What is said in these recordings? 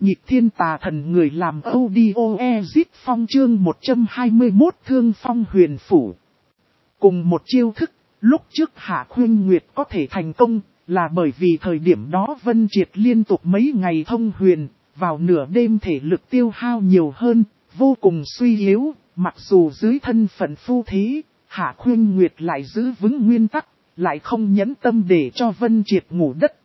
Nhịp thiên tà thần người làm audio exit phong chương 121 thương phong huyền phủ. Cùng một chiêu thức, lúc trước Hạ Khuynh Nguyệt có thể thành công, là bởi vì thời điểm đó Vân Triệt liên tục mấy ngày thông huyền, vào nửa đêm thể lực tiêu hao nhiều hơn, vô cùng suy yếu, mặc dù dưới thân phận phu thế, Hạ Khuynh Nguyệt lại giữ vững nguyên tắc, lại không nhẫn tâm để cho Vân Triệt ngủ đất.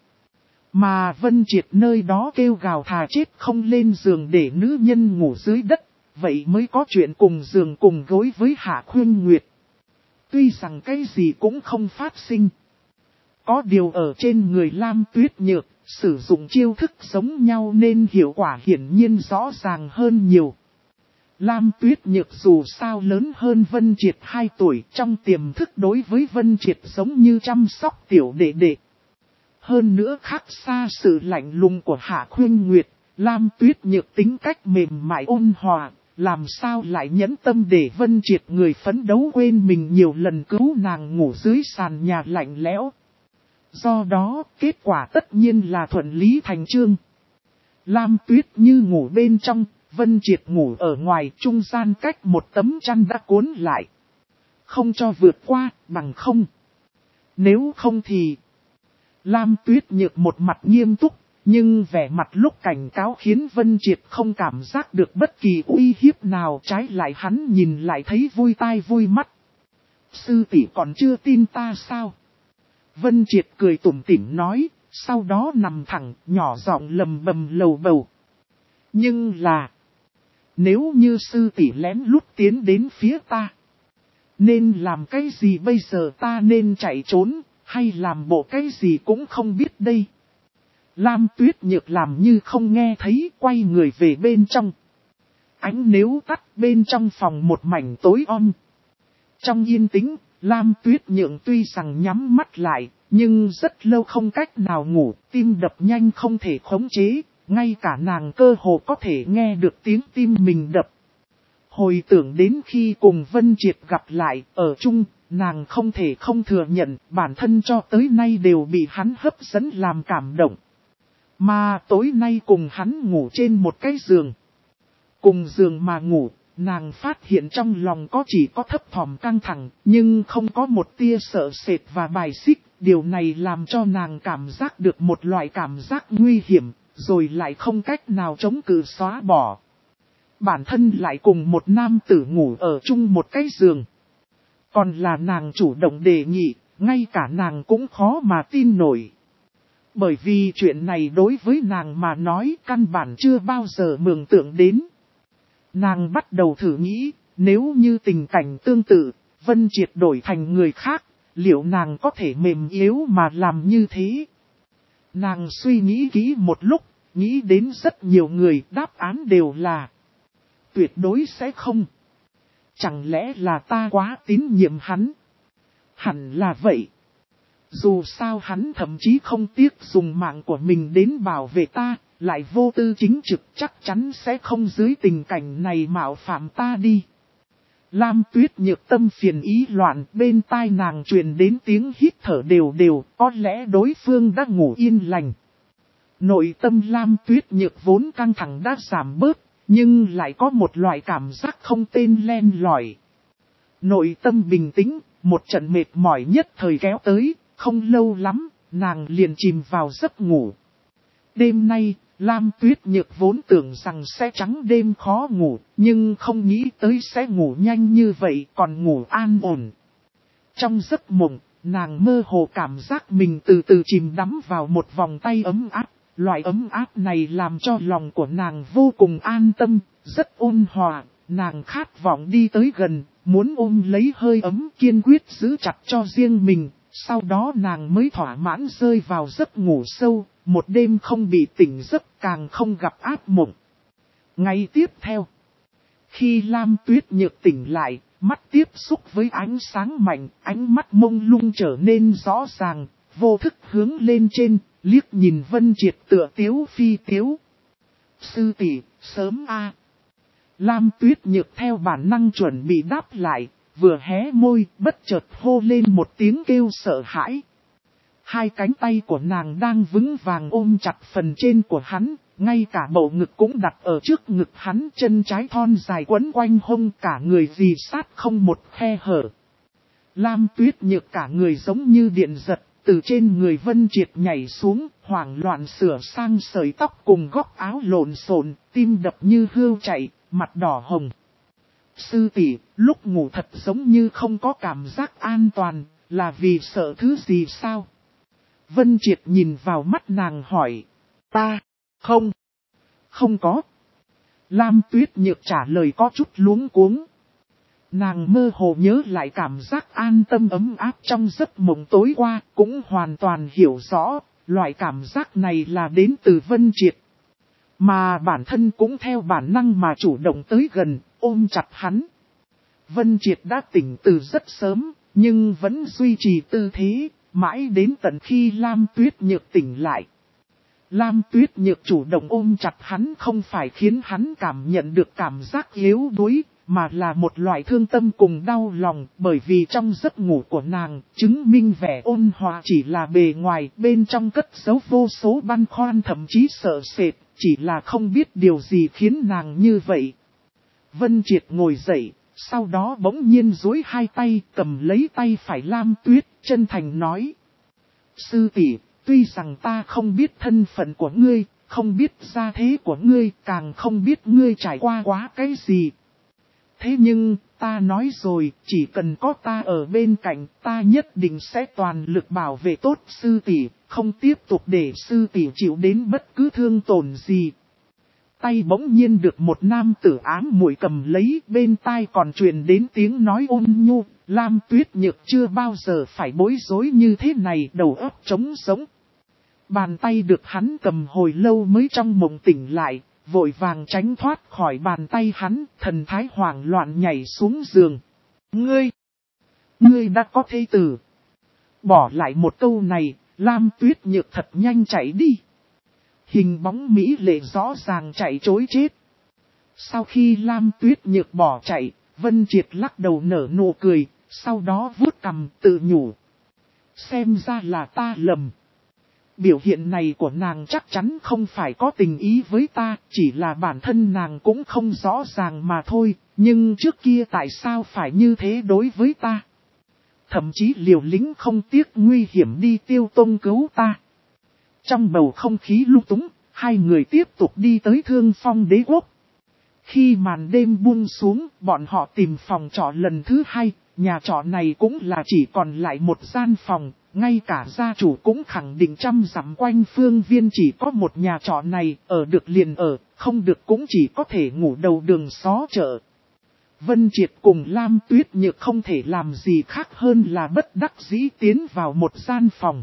Mà Vân Triệt nơi đó kêu gào thà chết không lên giường để nữ nhân ngủ dưới đất, vậy mới có chuyện cùng giường cùng gối với Hạ Khuynh Nguyệt. Tuy rằng cái gì cũng không phát sinh. Có điều ở trên người Lam Tuyết Nhược, sử dụng chiêu thức giống nhau nên hiệu quả hiển nhiên rõ ràng hơn nhiều. Lam Tuyết Nhược dù sao lớn hơn Vân Triệt 2 tuổi, trong tiềm thức đối với Vân Triệt giống như chăm sóc tiểu đệ đệ. Hơn nữa khác xa sự lạnh lùng của Hạ Khuynh Nguyệt, Lam Tuyết Nhược tính cách mềm mại ôn hòa, làm sao lại nhẫn tâm để Vân Triệt người phấn đấu quên mình nhiều lần cứu nàng ngủ dưới sàn nhà lạnh lẽo. Do đó, kết quả tất nhiên là thuận lý thành chương. Lam Tuyết Như ngủ bên trong, Vân Triệt ngủ ở ngoài, trung gian cách một tấm chăn đã cuốn lại. Không cho vượt qua, bằng không. Nếu không thì... Lam Tuyết Nhược một mặt nghiêm túc, nhưng vẻ mặt lúc cảnh cáo khiến Vân Triệt không cảm giác được bất kỳ uy hiếp nào, trái lại hắn nhìn lại thấy vui tai vui mắt. Sư tỷ còn chưa tin ta sao? Vân Triệt cười tủm tỉm nói, sau đó nằm thẳng, nhỏ giọng lầm bầm lầu bầu. Nhưng là, nếu như sư tỷ lén lút tiến đến phía ta, nên làm cái gì bây giờ, ta nên chạy trốn, hay làm bộ cái gì cũng không biết đây? Lam Tuyết Nhược làm như không nghe thấy, quay người về bên trong. Ánh nến tắt, bên trong phòng một mảnh tối om. Trong yên tĩnh, Lam Tuyết Nhược tuy rằng nhắm mắt lại, nhưng rất lâu không cách nào ngủ, tim đập nhanh không thể khống chế, ngay cả nàng cơ hồ có thể nghe được tiếng tim mình đập. Hồi tưởng đến khi cùng Vân Triệt gặp lại, ở chung, nàng không thể không thừa nhận bản thân cho tới nay đều bị hắn hấp dẫn làm cảm động. Mà tối nay cùng hắn ngủ trên một cái giường. Cùng giường mà ngủ, nàng phát hiện trong lòng có chỉ có thấp thỏm căng thẳng, nhưng không có một tia sợ sệt và bài xích. Điều này làm cho nàng cảm giác được một loại cảm giác nguy hiểm, rồi lại không cách nào chống cự xóa bỏ. Bản thân lại cùng một nam tử ngủ ở chung một cái giường. Còn là nàng chủ động đề nghị, ngay cả nàng cũng khó mà tin nổi. Bởi vì chuyện này đối với nàng mà nói căn bản chưa bao giờ mường tượng đến. Nàng bắt đầu thử nghĩ, nếu như tình cảnh tương tự, Vân Triệt đổi thành người khác, liệu nàng có thể mềm yếu mà làm như thế? Nàng suy nghĩ kỹ một lúc, nghĩ đến rất nhiều người, đáp án đều là tuyệt đối sẽ không. Chẳng lẽ là ta quá tín nhiệm hắn? Hẳn là vậy. Dù sao hắn thậm chí không tiếc dùng mạng của mình đến bảo vệ ta, lại vô tư chính trực, chắc chắn sẽ không dưới tình cảnh này mạo phạm ta đi. Lam Tuyết Nhược tâm phiền ý loạn, bên tai nàng truyền đến tiếng hít thở đều đều, có lẽ đối phương đã ngủ yên lành. Nội tâm Lam Tuyết Nhược vốn căng thẳng đã giảm bớt, nhưng lại có một loại cảm giác không tên len lỏi. Nội tâm bình tĩnh, một trận mệt mỏi nhất thời kéo tới, không lâu lắm, nàng liền chìm vào giấc ngủ. Đêm nay, Lam Tuyết Nhược vốn tưởng rằng sẽ trắng đêm khó ngủ, nhưng không nghĩ tới sẽ ngủ nhanh như vậy, còn ngủ an ổn. Trong giấc mộng, nàng mơ hồ cảm giác mình từ từ chìm đắm vào một vòng tay ấm áp. Loại ấm áp này làm cho lòng của nàng vô cùng an tâm, rất ôn hòa, nàng khát vọng đi tới gần, muốn ôm lấy hơi ấm kiên quyết giữ chặt cho riêng mình, sau đó nàng mới thỏa mãn rơi vào giấc ngủ sâu, một đêm không bị tỉnh giấc càng không gặp ác mộng. Ngày tiếp theo, khi Lam Tuyết Nhược tỉnh lại, mắt tiếp xúc với ánh sáng mạnh, ánh mắt mông lung trở nên rõ ràng, vô thức hướng lên trên, liếc nhìn Vân Triệt tựa tiếu phi tiếu. Sư tỷ, sớm a. Lam Tuyết Nhược theo bản năng chuẩn bị đáp lại, vừa hé môi, bất chợt hô lên một tiếng kêu sợ hãi. Hai cánh tay của nàng đang vững vàng ôm chặt phần trên của hắn, ngay cả bầu ngực cũng đặt ở trước ngực hắn, chân trái thon dài quấn quanh hông, cả người rì sát không một khe hở. Lam Tuyết Nhược cả người giống như điện giật, từ trên người Vân Triệt nhảy xuống, hoảng loạn sửa sang sợi tóc cùng góc áo lộn xộn, tim đập như hươu chạy, mặt đỏ hồng. Sư tỷ, lúc ngủ thật giống như không có cảm giác an toàn, là vì sợ thứ gì sao? Vân Triệt nhìn vào mắt nàng hỏi. Ta, không có. Lam Tuyết Nhược trả lời có chút luống cuống. Nàng mơ hồ nhớ lại cảm giác an tâm ấm áp trong giấc mộng tối qua, cũng hoàn toàn hiểu rõ, loại cảm giác này là đến từ Vân Triệt. Mà bản thân cũng theo bản năng mà chủ động tới gần, ôm chặt hắn. Vân Triệt đã tỉnh từ rất sớm, nhưng vẫn duy trì tư thế, mãi đến tận khi Lam Tuyết Nhược tỉnh lại. Lam Tuyết Nhược chủ động ôm chặt hắn không phải khiến hắn cảm nhận được cảm giác yếu đuối, mà là một loại thương tâm cùng đau lòng, bởi vì trong giấc ngủ của nàng, chứng minh vẻ ôn hòa chỉ là bề ngoài, bên trong cất giấu vô số băn khoăn thậm chí sợ sệt, chỉ là không biết điều gì khiến nàng như vậy. Vân Triệt ngồi dậy, sau đó bỗng nhiên duỗi hai tay cầm lấy tay phải Lam Tuyết, chân thành nói. Sư tỷ, tuy rằng ta không biết thân phận của ngươi, không biết gia thế của ngươi, càng không biết ngươi trải qua quá cái gì. Thế nhưng, ta nói rồi, chỉ cần có ta ở bên cạnh, ta nhất định sẽ toàn lực bảo vệ tốt sư tỷ, không tiếp tục để sư tỷ chịu đến bất cứ thương tổn gì. Tay bỗng nhiên được một nam tử ám muội cầm lấy, bên tai còn truyền đến tiếng nói ôn nhu, Lam Tuyết Nhược chưa bao giờ phải bối rối như thế này, đầu óc trống sống. Bàn tay được hắn cầm hồi lâu mới trong mộng tỉnh lại, vội vàng tránh thoát khỏi bàn tay hắn, thần thái hoảng loạn nhảy xuống giường. Ngươi đã có thê tử. Bỏ lại một câu này, Lam Tuyết Nhược thật nhanh chạy đi. Hình bóng mỹ lệ rõ ràng chạy trối chết. Sau khi Lam Tuyết Nhược bỏ chạy, Vân Triệt lắc đầu nở nụ cười, sau đó vuốt cằm tự nhủ. Xem ra là ta lầm. Biểu hiện này của nàng chắc chắn không phải có tình ý với ta, chỉ là bản thân nàng cũng không rõ ràng mà thôi, nhưng trước kia tại sao phải như thế đối với ta? Thậm chí liều lĩnh không tiếc nguy hiểm đi Tiêu Tông cứu ta. Trong bầu không khí lung túng, hai người tiếp tục đi tới Thương Phong Đế Quốc. Khi màn đêm buông xuống, bọn họ tìm phòng trọ lần thứ hai, nhà trọ này cũng là chỉ còn lại một gian phòng. Ngay cả gia chủ cũng khẳng định 100 dặm quanh phương viên chỉ có một nhà trọ này, ở được liền ở, không được cũng chỉ có thể ngủ đầu đường xó chợ. Vân Triệt cùng Lam Tuyết Nhược không thể làm gì khác hơn là bất đắc dĩ tiến vào một gian phòng.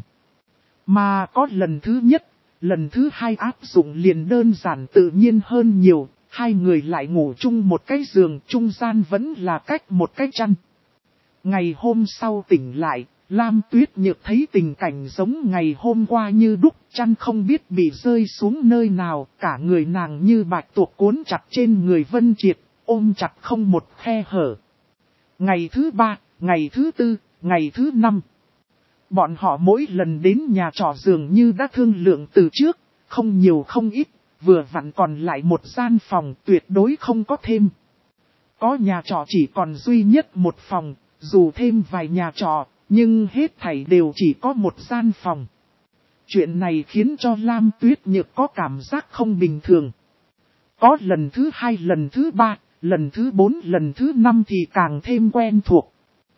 Mà có lần thứ nhất, lần thứ hai áp dụng liền đơn giản tự nhiên hơn nhiều, hai người lại ngủ chung một cái giường, trung gian vẫn là cách một cái chăn. Ngày hôm sau tỉnh lại, Lam Tuyết Nhược thấy tình cảnh giống ngày hôm qua như đúc, chăn không biết bị rơi xuống nơi nào, cả người nàng như bạch tuộc cuốn chặt trên người Vân Triệt, ôm chặt không một khe hở. Ngày thứ 3, ngày thứ 4, ngày thứ 5. Bọn họ mỗi lần đến nhà trọ dường như đã thương lượng từ trước, không nhiều không ít, vừa vặn còn lại một gian phòng, tuyệt đối không có thêm. Có nhà trọ chỉ còn duy nhất một phòng, dù thêm vài nhà trọ, nhưng hết thảy đều chỉ có một gian phòng. Chuyện này khiến cho Lam Tuyết Nhược có cảm giác không bình thường. Có lần thứ 2, lần thứ 3, lần thứ 4, lần thứ 5 thì càng thêm quen thuộc.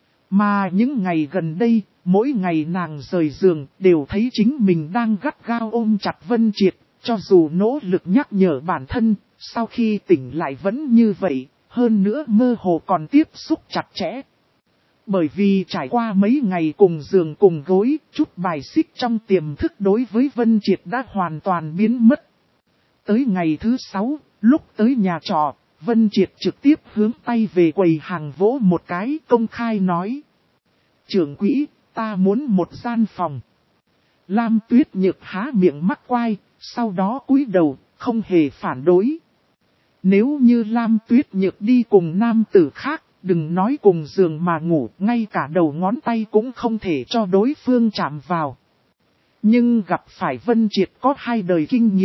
Mà những ngày gần đây, mỗi ngày nàng rời giường đều thấy chính mình đang gắt gao ôm chặt Vân Triệt, cho dù nỗ lực nhắc nhở bản thân, sau khi tỉnh lại vẫn như vậy, hơn nữa mơ hồ còn tiếp xúc chặt chẽ. Bởi vì trải qua mấy ngày cùng giường cùng gối, chút bài xích trong tiềm thức đối với Vân Triệt đã hoàn toàn biến mất. Tới ngày thứ 6, lúc tới nhà trọ, Vân Triệt trực tiếp hướng tay về quầy hàng vỗ một cái, công khai nói. Trưởng quỹ, ta muốn một gian phòng. Lam Tuyết Nhược há miệng mắc quai, sau đó cúi đầu, không hề phản đối. Nếu như Lam Tuyết Nhược đi cùng nam tử khác, đừng nói cùng giường mà ngủ, ngay cả đầu ngón tay cũng không thể cho đối phương chạm vào. Nhưng gặp phải Vân Triệt có 2 đời kinh nghiệm,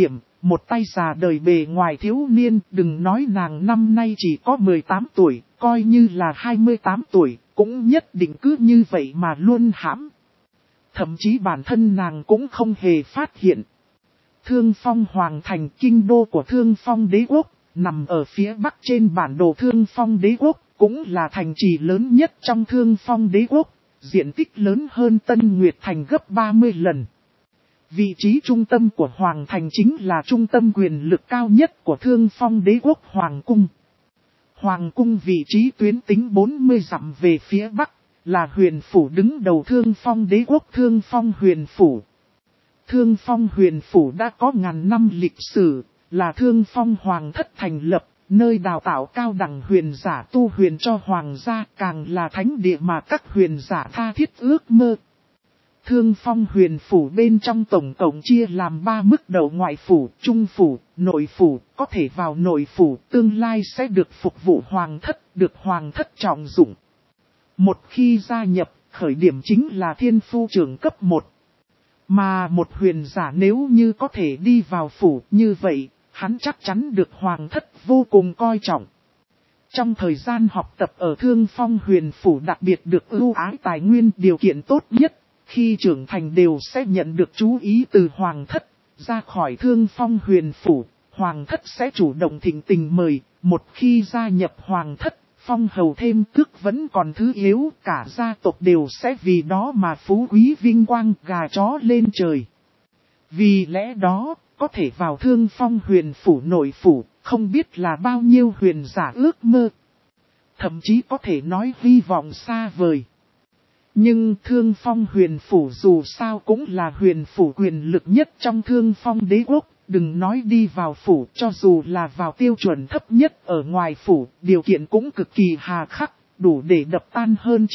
một tay già đời bề ngoài thiếu niên, đừng nói nàng năm nay chỉ có 18 tuổi, coi như là 28 tuổi, cũng nhất định cứ như vậy mà luôn hãm. Thậm chí bản thân nàng cũng không hề phát hiện. Thương Phong Hoàng thành, kinh đô của Thương Phong đế quốc, nằm ở phía bắc trên bản đồ Thương Phong đế quốc, cũng là thành trì lớn nhất trong Thương Phong đế quốc, diện tích lớn hơn Tân Nguyệt thành gấp 30 lần. Vị trí trung tâm của Hoàng thành chính là trung tâm quyền lực cao nhất của Thương Phong đế quốc Hoàng cung. Hoàng cung vị trí tuyến tính 40 dặm về phía bắc, là huyền phủ đứng đầu Thương Phong đế quốc Thương Phong huyền phủ. Thương Phong huyền phủ đã có ngàn năm lịch sử, là Thương Phong Hoàng thất thành lập, nơi đào tạo cao đẳng huyền giả tu huyền cho hoàng gia, càng là thánh địa mà các huyền giả tha thiết ước mơ. Thương Phong huyền phủ bên trong tổng cộng chia làm 3 mức độ: ngoại phủ, trung phủ, nội phủ. Có thể vào nội phủ, tương lai sẽ được phục vụ hoàng thất, được hoàng thất trọng dụng. Một khi gia nhập, khởi điểm chính là thiên phu trưởng cấp 1. Mà một huyền giả nếu như có thể đi vào phủ như vậy, hắn chắc chắn được hoàng thất vô cùng coi trọng. Trong thời gian học tập ở Thương Phong huyền phủ đặc biệt được ưu ái tài nguyên, điều kiện tốt nhất, khi trưởng thành đều sẽ nhận được chú ý từ hoàng thất. Ra khỏi Thương Phong huyền phủ, hoàng thất sẽ chủ động thịnh tình mời. Một khi gia nhập hoàng thất, phong hầu thêm tước vẫn còn thứ yếu, cả gia tộc đều sẽ vì đó mà phú quý vinh quang, gà chó lên trời. Vì lẽ đó, có thể vào Thương Phong huyền phủ nội phủ, không biết là bao nhiêu huyền giả ước mơ. Thậm chí có thể nói hy vọng xa vời. Nhưng Thương Phong huyền phủ dù sao cũng là huyền phủ quyền lực nhất trong Thương Phong đế quốc. Đừng nói đi vào phủ, cho dù là vào tiêu chuẩn thấp nhất ở ngoài phủ, điều kiện cũng cực kỳ hà khắc, đủ để đập tan hơn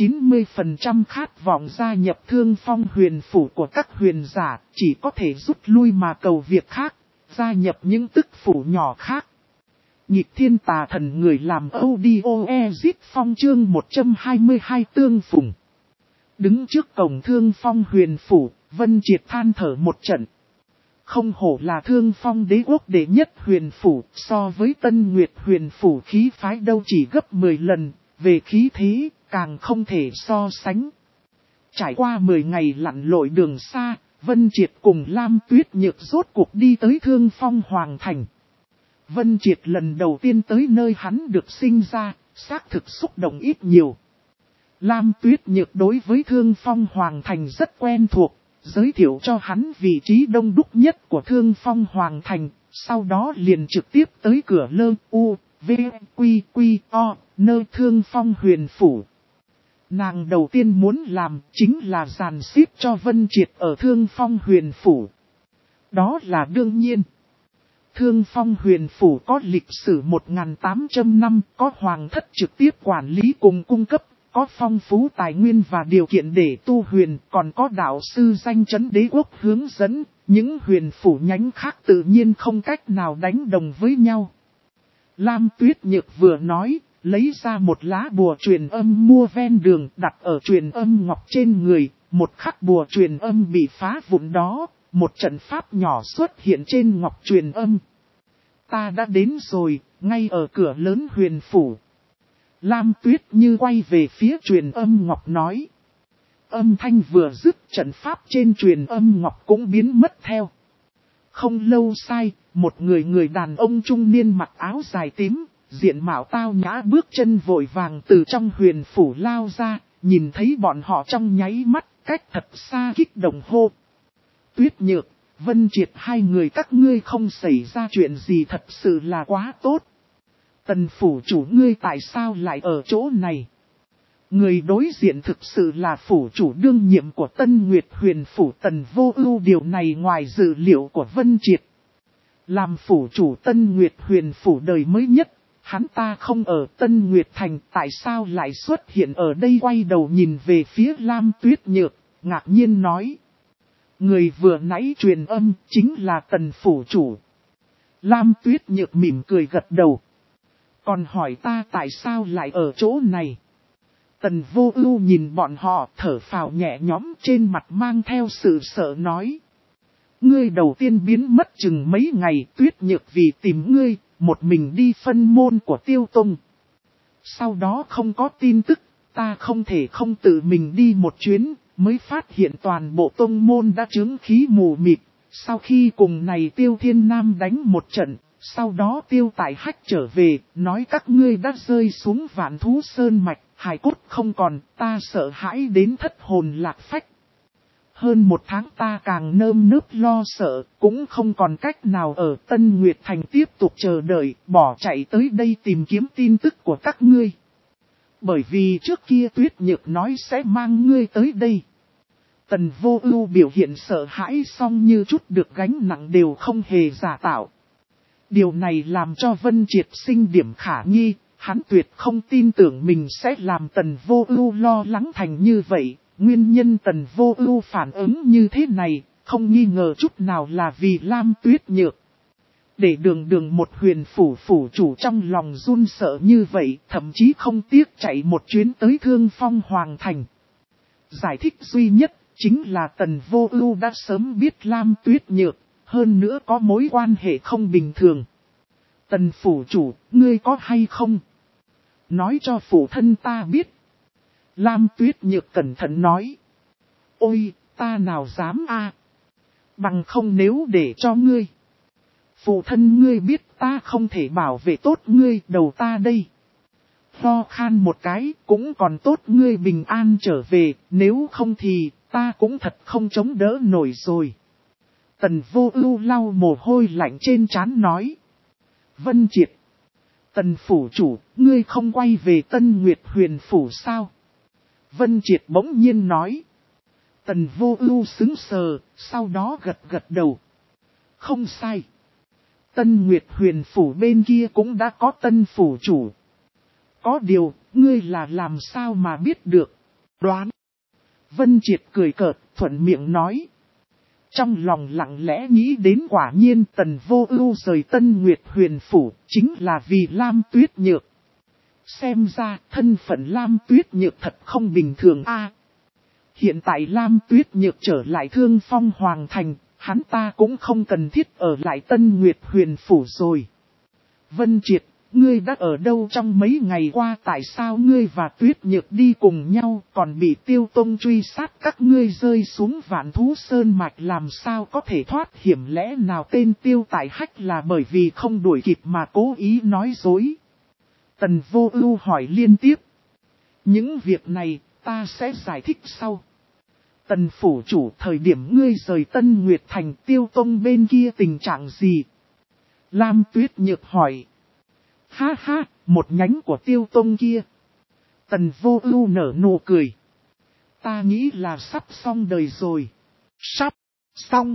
90% khát vọng gia nhập Thương Phong huyền phủ của các huyền giả, chỉ có thể rút lui mà cầu việc khác, gia nhập những tức phủ nhỏ khác. Nhịp thiên tà thần người làm audio exit phong chương 122 tương phùng. Đứng trước cổng Thương Phong huyền phủ, Vân Triệt than thở một trận. Không hổ là Thương Phong đế quốc đệ nhất huyền phủ, so với Tân Nguyệt huyền phủ khí phái đâu chỉ gấp 10 lần, về khí thế, càng không thể so sánh. Trải qua 10 ngày lặn lội đường xa, Vân Triệt cùng Lam Tuyết Nhược rốt cuộc đi tới Thương Phong Hoàng thành. Vân Triệt lần đầu tiên tới nơi hắn được sinh ra, xác thực xúc động ít nhiều. Lam Tuyết Nhược đối với Thương Phong Hoàng thành rất quen thuộc. Giới thiệu cho hắn vị trí đông đúc nhất của Thương Phong Hoàng thành, sau đó liền trực tiếp tới cửa lơ u, v, quy, quy, o, nơi Thương Phong huyền phủ. Nàng đầu tiên muốn làm chính là dàn xếp cho Vân Triệt ở Thương Phong huyền phủ. Đó là đương nhiên. Thương Phong huyền phủ có lịch sử 1.800 năm, có hoàng thất trực tiếp quản lý cùng cung cấp. Có phong phú tài nguyên và điều kiện để tu huyền, còn có đạo sư danh chấn đế quốc hướng dẫn, những huyền phủ nhánh khác tự nhiên không cách nào đánh đồng với nhau. Lam Tuyết Nhược vừa nói, lấy ra một lá bùa truyền âm mua ven đường đặt ở truyền âm ngọc trên người, một khắc bùa truyền âm bị phá vụn đó, một trận pháp nhỏ xuất hiện trên ngọc truyền âm. Ta đã đến rồi, ngay ở cửa lớn huyền phủ. Lam Tuyết Như quay về phía truyền âm ngọc nói. Âm thanh vừa dứt, trận pháp trên truyền âm ngọc cũng biến mất theo. Không lâu sai, một người đàn ông trung niên mặc áo dài tím, diện mạo tao nhã bước chân vội vàng từ trong huyền phủ lao ra, nhìn thấy bọn họ trong nháy mắt, cách thật xa kích động hô. Tuyết Nhược, Vân Triệt, hai người các ngươi không xảy ra chuyện gì thật sự là quá tốt. Tần phủ chủ ngươi tại sao lại ở chỗ này? Người đối diện thực sự là phủ chủ đương nhiệm của Tân Nguyệt huyền phủ Tần Vô Ưu, điều này ngoài dự liệu của Vân Triệt. Làm phủ chủ Tân Nguyệt huyền phủ đời mới nhất, hắn ta không ở Tân Nguyệt thành, tại sao lại xuất hiện ở đây? Quay đầu nhìn về phía Lam Tuyết Nhược, ngạc nhiên nói. Người vừa nãy truyền âm chính là Tần phủ chủ. Lam Tuyết Nhược mỉm cười gật đầu. Còn hỏi ta tại sao lại ở chỗ này? Tần Vô Ưu nhìn bọn họ thở phào nhẹ nhõm, trên mặt mang theo sự sợ nói. Ngươi đầu tiên biến mất chừng mấy ngày, Tuyết Nhược vì tìm ngươi, một mình đi phân môn của Tiêu Tông. Sau đó không có tin tức, ta không thể không tự mình đi một chuyến, mới phát hiện toàn bộ tông môn đã chứng khí mù mịt. Sau khi cùng này Tiêu Thiên Nam đánh một trận, sau đó Tiêu Tại Hách trở về, nói các ngươi đã rơi xuống Vạn Thú Sơn Mạch, hài cốt không còn, ta sợ hãi đến thất hồn lạc phách. Hơn một tháng ta càng nơm nớp lo sợ, cũng không còn cách nào ở Tân Nguyệt Thành tiếp tục chờ đợi, bỏ chạy tới đây tìm kiếm tin tức của các ngươi. Bởi vì trước kia Tuyết Nhược nói sẽ mang ngươi tới đây. Tần Vô Ưu biểu hiện sợ hãi xong như chút được gánh nặng đều không hề giả tạo. Điều này làm cho Vân Triệt sinh điểm khả nghi, hắn tuyệt không tin tưởng mình sẽ làm Tần Vô Ưu lo lắng thành như vậy. Nguyên nhân Tần Vô Ưu phản ứng như thế này, không nghi ngờ chút nào là vì Lam Tuyết Nhược. Để đường một huyền phủ phủ chủ trong lòng run sợ như vậy, thậm chí không tiếc chạy một chuyến tới Thương Phong Hoàng Thành. Giải thích duy nhất, chính là Tần Vô Ưu đã sớm biết Lam Tuyết Nhược, hơn nữa có mối quan hệ không bình thường. Tần phủ chủ, ngươi có hay không? Nói cho phụ thân ta biết. Lam Tuyết Nhược cẩn thận nói. Ôi, ta nào dám a? Bằng không nếu để cho ngươi. Phụ thân ngươi biết ta không thể bảo vệ tốt ngươi, đầu ta đây. Ho khan một cái, cũng còn tốt ngươi bình an trở về, nếu không thì, ta cũng thật không chống đỡ nổi rồi. Tần Vô Ưu lau mồ hôi lạnh trên trán nói. Vân Triệt. Tần phủ chủ, ngươi không quay về Tân Nguyệt Huyền phủ sao? Vân Triệt bỗng nhiên nói. Tần Vô Ưu sững sờ, sau đó gật đầu. Không sai. Tân Nguyệt Huyền phủ bên kia cũng đã có tân phủ chủ. Có điều, ngươi là làm sao mà biết được? Đoán. Vân Triệt cười cợt, thuận miệng nói. Trong lòng lặng lẽ nghĩ đến quả nhiên Tần Vô Ưu rời Tân Nguyệt Huyền phủ, chính là vì Lam Tuyết Nhược. Xem ra, thân phận Lam Tuyết Nhược thật không bình thường a. Hiện tại Lam Tuyết Nhược trở lại Thương Phong Hoàng Thành, hắn ta cũng không cần thiết ở lại Tân Nguyệt Huyền phủ rồi. Vân Triệt, ngươi đã ở đâu trong mấy ngày qua, tại sao ngươi và Tuyết Nhược đi cùng nhau còn bị Tiêu Tông truy sát, các ngươi rơi xuống Vạn Thú Sơn Mạch làm sao có thể thoát hiểm, lẽ nào tên Tiêu Tại Hách là bởi vì không đuổi kịp mà cố ý nói dối? Tần Vô Ưu hỏi liên tiếp. Những việc này ta sẽ giải thích sau. Tần phủ chủ, thời điểm ngươi rời Tân Nguyệt Thành, Tiêu Tông bên kia tình trạng gì? Lam Tuyết Nhược hỏi. Ha ha, một nhánh của Tiêu Tông kia. Tần Vô Ưu nở nụ cười. Ta nghĩ là sắp xong đời rồi. Sắp xong.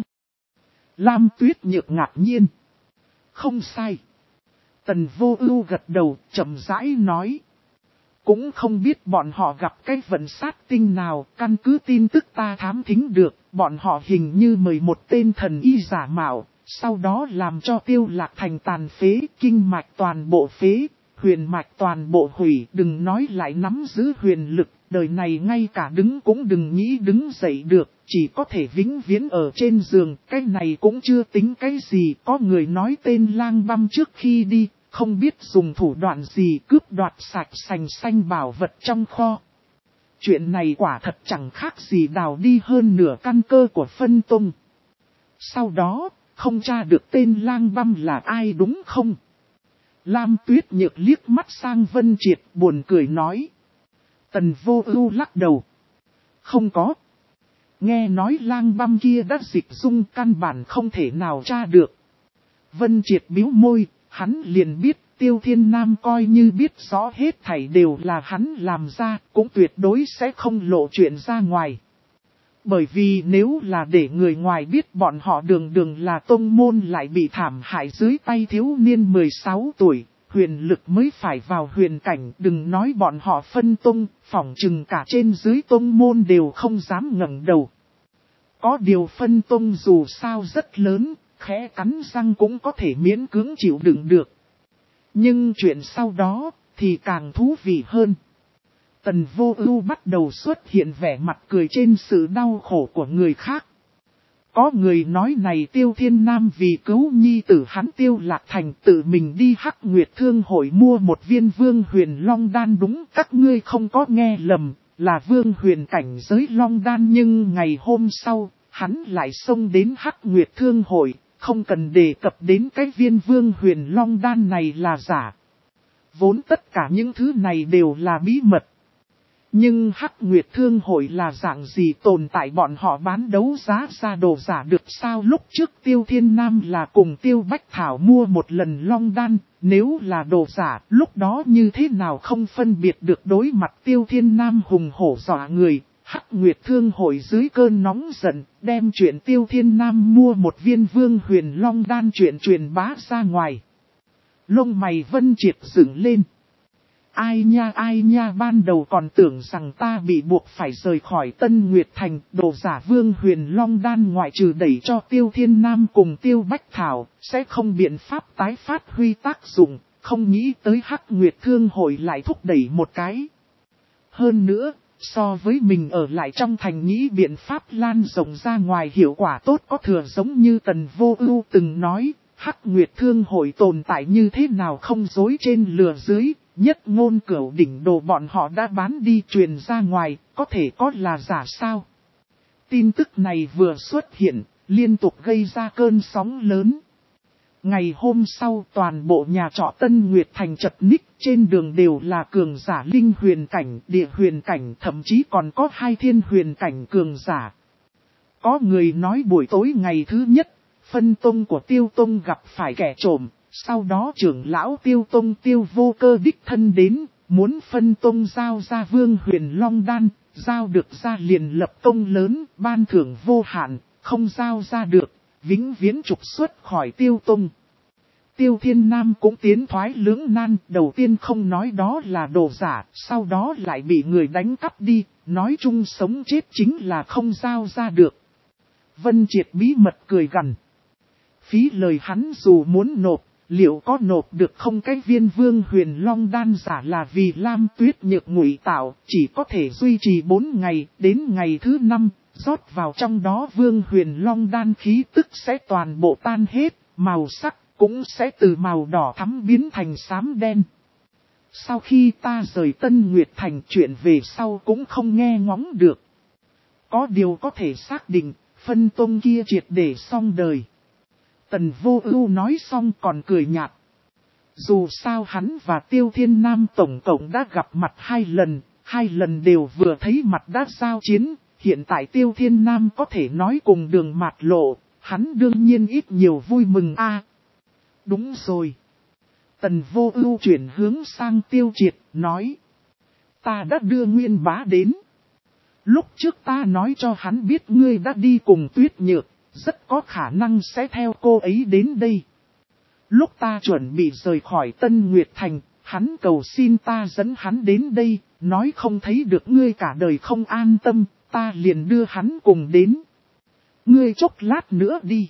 Lam Tuyết Nhược ngạc nhiên. Không sai. Tần Vô Ưu gật đầu, chậm rãi nói. Cũng không biết bọn họ gặp cái vận sát tinh nào, căn cứ tin tức ta thám thính được, bọn họ hình như mời một tên thần y giả mạo, sau đó làm cho Tiêu Lạc Thành tàn phế, kinh mạch toàn bộ phế, huyền mạch toàn bộ hủy, đừng nói lại nắm giữ huyền lực, đời này ngay cả đứng cũng đừng nghĩ đứng dậy được, chỉ có thể vĩnh viễn ở trên giường, cái này cũng chưa tính cái gì, có người nói tên Lang Băm trước khi đi. Không biết dùng thủ đoạn gì cướp đoạt sạch sành xanh bảo vật trong kho. Chuyện này quả thật chẳng khác gì đào đi hơn nửa căn cơ của Phân Tông. Sau đó, không tra được tên Lang Băm là ai đúng không? Lam Tuyết Nhược liếc mắt sang Vân Triệt buồn cười nói. Tần Vô Ưu lắc đầu. Không có. Nghe nói Lang Băm kia đã dịch dung, căn bản không thể nào tra được. Vân Triệt bĩu môi. Hắn liền biết Tiêu Thiên Nam coi như biết rõ hết thảy đều là hắn làm ra, cũng tuyệt đối sẽ không lộ chuyện ra ngoài. Bởi vì nếu là để người ngoài biết bọn họ đường là tông môn lại bị thảm hại dưới tay thiếu niên 16 tuổi, huyền lực mới phải vào huyền cảnh, đừng nói bọn họ Phân Tông, phỏng chừng cả trên dưới tông môn đều không dám ngẩng đầu. Có điều Phân Tông dù sao rất lớn, khẽ cắn răng cũng có thể miễn cưỡng chịu đựng được. Nhưng chuyện sau đó thì càng thú vị hơn. Tần Vô Ưu bắt đầu xuất hiện vẻ mặt cười trên sự đau khổ của người khác. Có người nói này Tiêu Thiên Nam vì cứu nhi tử hắn Tiêu Lạc Thành tự mình đi Hắc Nguyệt Thương hội mua một viên Vương Huyền Long Đan, đúng các ngươi không có nghe lầm, là Vương Huyền cảnh giới Long Đan, nhưng ngày hôm sau, hắn lại xông đến Hắc Nguyệt Thương hội, không cần đề cập đến cái viên Vương Huyền Long Đan này là giả. Vốn tất cả những thứ này đều là bí mật. Nhưng Hắc Nguyệt Thương hội là dạng gì tồn tại, bọn họ bán đấu giá ra đồ giả được sao? Lúc trước Tiêu Thiên Nam là cùng Tiêu Bách Thảo mua một lần Long Đan, nếu là đồ giả, lúc đó như thế nào không phân biệt được. Đối mặt Tiêu Thiên Nam hùng hổ dọa người, Hắc Nguyệt Thương hội dưới cơn nóng giận, đem chuyện Tiêu Thiên Nam mua một viên Vương Huyền Long Đan chuyện truyền bá ra ngoài. Lông mày Vân Triệt dựng lên. Ai nha, ban đầu còn tưởng rằng ta bị buộc phải rời khỏi Tân Nguyệt Thành, đồ giả Vương Huyền Long Đan ngoại trừ đẩy cho Tiêu Thiên Nam cùng Tiêu Bách Thảo, sẽ không biện pháp tái phát huy tác dụng, không nghĩ tới Hắc Nguyệt Thương hội lại thúc đẩy một cái. Hơn nữa, so với mình ở lại trong thành nghĩ biện pháp lan rộng ra ngoài hiệu quả tốt có thừa, giống như Tần Vô Ưu từng nói, Hắc Nguyệt Thương hội tồn tại như thế nào không dối trên lừa dưới. Nhất ngôn cửu đỉnh đồ bọn họ đã bán đi truyền ra ngoài, có thể có là giả sao? Tin tức này vừa xuất hiện, liên tục gây ra cơn sóng lớn. Ngày hôm sau toàn bộ nhà trọ Tân Nguyệt Thành chật ních, trên đường đều là cường giả linh huyền cảnh, địa huyền cảnh, thậm chí còn có 2 thiên huyền cảnh cường giả. Có người nói buổi tối ngày thứ nhất, phân tông của Tiêu Tông gặp phải kẻ trộm. Sau đó trưởng lão Tiêu Tông Tiêu Vô Cơ đích thân đến, muốn phân tông giao ra Vương Huyền Long Đan, giao được ra liền lập công lớn, ban thưởng vô hạn, không giao ra được, vĩnh viễn trục xuất khỏi Tiêu Tông. Tiêu Thiên Nam cũng tiến thoái lưỡng nan, đầu tiên không nói đó là đồ giả, sau đó lại bị người đánh cắp đi, nói chung sống chết chính là không giao ra được. Vân Triệt bí mật cười gằn. Phí lời hắn dù muốn nộp. Liệu có nộp được không? Cái viên Vương Huyền Long Đan giả là vì Lam Tuyết Nhược ngụy tạo, chỉ có thể duy trì 4 ngày, đến ngày thứ 5, rót vào trong đó Vương Huyền Long Đan khí tức sẽ toàn bộ tan hết, màu sắc cũng sẽ từ màu đỏ thắm biến thành xám đen. Sau khi ta rời Tân Nguyệt Thành, chuyện về sau cũng không nghe ngóng được. Có điều có thể xác định, phân tông kia triệt để xong đời. Tần Vô Ưu nói xong còn cười nhạt. Dù sao hắn và Tiêu Thiên Nam tổng cộng đã gặp mặt 2 lần đều vừa thấy mặt đã giao chiến, hiện tại Tiêu Thiên Nam có thể nói cùng đường mạt lộ, hắn đương nhiên ít nhiều vui mừng a. Đúng rồi. Tần Vô Ưu chuyển hướng sang Tiêu Triệt, nói. Ta đã đưa Nguyên Bá đến. Lúc trước ta nói cho hắn biết ngươi đã đi cùng Tuyết Nhược. Rất có khả năng sẽ theo cô ấy đến đây. Lúc ta chuẩn bị rời khỏi Tân Nguyệt Thành, hắn cầu xin ta dẫn hắn đến đây, nói không thấy được ngươi cả đời không an tâm, ta liền đưa hắn cùng đến. Ngươi chốc lát nữa đi.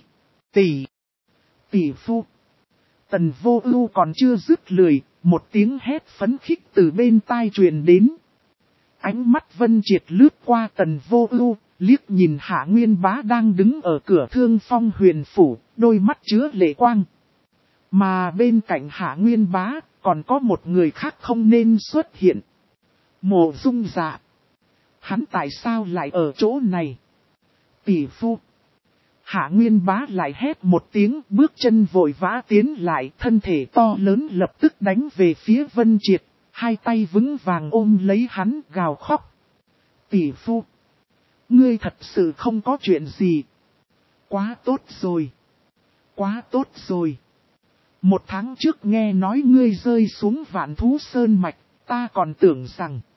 Tỷ phu. Tần Vô Ưu còn chưa dứt lời, một tiếng hét phấn khích từ bên tai truyền đến. Ánh mắt Vân Triệt lướt qua Tần Vô Ưu, liếc nhìn Hạ Nguyên Bá đang đứng ở cửa Thương Phong Huyền Phủ, đôi mắt chứa lệ quang. Mà bên cạnh Hạ Nguyên Bá, còn có một người khác không nên xuất hiện. Mộ Dung Dạ. Hắn tại sao lại ở chỗ này? Tỷ phu. Hạ Nguyên Bá lại hét một tiếng, bước chân vội vã tiến lại, thân thể to lớn lập tức đánh về phía Vân Triệt, 2 tay vững vàng ôm lấy hắn, gào khóc. Tỷ phu. Ngươi thật sự không có chuyện gì. Quá tốt rồi. Quá tốt rồi. 1 tháng trước nghe nói ngươi rơi xuống Vạn Thú Sơn Mạch, ta còn tưởng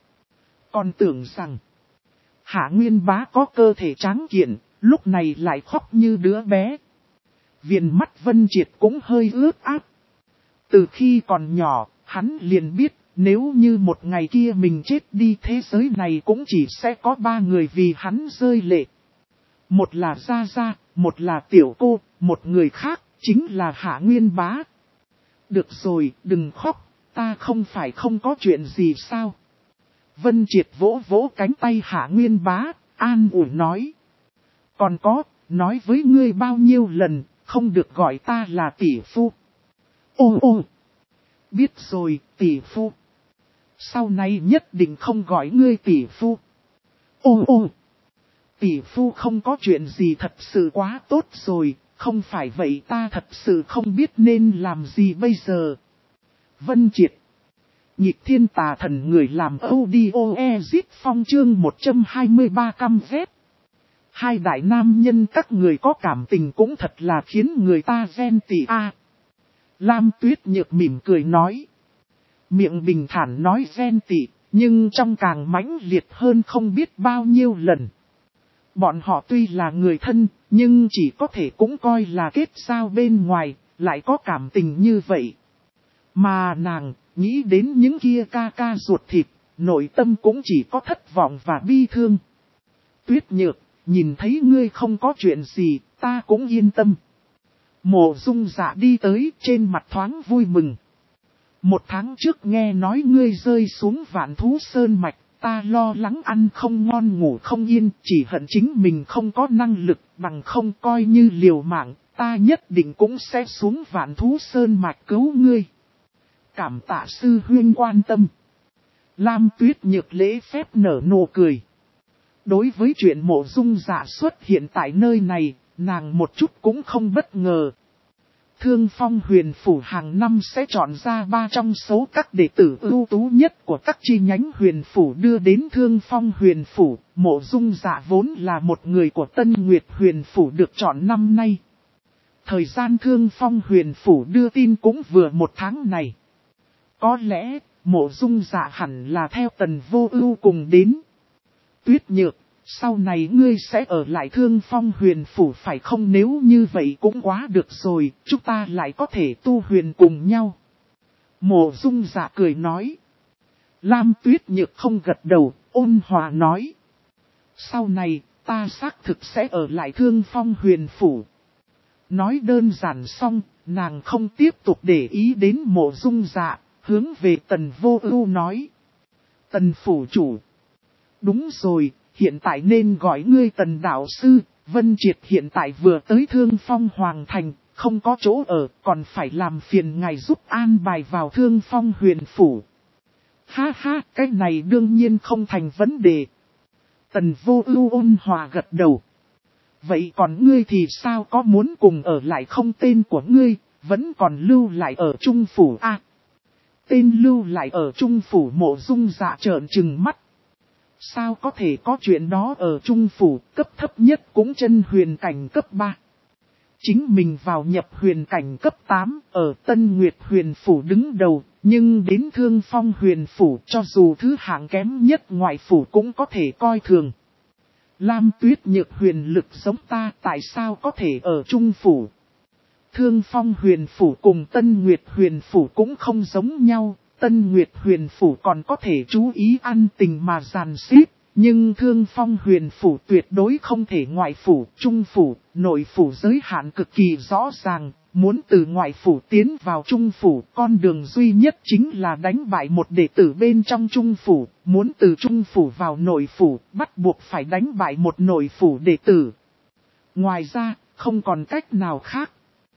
rằng. Hạ Nguyên Bá có cơ thể tráng kiện, lúc này lại khóc như đứa bé. Viền mắt Vân Triệt cũng hơi ướt át. Từ khi còn nhỏ, hắn liền biết. Nếu như một ngày kia mình chết đi, thế giới này cũng chỉ sẽ có 3 người vì hắn rơi lệ. Một là Gia Gia, một là Tiểu Cô, một người khác chính là Hạ Nguyên Bá. Được rồi, đừng khóc, ta không phải không có chuyện gì sao? Vân Triệt vỗ vỗ cánh tay Hạ Nguyên Bá, an ủi nói. Còn có, nói với ngươi bao nhiêu lần, không được gọi ta là tỷ phu. Ô, biết rồi, tỷ phu. Sau này nhất định không gọi ngươi tỷ phu. Ô, tỷ phu không có chuyện gì thật sự quá tốt rồi, không phải vậy ta thật sự không biết nên làm gì bây giờ. Vân Triệt. Nhịp thiên tà thần người làm audio exit phong chương 123 căm ghét. Hai đại nam nhân các người có cảm tình cũng thật là khiến người ta ghen tị a. Lam Tuyết Nhược mỉm cười nói. Miệng bình thản nói ghen tị, nhưng trong càng mãnh liệt hơn không biết bao nhiêu lần. Bọn họ tuy là người thân, nhưng chỉ có thể cũng coi là kết giao bên ngoài, lại có cảm tình như vậy. Mà nàng, nghĩ đến những kia ca ca ruột thịt, nội tâm cũng chỉ có thất vọng và bi thương. Tuyết Nhược, nhìn thấy ngươi không có chuyện gì, ta cũng yên tâm. Mộ Dung Dạ đi tới, trên mặt thoáng vui mừng. 1 tháng trước nghe nói ngươi rơi xuống Vạn Thú Sơn Mạch, ta lo lắng ăn không ngon ngủ không yên, chỉ hận chính mình không có năng lực, bằng không coi như liều mạng, ta nhất định cũng sẽ xuống Vạn Thú Sơn Mạch cứu ngươi. Cảm tạ sư huynh quan tâm. Lam Tuyết Nhược lễ phép nở nụ cười. Đối với chuyện Mộ Dung Dạ xuất hiện tại nơi này, nàng một chút cũng không bất ngờ. Thương Phong Huyền Phủ hàng năm sẽ chọn ra 3 trong số các đệ tử ưu tú nhất của các chi nhánh Huyền Phủ đưa đến Thương Phong Huyền Phủ. Mộ Dung Dạ vốn là một người của Tân Nguyệt Huyền Phủ được chọn năm nay. Thời gian Thương Phong Huyền Phủ đưa tin cũng vừa 1 tháng này. Có lẽ, Mộ Dung Dạ hẳn là theo Tần Vô Ưu cùng đến. Tuyết Nhược, sau này ngươi sẽ ở lại Thương Phong Huyền Phủ phải không? Nếu như vậy cũng quá được rồi, chúng ta lại có thể tu huyền cùng nhau. Mộ Dung Dạ cười nói. Lam Tuyết Nhược không gật đầu, ôn hòa nói. Sau này, ta xác thực sẽ ở lại Thương Phong Huyền Phủ. Nói đơn giản xong, nàng không tiếp tục để ý đến Mộ Dung Dạ, hướng về Tần Vô Ưu nói. Tần phủ chủ. Đúng rồi, hiện tại nên gọi ngươi Tần đạo sư, Vân Triệt hiện tại vừa tới Thương Phong Hoàng Thành, không có chỗ ở, còn phải làm phiền ngài giúp an bài vào Thương Phong Huyền Phủ. Ha ha, cái này đương nhiên không thành vấn đề. Tần Vô Ưu ôn hòa gật đầu. Vậy còn ngươi thì sao, có muốn cùng ở lại không? Tên của ngươi, vẫn còn lưu lại ở Trung Phủ à? Tên lưu lại ở Trung Phủ? Mộ Dung Dạ trợn trừng mắt. Sao có thể có chuyện đó ở Trung Phủ, cấp thấp nhất cũng chân huyền cảnh cấp 3. Chính mình vào nhập huyền cảnh cấp 8, ở Tân Nguyệt Huyền Phủ đứng đầu, nhưng đến Thương Phong Huyền Phủ cho dù thứ hạng kém nhất ngoại phủ cũng có thể coi thường. Lam Tuyết Nhược huyền lực giống ta, tại sao có thể ở Trung Phủ? Thương Phong Huyền Phủ cùng Tân Nguyệt Huyền Phủ cũng không giống nhau. Tân Nguyệt Huyền Phủ còn có thể chú ý ăn tình mà dàn xếp, nhưng Thương Phong Huyền Phủ tuyệt đối không thể. Ngoại phủ, Trung Phủ, Nội Phủ giới hạn cực kỳ rõ ràng, muốn từ Ngoại Phủ tiến vào Trung Phủ, con đường duy nhất chính là đánh bại một đệ tử bên trong Trung Phủ, muốn từ Trung Phủ vào Nội Phủ, bắt buộc phải đánh bại một Nội Phủ đệ tử. Ngoài ra, không còn cách nào khác.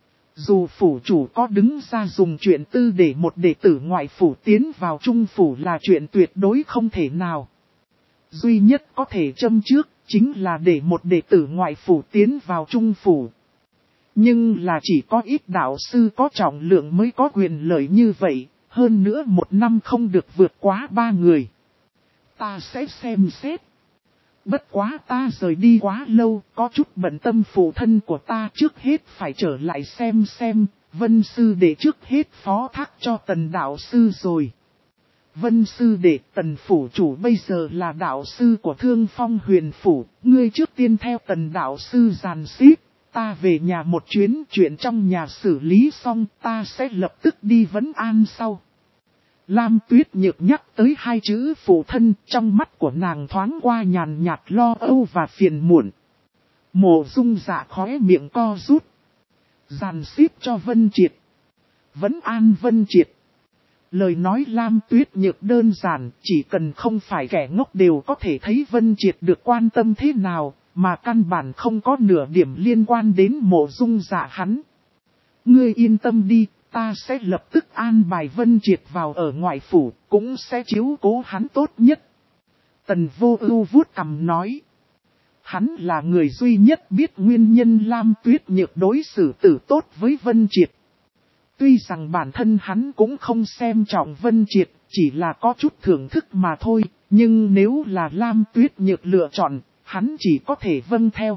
Dù phủ chủ có đứng ra dùng chuyện tư để một đệ tử ngoại phủ tiến vào Trung Phủ là chuyện tuyệt đối không thể nào. Duy nhất có thể châm trước chính là để một đệ tử ngoại phủ tiến vào Trung Phủ. Nhưng là chỉ có ít đạo sư có trọng lượng mới có quyền lợi như vậy, hơn nữa 1 năm không được vượt quá 3 người. Ta sẽ xem xét. Bất quá ta rời đi quá lâu, có chút bận tâm phụ thân của ta, trước hết phải trở lại xem, Vân sư đệ trước hết phó thác cho Tần đạo sư rồi. Vân sư đệ, Tần phủ chủ bây giờ là đạo sư của Thương Phong Huyền Phủ, ngươi trước tiên theo Tần đạo sư dàn xếp, ta về nhà một chuyến, chuyện trong nhà xử lý xong, ta sẽ lập tức đi vấn an sau. Lam Tuyết Nhược nhắc tới 2 chữ phụ thân, trong mắt của nàng thoáng qua nhàn nhạt lo âu và phiền muộn. Mộ Dung Dạ khóe miệng co rút. Dàn xếp cho Vân Triệt. Vấn an Vân Triệt. Lời nói Lam Tuyết Nhược đơn giản, chỉ cần không phải kẻ ngốc đều có thể thấy Vân Triệt được quan tâm thế nào, mà căn bản không có nửa điểm liên quan đến Mộ Dung Dạ hắn. Ngươi yên tâm đi, ta sẽ lập tức an bài Vân Triệt vào ở ngoại phủ, cũng sẽ chiếu cố hắn tốt nhất. Tần Vô Ưu vuốt cằm nói. Hắn là người duy nhất biết nguyên nhân Lam Tuyết Nhược đối xử tử tốt với Vân Triệt. Tuy rằng bản thân hắn cũng không xem trọng Vân Triệt, chỉ là có chút thưởng thức mà thôi, nhưng nếu là Lam Tuyết Nhược lựa chọn, hắn chỉ có thể vâng theo.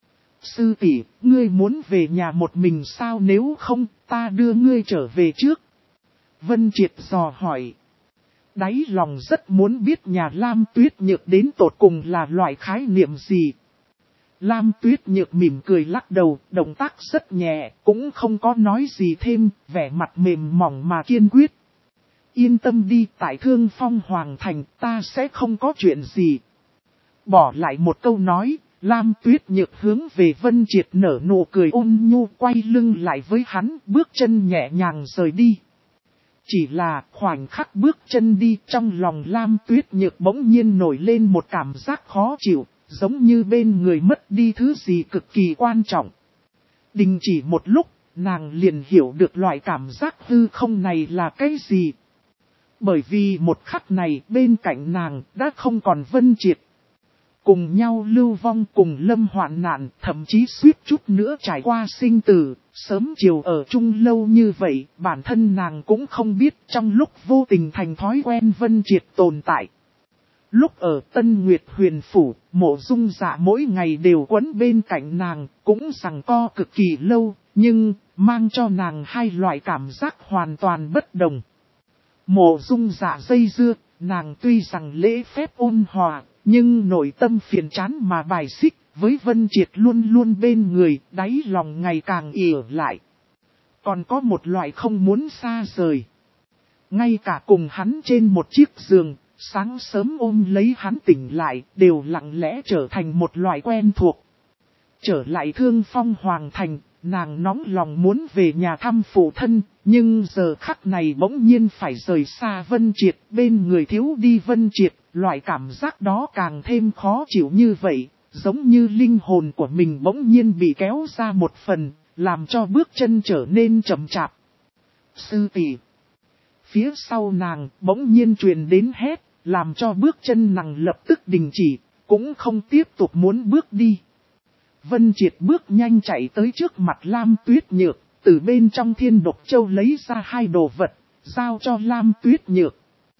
Sư tỷ, ngươi muốn về nhà một mình sao, nếu không, ta đưa ngươi trở về trước. Vân Triệt dò hỏi. Đáy lòng rất muốn biết nhà Lam Tuyết Nhược đến tột cùng là loại khái niệm gì. Lam Tuyết Nhược mỉm cười lắc đầu, động tác rất nhẹ, cũng không có nói gì thêm, vẻ mặt mềm mỏng mà kiên quyết. Yên tâm đi, tại Thương Phong Hoàng Thành, ta sẽ không có chuyện gì. Bỏ lại một câu nói, Lam Tuyết Nhược hướng về Vân Triệt nở nụ cười ôn nhu, quay lưng lại với hắn, bước chân nhẹ nhàng rời đi. Chỉ là khoảnh khắc bước chân đi, trong lòng Lam Tuyết Nhược bỗng nhiên nổi lên một cảm giác khó chịu, giống như bên người mất đi thứ gì cực kỳ quan trọng. Đình chỉ một lúc, nàng liền hiểu được loại cảm giác hư không này là cái gì. Bởi vì một khắc này bên cạnh nàng đã không còn Vân Triệt. Cùng nhau lưu vong cùng lâm hoạn nạn, thậm chí suýt chút nữa trải qua sinh tử, sớm chiều ở chung lâu như vậy, bản thân nàng cũng không biết trong lúc vô tình thành thói quen Vân Triệt tồn tại. Lúc ở Tân Nguyệt Huyền Phủ, Mộ Dung Dạ mỗi ngày đều quấn bên cạnh nàng, cũng giằng co cực kỳ lâu, nhưng mang cho nàng hai loại cảm giác hoàn toàn bất đồng. Mộ Dung Dạ dây dưa, nàng tuy rằng lễ phép ôn hòa, nhưng nội tâm phiền chán mà bài xích, với Vân Triệt luôn luôn bên người, đáy lòng ngày càng ỉa lại. Còn có một loại không muốn xa rời. Ngay cả cùng hắn trên một chiếc giường, sáng sớm ôm lấy hắn tỉnh lại, đều lặng lẽ trở thành một loại quen thuộc. Trở lại Thương Phong Hoàng Thành, nàng nóng lòng muốn về nhà thăm phụ thân, nhưng giờ khắc này bỗng nhiên phải rời xa Vân Triệt, bên người thiếu đi Vân Triệt, loại cảm giác đó càng thêm khó chịu như vậy, giống như linh hồn của mình bỗng nhiên bị kéo ra một phần, làm cho bước chân trở nên chậm chạp. Sư tỷ. Phía sau nàng bỗng nhiên truyền đến hét, làm cho bước chân nàng lập tức đình chỉ, cũng không tiếp tục muốn bước đi. Vân Triệt bước nhanh chạy tới trước mặt Lam Tuyết Nhược, từ bên trong Thiên Độc Châu lấy ra hai đồ vật, giao cho Lam Tuyết Nhược.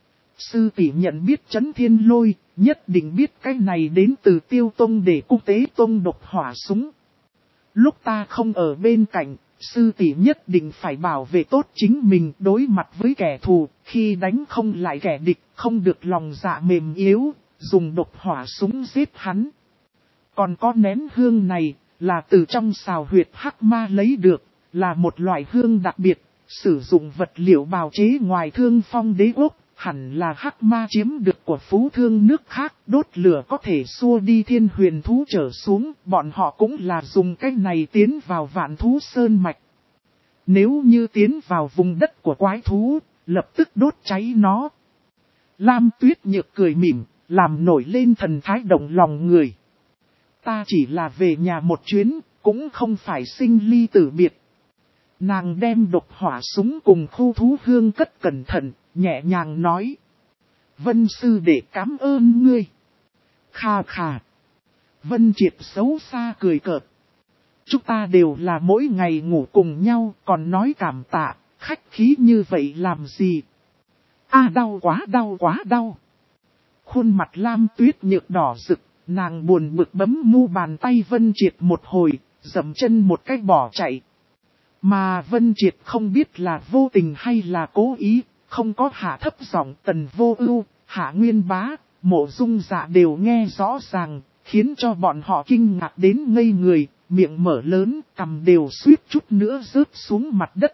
Sư tỷ nhận biết Chấn Thiên Lôi, nhất định biết cái này đến từ Tiêu Tông để cung tế Tông độc hỏa súng. Lúc ta không ở bên cạnh, sư tỷ nhất định phải bảo vệ tốt chính mình đối mặt với kẻ thù, khi đánh không lại kẻ địch, không được lòng dạ mềm yếu, dùng độc hỏa súng giết hắn. Còn có nén hương này, là từ trong xào huyệt hắc ma lấy được, là một loại hương đặc biệt, sử dụng vật liệu bào chế ngoài Thương Phong Đế quốc, hẳn là hắc ma chiếm được của phú thương nước khác, đốt lửa có thể xua đi thiên huyền thú trở xuống, bọn họ cũng là dùng cái này tiến vào Vạn Thú Sơn Mạch. Nếu như tiến vào vùng đất của quái thú, lập tức đốt cháy nó. Lam Tuyết Nhược cười mỉm, làm nổi lên thần thái động lòng người. Ta chỉ là về nhà một chuyến, cũng không phải sinh ly tử biệt. Nàng đem độc hỏa súng cùng khu thú hương cất cẩn thận, nhẹ nhàng nói. Vân sư đệ cảm ơn ngươi. Kha kha. Vân Triệt xấu xa cười cợt. Chúng ta đều là mỗi ngày ngủ cùng nhau, còn nói cảm tạ, khách khí như vậy làm gì? Đau quá đau quá đau. Khuôn mặt Lam Tuyết Nhược đỏ rực, nàng buồn bực bấm mu bàn tay Vân Triệt một hồi, dậm chân một cách bỏ chạy. Mà Vân Triệt không biết là vô tình hay là cố ý, không có hạ thấp giọng. Tần Vô Ưu, Hạ Nguyên Bá, Mộ Dung Dạ đều nghe rõ ràng, khiến cho bọn họ kinh ngạc đến ngây người, miệng mở lớn, cằm đều suýt chút nữa rớt xuống mặt đất.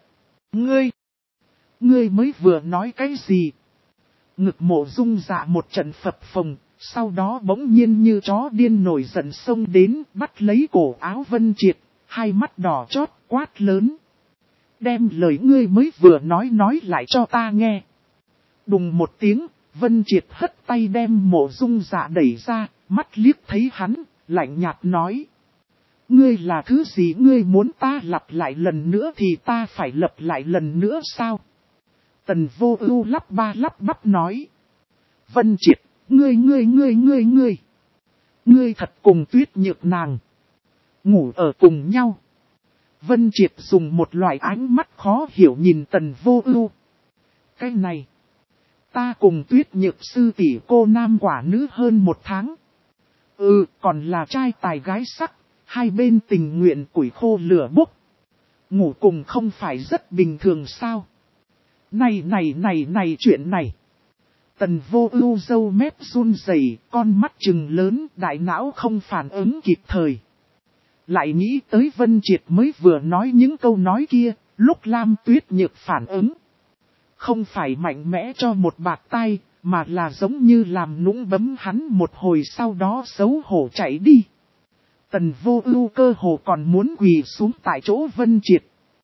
Ngươi mới vừa nói cái gì? Ngực Mộ Dung Dạ một trận phập phồng, sau đó bỗng nhiên như chó điên nổi giận xông đến, bắt lấy cổ áo Vân Triệt, hai mắt đỏ chót, quát lớn. Đem lời ngươi mới vừa nói lại cho ta nghe. Đùng một tiếng, Vân Triệt hất tay đem Mộ Dung Dạ đẩy ra, mắt liếc thấy hắn, lạnh nhạt nói. Ngươi là thứ gì, ngươi muốn ta lặp lại lần nữa thì ta phải lặp lại lần nữa sao? Tần Vô Ưu lắp ba lắp bắp nói. Vân Triệt, ngươi thật cùng Tuyết Nhược nàng ngủ ở cùng nhau. Vân Triệt dùng một loại ánh mắt khó hiểu nhìn Tần Vô Ưu. Cái này, ta cùng Tuyết Nhược sư tỷ cô nam quả nữ hơn 1 tháng. Còn là trai tài gái sắc, hai bên tình nguyện củi khô lửa bốc. Ngủ cùng không phải rất bình thường sao? Này chuyện này. Tần Vô Ưu râu mép run rẩy, con mắt trừng lớn, đại não không phản ứng kịp thời. Lại nghĩ tới Vân Triệt mới vừa nói những câu nói kia, lúc Lam Tuyết Nhược phản ứng. Không phải mạnh mẽ cho một bạt tay, mà là giống như làm nũng bấm hắn một hồi sau đó xấu hổ chạy đi. Tần Vô Ưu cơ hồ còn muốn quỳ xuống tại chỗ Vân Triệt.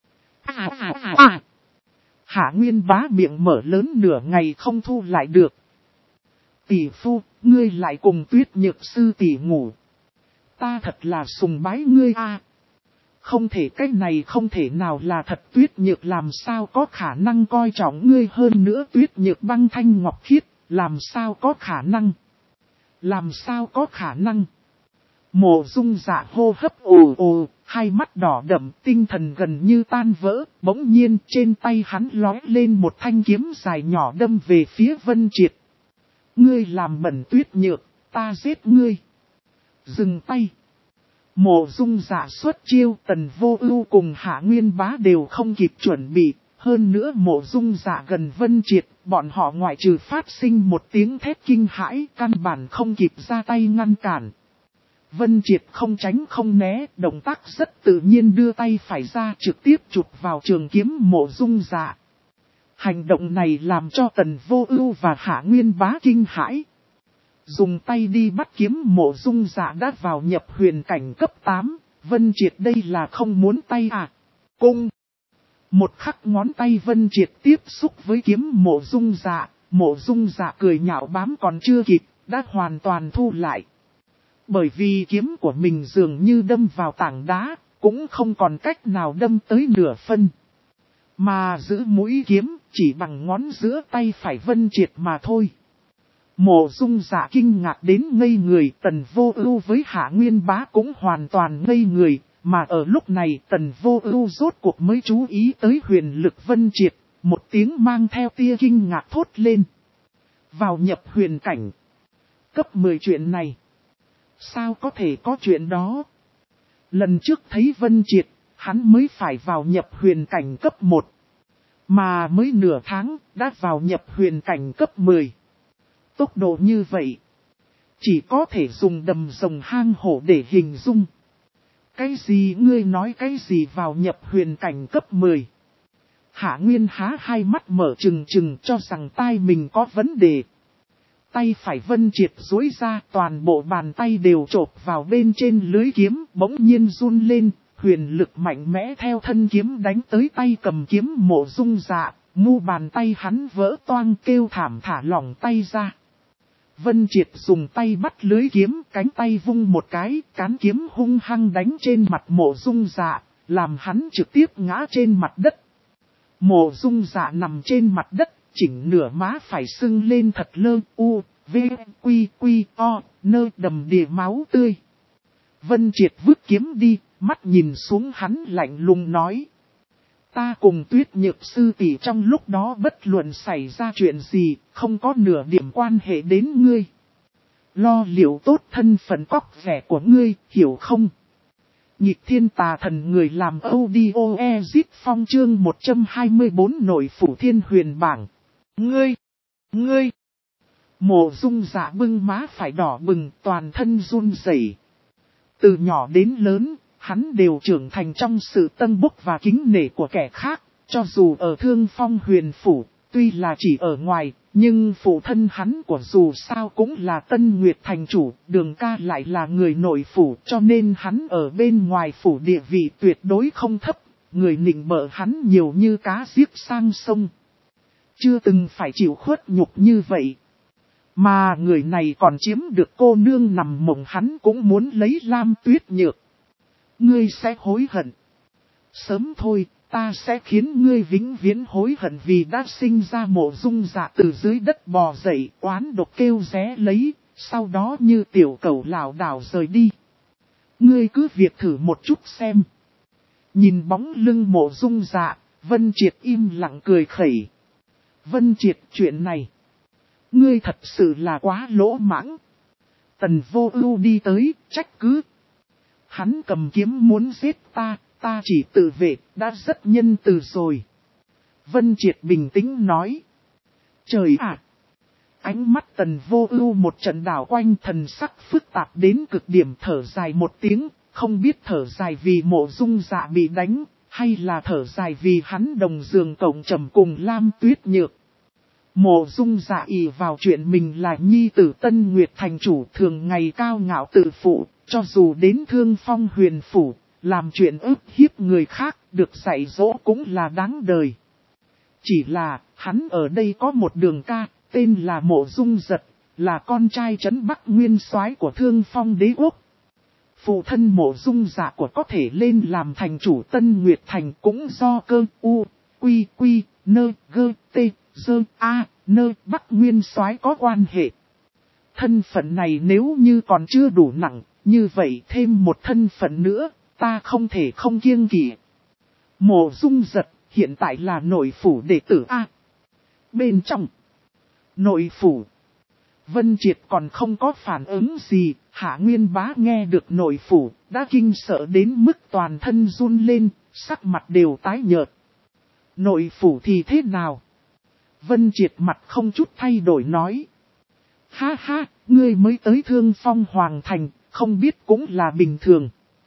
Hạ Nguyên Bá miệng mở lớn nửa ngày không thu lại được. Tỷ phu, ngươi lại cùng Tuyết Nhược sư tỷ ngủ. Ta thật là sùng bái ngươi a. Không thể, cái này không thể nào là thật, Tuyết Nhược làm sao có khả năng coi trọng ngươi, hơn nữa Tuyết Nhược băng thanh ngọc khiết, làm sao có khả năng. Làm sao có khả năng. Mộ Dung Dạ hô hấp ồ ồ, hai mắt đỏ đậm, tinh thần gần như tan vỡ, bỗng nhiên trên tay hắn lóe lên một thanh kiếm dài nhỏ đâm về phía Vân Triệt. Ngươi làm bẩn Tuyết Nhược, ta giết ngươi. Dừng tay. Mộ Dung Dạ xuất chiêu, Tần Vô Ưu cùng Hạ Nguyên Bá đều không kịp chuẩn bị, hơn nữa Mộ Dung Dạ gần Vân Triệt, bọn họ ngoại trừ phát sinh một tiếng thét kinh hãi, căn bản không kịp ra tay ngăn cản. Vân Triệt không tránh không né, động tác rất tự nhiên đưa tay phải ra trực tiếp chụp vào trường kiếm Mộ Dung Dạ. Hành động này làm cho Tần Vô Ưu và Hạ Nguyên Bá kinh hãi. Dùng tay đi bắt kiếm Mộ Dung Dạ đã vào nhập huyền cảnh cấp 8, Vân Triệt đây là không muốn tay à? Cung! Một khắc ngón tay Vân Triệt tiếp xúc với kiếm Mộ Dung Dạ cười nhạo bám còn chưa kịp, đã hoàn toàn thu lại. Bởi vì kiếm của mình dường như đâm vào tảng đá, cũng không còn cách nào đâm tới nửa phân. Mà giữ mũi kiếm chỉ bằng ngón giữa tay phải Vân Triệt mà thôi. Mộ Dung Dạ kinh ngạc đến ngây người, Tần Vô Ưu với Hạ Nguyên Bá cũng hoàn toàn ngây người, mà ở lúc này Tần Vô Ưu rốt cuộc mới chú ý tới huyền lực Vân Triệt, một tiếng mang theo tia kinh ngạc thốt lên. Vào nhập huyền cảnh. Cấp 10 chuyện này. Sao có thể có chuyện đó? Lần trước thấy Vân Triệt, hắn mới phải vào nhập huyền cảnh cấp 1. Mà mới nửa tháng, đã vào nhập huyền cảnh cấp 10. Tốc độ như vậy, chỉ có thể dùng đầm rồng hang hổ để hình dung. Cái gì ngươi nói cái gì vào nhập huyền cảnh cấp 10? Hạ Nguyên há hai mắt mở trừng trừng cho rằng tai mình có vấn đề. Tay phải Vân Triệt duỗi ra, toàn bộ bàn tay đều chộp vào bên trên lưới kiếm, bỗng nhiên run lên, huyền lực mạnh mẽ theo thân kiếm đánh tới tay cầm kiếm Mộ Dung Dạ, mu bàn tay hắn vỡ toang kêu thảm thả lỏng tay ra. Vân Triệt dùng tay bắt lưới kiếm, cánh tay vung một cái, cán kiếm hung hăng đánh trên mặt Mộ Dung Dạ, làm hắn trực tiếp ngã trên mặt đất. Mộ Dung Dạ nằm trên mặt đất, chỉnh nửa má phải sưng lên thật lơ, u, v, quy, o, nơ đầm đìa máu tươi. Vân Triệt vứt kiếm đi, mắt nhìn xuống hắn lạnh lùng nói. Ta cùng Tuyết Nhược sư tỷ trong lúc đó bất luận xảy ra chuyện gì, không có nửa điểm quan hệ đến ngươi. Lo liệu tốt thân phận cóc vẻ của ngươi, hiểu không? Nhịp thiên tà thần người làm audio exit phong chương 124 nội phủ thiên huyền bảng. Ngươi! Mộ Dung Dạ bưng má phải đỏ bừng, toàn thân run rẩy. Từ nhỏ đến lớn, hắn đều trưởng thành trong sự tân bốc và kính nể của kẻ khác, cho dù ở Thương Phong huyền phủ, tuy là chỉ ở ngoài, nhưng phụ thân hắn của dù sao cũng là Tân Nguyệt thành chủ, Đường ca lại là người nội phủ, cho nên hắn ở bên ngoài phủ địa vị tuyệt đối không thấp, người nịnh bợ hắn nhiều như cá giết sang sông. Chưa từng phải chịu khuất nhục như vậy. Mà người này còn chiếm được cô nương nằm mộng, hắn cũng muốn lấy Lam Tuyết Nhược. Ngươi sẽ hối hận. Sớm thôi, ta sẽ khiến ngươi vĩnh viễn hối hận vì đã sinh ra. Mộ Dung Dạ từ dưới đất bò dậy, oán độc kêu ré lấy, sau đó như tiểu cẩu lảo đảo rời đi. Ngươi cứ việc thử một chút xem. Nhìn bóng lưng Mộ Dung Dạ, Vân Triệt im lặng cười khẩy. Vân Triệt, chuyện này, ngươi thật sự là quá lỗ mãng. Tần Vô Ưu đi tới, trách cứ. Hắn cầm kiếm muốn giết ta, ta chỉ tự vệ, đã rất nhân từ rồi. Vân Triệt bình tĩnh nói. Trời ạ! Ánh mắt Tần Vô Ưu một trận đảo quanh, thần sắc phức tạp đến cực điểm, thở dài một tiếng, không biết thở dài vì Mộ Dung Dạ bị đánh, hay là thở dài vì hắn đồng giường cộng trầm cùng Lam Tuyết Nhược. Mộ Dung Dạ ỷ vào chuyện mình là nhi tử Tân Nguyệt thành chủ, thường ngày cao ngạo tự phụ, cho dù đến Thương Phong Huyền phủ, làm chuyện ức hiếp người khác, được dạy dỗ cũng là đáng đời. Chỉ là, hắn ở đây có một đường ca, tên là Mộ Dung Giật, là con trai trấn Bắc nguyên soái của Thương Phong đế quốc. Phụ thân Mộ Dung Dạ của có thể lên làm thành chủ Tân Nguyệt thành cũng do cơ u, quy quy, nơ, gơ, tê, dơ, a, nơ Bắc nguyên soái có quan hệ. Thân phận này nếu như còn chưa đủ nặng, như vậy thêm một thân phận nữa, ta không thể không kiêng kỵ. Mộ Dung Giật hiện tại là nội phủ đệ tử A. Bên trong nội phủ, Vân Triệt còn không có phản ứng gì, Hạ Nguyên Bá nghe được nội phủ, đã kinh sợ đến mức toàn thân run lên, sắc mặt đều tái nhợt. Nội phủ thì thế nào? Vân Triệt mặt không chút thay đổi nói. Ha ha, ngươi mới tới Thương Phong Hoàng Thành, không biết cũng là bình thường.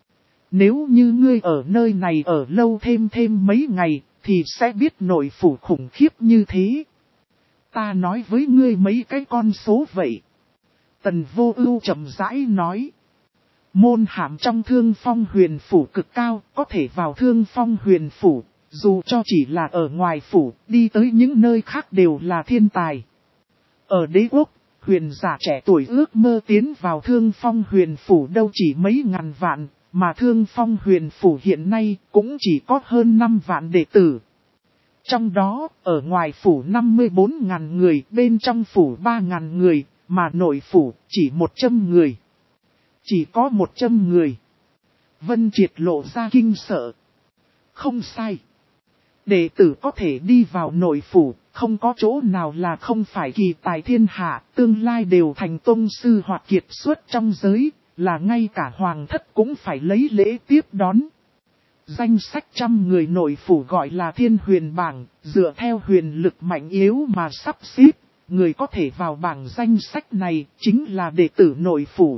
Nếu như ngươi ở nơi này ở lâu thêm mấy ngày, thì sẽ biết nội phủ khủng khiếp như thế. Ta nói với ngươi mấy cái con số vậy. Tần Vô Ưu chậm rãi nói. Môn hàm trong Thương Phong Huyền phủ cực cao, có thể vào Thương Phong Huyền phủ, dù cho chỉ là ở ngoài phủ, đi tới những nơi khác đều là thiên tài. Ở đế quốc, huyền giả trẻ tuổi ước mơ tiến vào Thương Phong Huyền phủ đâu chỉ mấy ngàn vạn, mà Thương Phong Huyền phủ hiện nay cũng chỉ có hơn 5 vạn đệ tử. Trong đó, ở ngoài phủ 54.000 người, bên trong phủ 3.000 người, mà nội phủ chỉ 100 người. Chỉ có 100 người. Vân Triệt lộ ra kinh sợ. Không sai. Đệ tử có thể đi vào nội phủ, không có chỗ nào là không phải kỳ tài thiên hạ, tương lai đều thành tông sư hoặc kiệt xuất trong giới, là ngay cả hoàng thất cũng phải lấy lễ tiếp đón. Danh sách 100 người nội phủ gọi là Thiên Huyền bảng, dựa theo huyền lực mạnh yếu mà sắp xếp, người có thể vào bảng danh sách này chính là đệ tử nội phủ.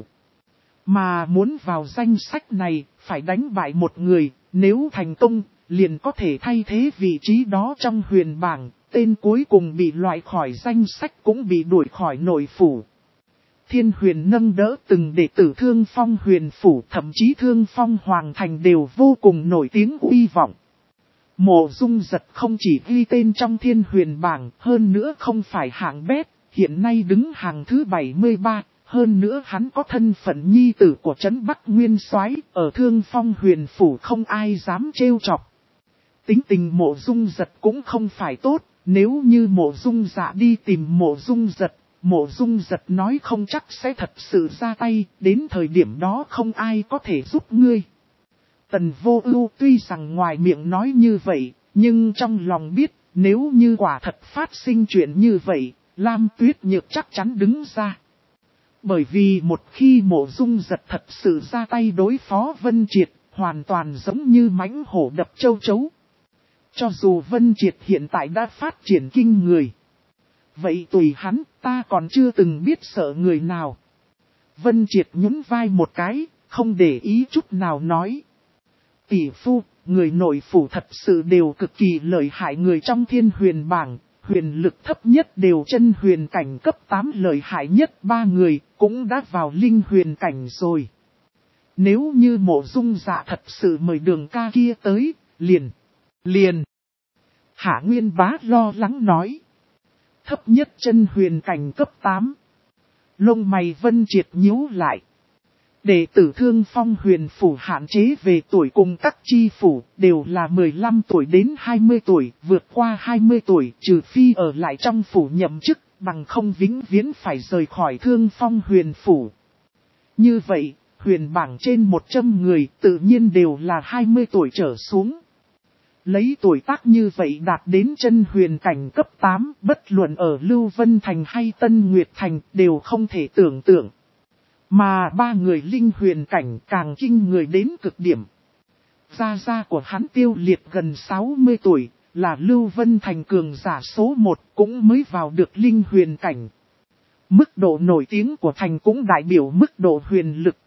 Mà muốn vào danh sách này, phải đánh bại một người, nếu thành công, liền có thể thay thế vị trí đó trong huyền bảng, tên cuối cùng bị loại khỏi danh sách cũng bị đuổi khỏi nội phủ. Thiên Huyền nâng đỡ từng đệ tử Thương Phong Huyền phủ, thậm chí Thương Phong Hoàng thành đều vô cùng nổi tiếng uy vọng. Mộ Dung Giật không chỉ ghi tên trong Thiên Huyền bảng, hơn nữa không phải hạng bét, hiện nay đứng hàng thứ 73, hơn nữa hắn có thân phận nhi tử của trấn Bắc Nguyên soái, ở Thương Phong Huyền phủ không ai dám trêu chọc. Tính tình Mộ Dung Giật cũng không phải tốt, nếu như Mộ Dung Dạ đi tìm Mộ Dung Giật, Mộ Dung Giật nói không chắc sẽ thật sự ra tay, đến thời điểm đó không ai có thể giúp ngươi. Tần Vô Ưu tuy rằng ngoài miệng nói như vậy, nhưng trong lòng biết, nếu như quả thật phát sinh chuyện như vậy, Lam Tuyết Nhược chắc chắn đứng ra. Bởi vì một khi Mộ Dung Giật thật sự ra tay đối phó Vân Triệt, hoàn toàn giống như mãnh hổ đập châu chấu. Cho dù Vân Triệt hiện tại đã phát triển kinh người. Vậy tùy hắn, ta còn chưa từng biết sợ người nào. Vân Triệt nhún vai một cái, không để ý chút nào nói. Tỷ phu, người nội phủ thật sự đều cực kỳ lợi hại, người trong Thiên Huyền bảng, huyền lực thấp nhất đều chân huyền cảnh cấp 8, lợi hại nhất 3 người, cũng đã vào linh huyền cảnh rồi. Nếu như Mộ Dung Dạ thật sự mời đường ca kia tới, liền. Hạ Nguyên Bá lo lắng nói. Thấp nhất chân huyền cảnh cấp 8. Lông mày Vân Triệt nhíu lại. Đệ tử Thương Phong huyền phủ hạn chế về tuổi cùng các chi phủ đều là 15 tuổi đến 20 tuổi, vượt qua 20 tuổi trừ phi ở lại trong phủ nhậm chức, bằng không vĩnh viễn phải rời khỏi Thương Phong huyền phủ. Như vậy, huyền bảng trên 100 người tự nhiên đều là 20 tuổi trở xuống. Lấy tuổi tác như vậy đạt đến chân huyền cảnh cấp 8, bất luận ở Lưu Vân Thành hay Tân Nguyệt Thành đều không thể tưởng tượng. Mà ba người linh huyền cảnh càng kinh người đến cực điểm. Gia gia của hắn Tiêu Liệt gần 60 tuổi, là Lưu Vân Thành cường giả số 1, cũng mới vào được linh huyền cảnh. Mức độ nổi tiếng của thành cũng đại biểu mức độ huyền lực.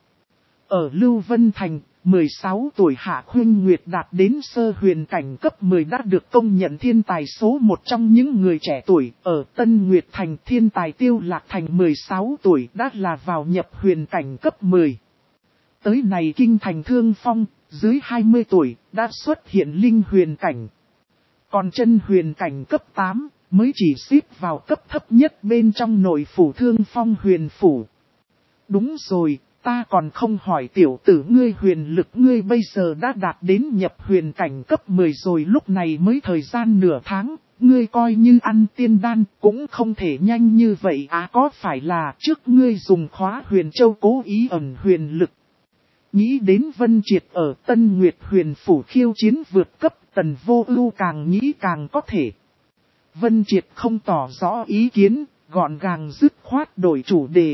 Ở Lưu Vân Thành, 16 tuổi Hạ Khuynh Nguyệt đạt đến sơ huyền cảnh cấp 10 đã được công nhận thiên tài số 1 trong những người trẻ tuổi. Ở Tân Nguyệt Thành, thiên tài Tiêu Lạc Thành 16 tuổi đã là vào nhập huyền cảnh cấp 10. Tới này kinh thành Thương Phong, dưới 20 tuổi, đã xuất hiện linh huyền cảnh. Còn chân huyền cảnh cấp 8, mới chỉ xếp vào cấp thấp nhất bên trong nội phủ Thương Phong huyền phủ. Đúng rồi. Ta còn không hỏi tiểu tử ngươi huyền lực ngươi bây giờ đã đạt đến nhập huyền cảnh cấp 10 rồi, lúc này mới thời gian nửa tháng, ngươi coi như ăn tiên đan cũng không thể nhanh như vậy có phải là trước ngươi dùng khóa huyền châu cố ý ẩn huyền lực. Nghĩ đến Vân Triệt ở Tân Nguyệt huyền phủ khiêu chiến vượt cấp, Tần Vô Ưu càng nghĩ càng có thể. Vân Triệt không tỏ rõ ý kiến, gọn gàng dứt khoát đổi chủ đề.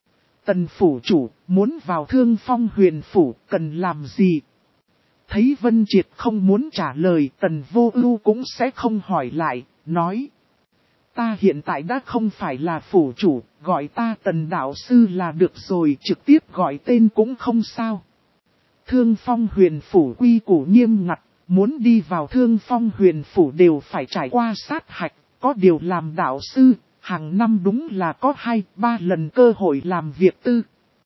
Tần phủ chủ, muốn vào Thương Phong huyền phủ, cần làm gì? Thấy Vân Triệt không muốn trả lời, Tần Vô Ưu cũng sẽ không hỏi lại, nói. Ta hiện tại đã không phải là phủ chủ, gọi ta Tần đạo sư là được rồi, trực tiếp gọi tên cũng không sao. Thương Phong huyền phủ quy củ nghiêm ngặt, muốn đi vào Thương Phong huyền phủ đều phải trải qua sát hạch, có điều làm đạo sư. Hàng năm đúng là có 2-3 lần cơ hội làm việc tư.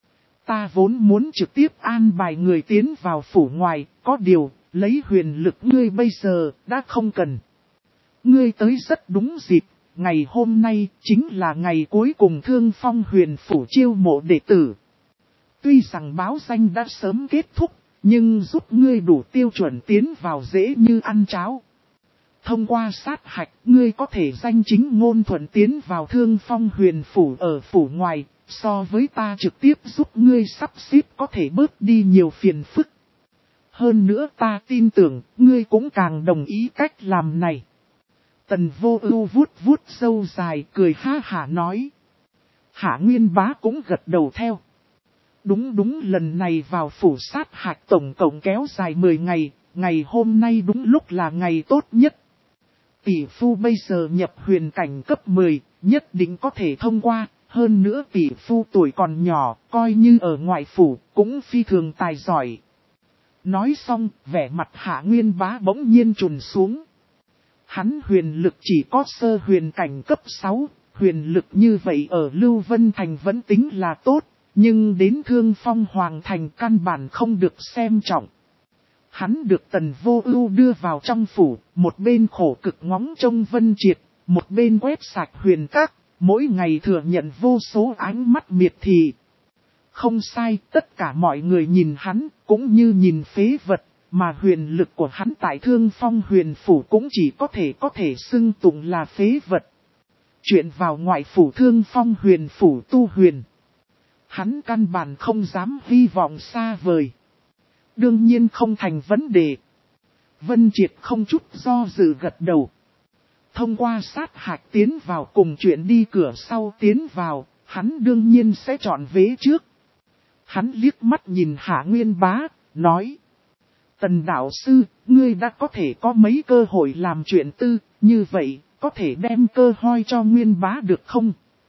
Ta vốn muốn trực tiếp an bài người tiến vào phủ ngoài, có điều, lấy huyền lực ngươi bây giờ, đã không cần. Ngươi tới rất đúng dịp, ngày hôm nay chính là ngày cuối cùng Thương Phong huyền phủ chiêu mộ đệ tử. Tuy rằng báo danh đã sớm kết thúc, nhưng giúp ngươi đủ tiêu chuẩn tiến vào dễ như ăn cháo. Thông qua sát hạch, ngươi có thể danh chính ngôn thuận tiến vào Thương Phong huyền phủ ở phủ ngoài, so với ta trực tiếp giúp ngươi sắp xếp có thể bớt đi nhiều phiền phức. Hơn nữa ta tin tưởng, ngươi cũng càng đồng ý cách làm này. Tần Vô Ưu vuốt vuốt râu dài cười ha hả nói. Hạ Nguyên Bá cũng gật đầu theo. Đúng lần này vào phủ sát hạch tổng cộng kéo dài 10 ngày, ngày hôm nay đúng lúc là ngày tốt nhất. Tỷ phu bây giờ nhập huyền cảnh cấp 10, nhất định có thể thông qua, hơn nữa tỷ phu tuổi còn nhỏ, coi như ở ngoại phủ, cũng phi thường tài giỏi. Nói xong, vẻ mặt Hạ Nguyên Bá bỗng nhiên trùn xuống. Hắn huyền lực chỉ có sơ huyền cảnh cấp 6, huyền lực như vậy ở Lưu Vân Thành vẫn tính là tốt, nhưng đến Thương Phong Hoàng Thành căn bản không được xem trọng. Hắn được Tần Vô Ưu đưa vào trong phủ, một bên khổ cực ngóng trông Vân Triệt, một bên quét sạch huyền các, mỗi ngày thừa nhận vô số ánh mắt miệt thị. Không sai, tất cả mọi người nhìn hắn, cũng như nhìn phế vật, mà huyền lực của hắn tại Thương Phong huyền phủ cũng chỉ có thể xưng tụng là phế vật. Chuyện vào ngoại phủ Thương Phong huyền phủ tu huyền. Hắn căn bản không dám hy vọng xa vời. Đương nhiên không thành vấn đề. Vân Triệt không chút do dự gật đầu. Thông qua sát hạch tiến vào cùng chuyện đi cửa sau tiến vào, hắn đương nhiên sẽ chọn vế trước. Hắn liếc mắt nhìn Hạ Nguyên Bá, nói. Tần đạo sư, ngươi đã có thể có mấy cơ hội làm chuyện tư, như vậy, có thể đem cơ hoi cho Nguyên Bá được không?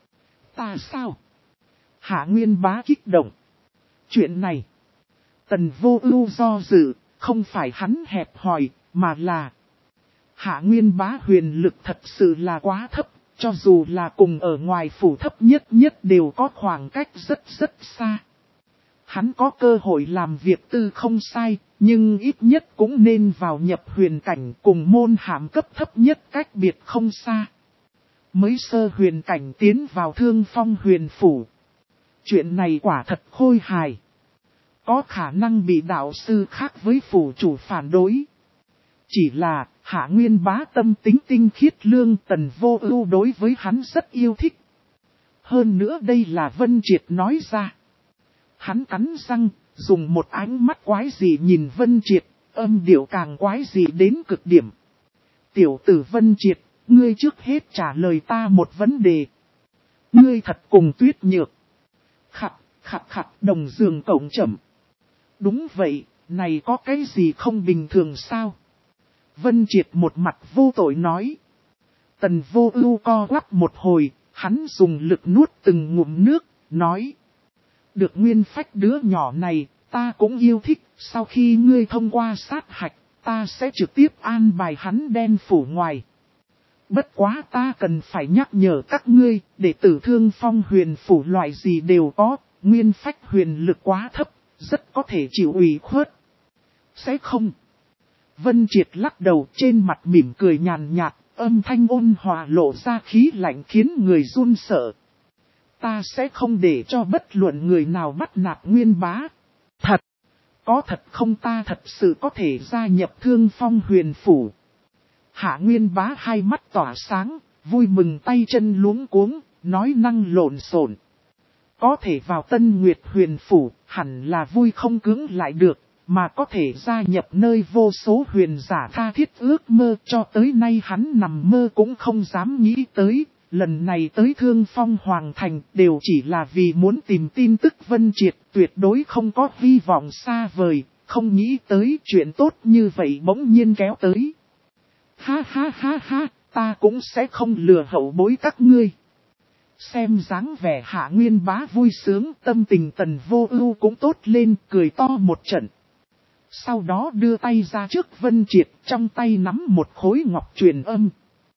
Ta sao? Hạ Nguyên Bá kích động. Chuyện này. Tần Vô Ưu do dự, không phải hắn hẹp hòi, mà là Hạ Nguyên Bá huyền lực thật sự là quá thấp, cho dù là cùng ở ngoài phủ thấp nhất đều có khoảng cách rất xa. Hắn có cơ hội làm việc tư không sai, nhưng ít nhất cũng nên vào nhập huyền cảnh cùng môn hàm cấp thấp nhất cách biệt không xa. Mới sơ huyền cảnh tiến vào Thương Phong huyền phủ. Chuyện này quả thật khôi hài. Có khả năng bị đạo sư khác với phủ chủ phản đối. Chỉ là, Hạ Nguyên Bá tâm tính tinh khiết lương, Tần Vô Ưu đối với hắn rất yêu thích. Hơn nữa đây là Vân Triệt nói ra. Hắn cắn răng, dùng một ánh mắt quái dị nhìn Vân Triệt, âm điệu càng quái dị đến cực điểm. Tiểu tử Vân Triệt, ngươi trước hết trả lời ta một vấn đề. Ngươi thật cùng Tuyết Nhược. Khặt, đồng giường cổng chậm. Đúng vậy, này có cái gì không bình thường sao? Vân Triệt một mặt vô tội nói. Tần Vô Ưu co quắp một hồi, hắn dùng lực nuốt từng ngụm nước, nói. Được Nguyên Phách đứa nhỏ này, ta cũng yêu thích, sau khi ngươi thông qua sát hạch, ta sẽ trực tiếp an bài hắn đen phủ ngoài. Bất quá ta cần phải nhắc nhở các ngươi, đệ tử Thương Phong huyền phủ loại gì đều có, Nguyên Phách huyền lực quá thấp, rất có thể chịu ủy khuất. Sẽ không? Vân Triệt lắc đầu, trên mặt mỉm cười nhàn nhạt, âm thanh ôn hòa lộ ra khí lạnh khiến người run sợ. Ta sẽ không để cho bất luận người nào bắt nạt Nguyên Bá. Thật! Có thật không, ta thật sự có thể gia nhập Thương Phong huyền phủ. Hạ Nguyên Bá hai mắt tỏa sáng, vui mừng tay chân luống cuống, nói năng lộn xộn. Có thể vào Tân Nguyệt huyền phủ, hẳn là vui không cưỡng lại được, mà có thể gia nhập nơi vô số huyền giả tha thiết ước mơ, cho tới nay hắn nằm mơ cũng không dám nghĩ tới. Lần này tới Thương Phong Hoàng Thành đều chỉ là vì muốn tìm tin tức Vân Triệt, tuyệt đối không có hy vọng xa vời, không nghĩ tới chuyện tốt như vậy bỗng nhiên kéo tới. Ha, ta cũng sẽ không lừa hậu bối các ngươi. Xem dáng vẻ Hạ Nguyên Bá vui sướng, tâm tình Tần Vô Ưu cũng tốt lên, cười to một trận. Sau đó đưa tay ra trước Vân Triệt, trong tay nắm một khối ngọc truyền âm.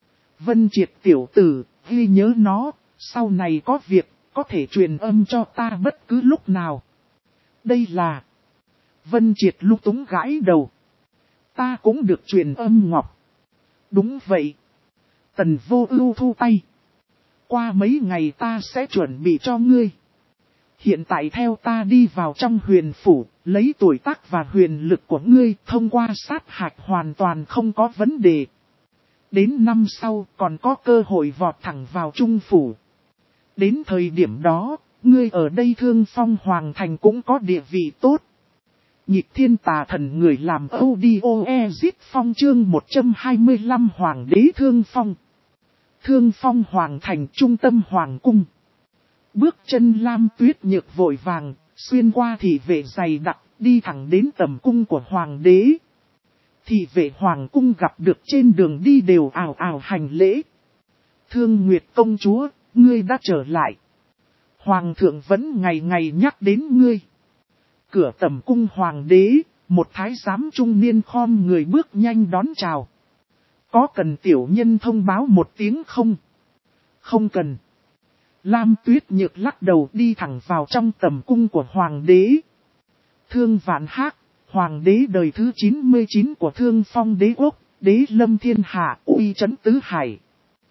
Vân Triệt tiểu tử, ghi nhớ nó, sau này có việc, có thể truyền âm cho ta bất cứ lúc nào. Đây là... Vân Triệt lung túng gãi đầu. Ta cũng được truyền âm ngọc. Đúng vậy. Tần Vô Ưu thu tay. Qua mấy ngày ta sẽ chuẩn bị cho ngươi. Hiện tại theo ta đi vào trong huyền phủ, lấy tuổi tác và huyền lực của ngươi, thông qua sát hạch hoàn toàn không có vấn đề. Đến năm sau còn có cơ hội vọt thẳng vào trung phủ. Đến thời điểm đó, ngươi ở đây Thương Phong Hoàng Thành cũng có địa vị tốt. Nhịp thiên tà thần người làm audio phong chương 125 Hoàng đế Thương Phong. Thương Phong Hoàng Thành trung tâm Hoàng cung. Bước chân Lam Tuyết Nhược vội vàng, xuyên qua thị vệ dày đặc, đi thẳng đến tầm cung của Hoàng đế. Thị vệ Hoàng cung gặp được trên đường đi đều ào ào hành lễ. Thương Nguyệt công chúa, ngươi đã trở lại. Hoàng thượng vẫn ngày ngày nhắc đến ngươi. Cửa tầm cung Hoàng đế, một thái giám trung niên khom người bước nhanh đón chào. Có cần tiểu nhân thông báo một tiếng không? Không cần. Lam Tuyết Nhược lắc đầu đi thẳng vào trong tầm cung của Hoàng đế. Thương Vạn Hác, Hoàng đế đời thứ 99 của Thương Phong đế quốc, đế lâm thiên hạ, uy trấn tứ hải.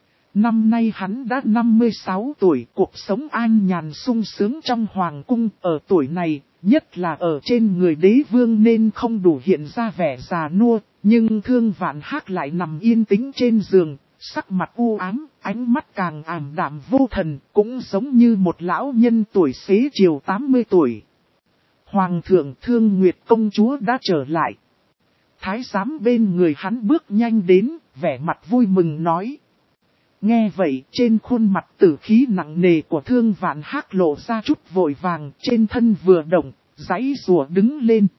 Năm nay hắn đã 56 tuổi, cuộc sống an nhàn sung sướng trong Hoàng cung. Ở tuổi này, nhất là ở trên người đế vương nên không đủ hiện ra vẻ già nua, nhưng Thương Vạn Hác lại nằm yên tĩnh trên giường, sắc mặt u ám, ánh mắt càng ảm đạm vô thần, cũng giống như một lão nhân tuổi xế chiều 80 tuổi. Hoàng thượng Thương Nguyệt công chúa đã trở lại. Thái giám bên người hắn bước nhanh đến, vẻ mặt vui mừng nói. Nghe vậy, trên khuôn mặt tử khí nặng nề của Thương Vạn Hác lộ ra chút vội vàng, trên thân vừa động, giãy giụa đứng lên.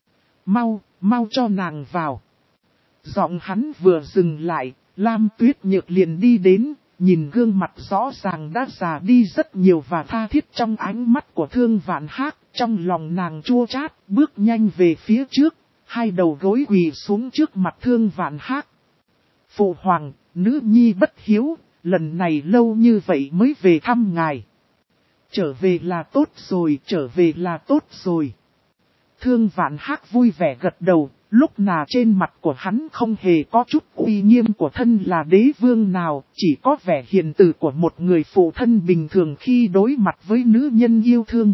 Mau cho nàng vào. Giọng hắn vừa dừng lại, Lam Tuyết Nhược liền đi đến, nhìn gương mặt rõ ràng đã già đi rất nhiều và tha thiết trong ánh mắt của Thương Vạn Hác, trong lòng nàng chua chát, bước nhanh về phía trước, hai đầu gối quỳ xuống trước mặt Thương Vạn Hác. Phụ hoàng, nữ nhi bất hiếu, lần này lâu như vậy mới về thăm ngài. Trở về là tốt rồi, trở về là tốt rồi. Thương Vạn Hác vui vẻ gật đầu, Lúc nào trên mặt của hắn không hề có chút uy nghiêm của thân là đế vương nào, chỉ có vẻ hiền từ của một người phụ thân bình thường khi đối mặt với nữ nhân yêu thương.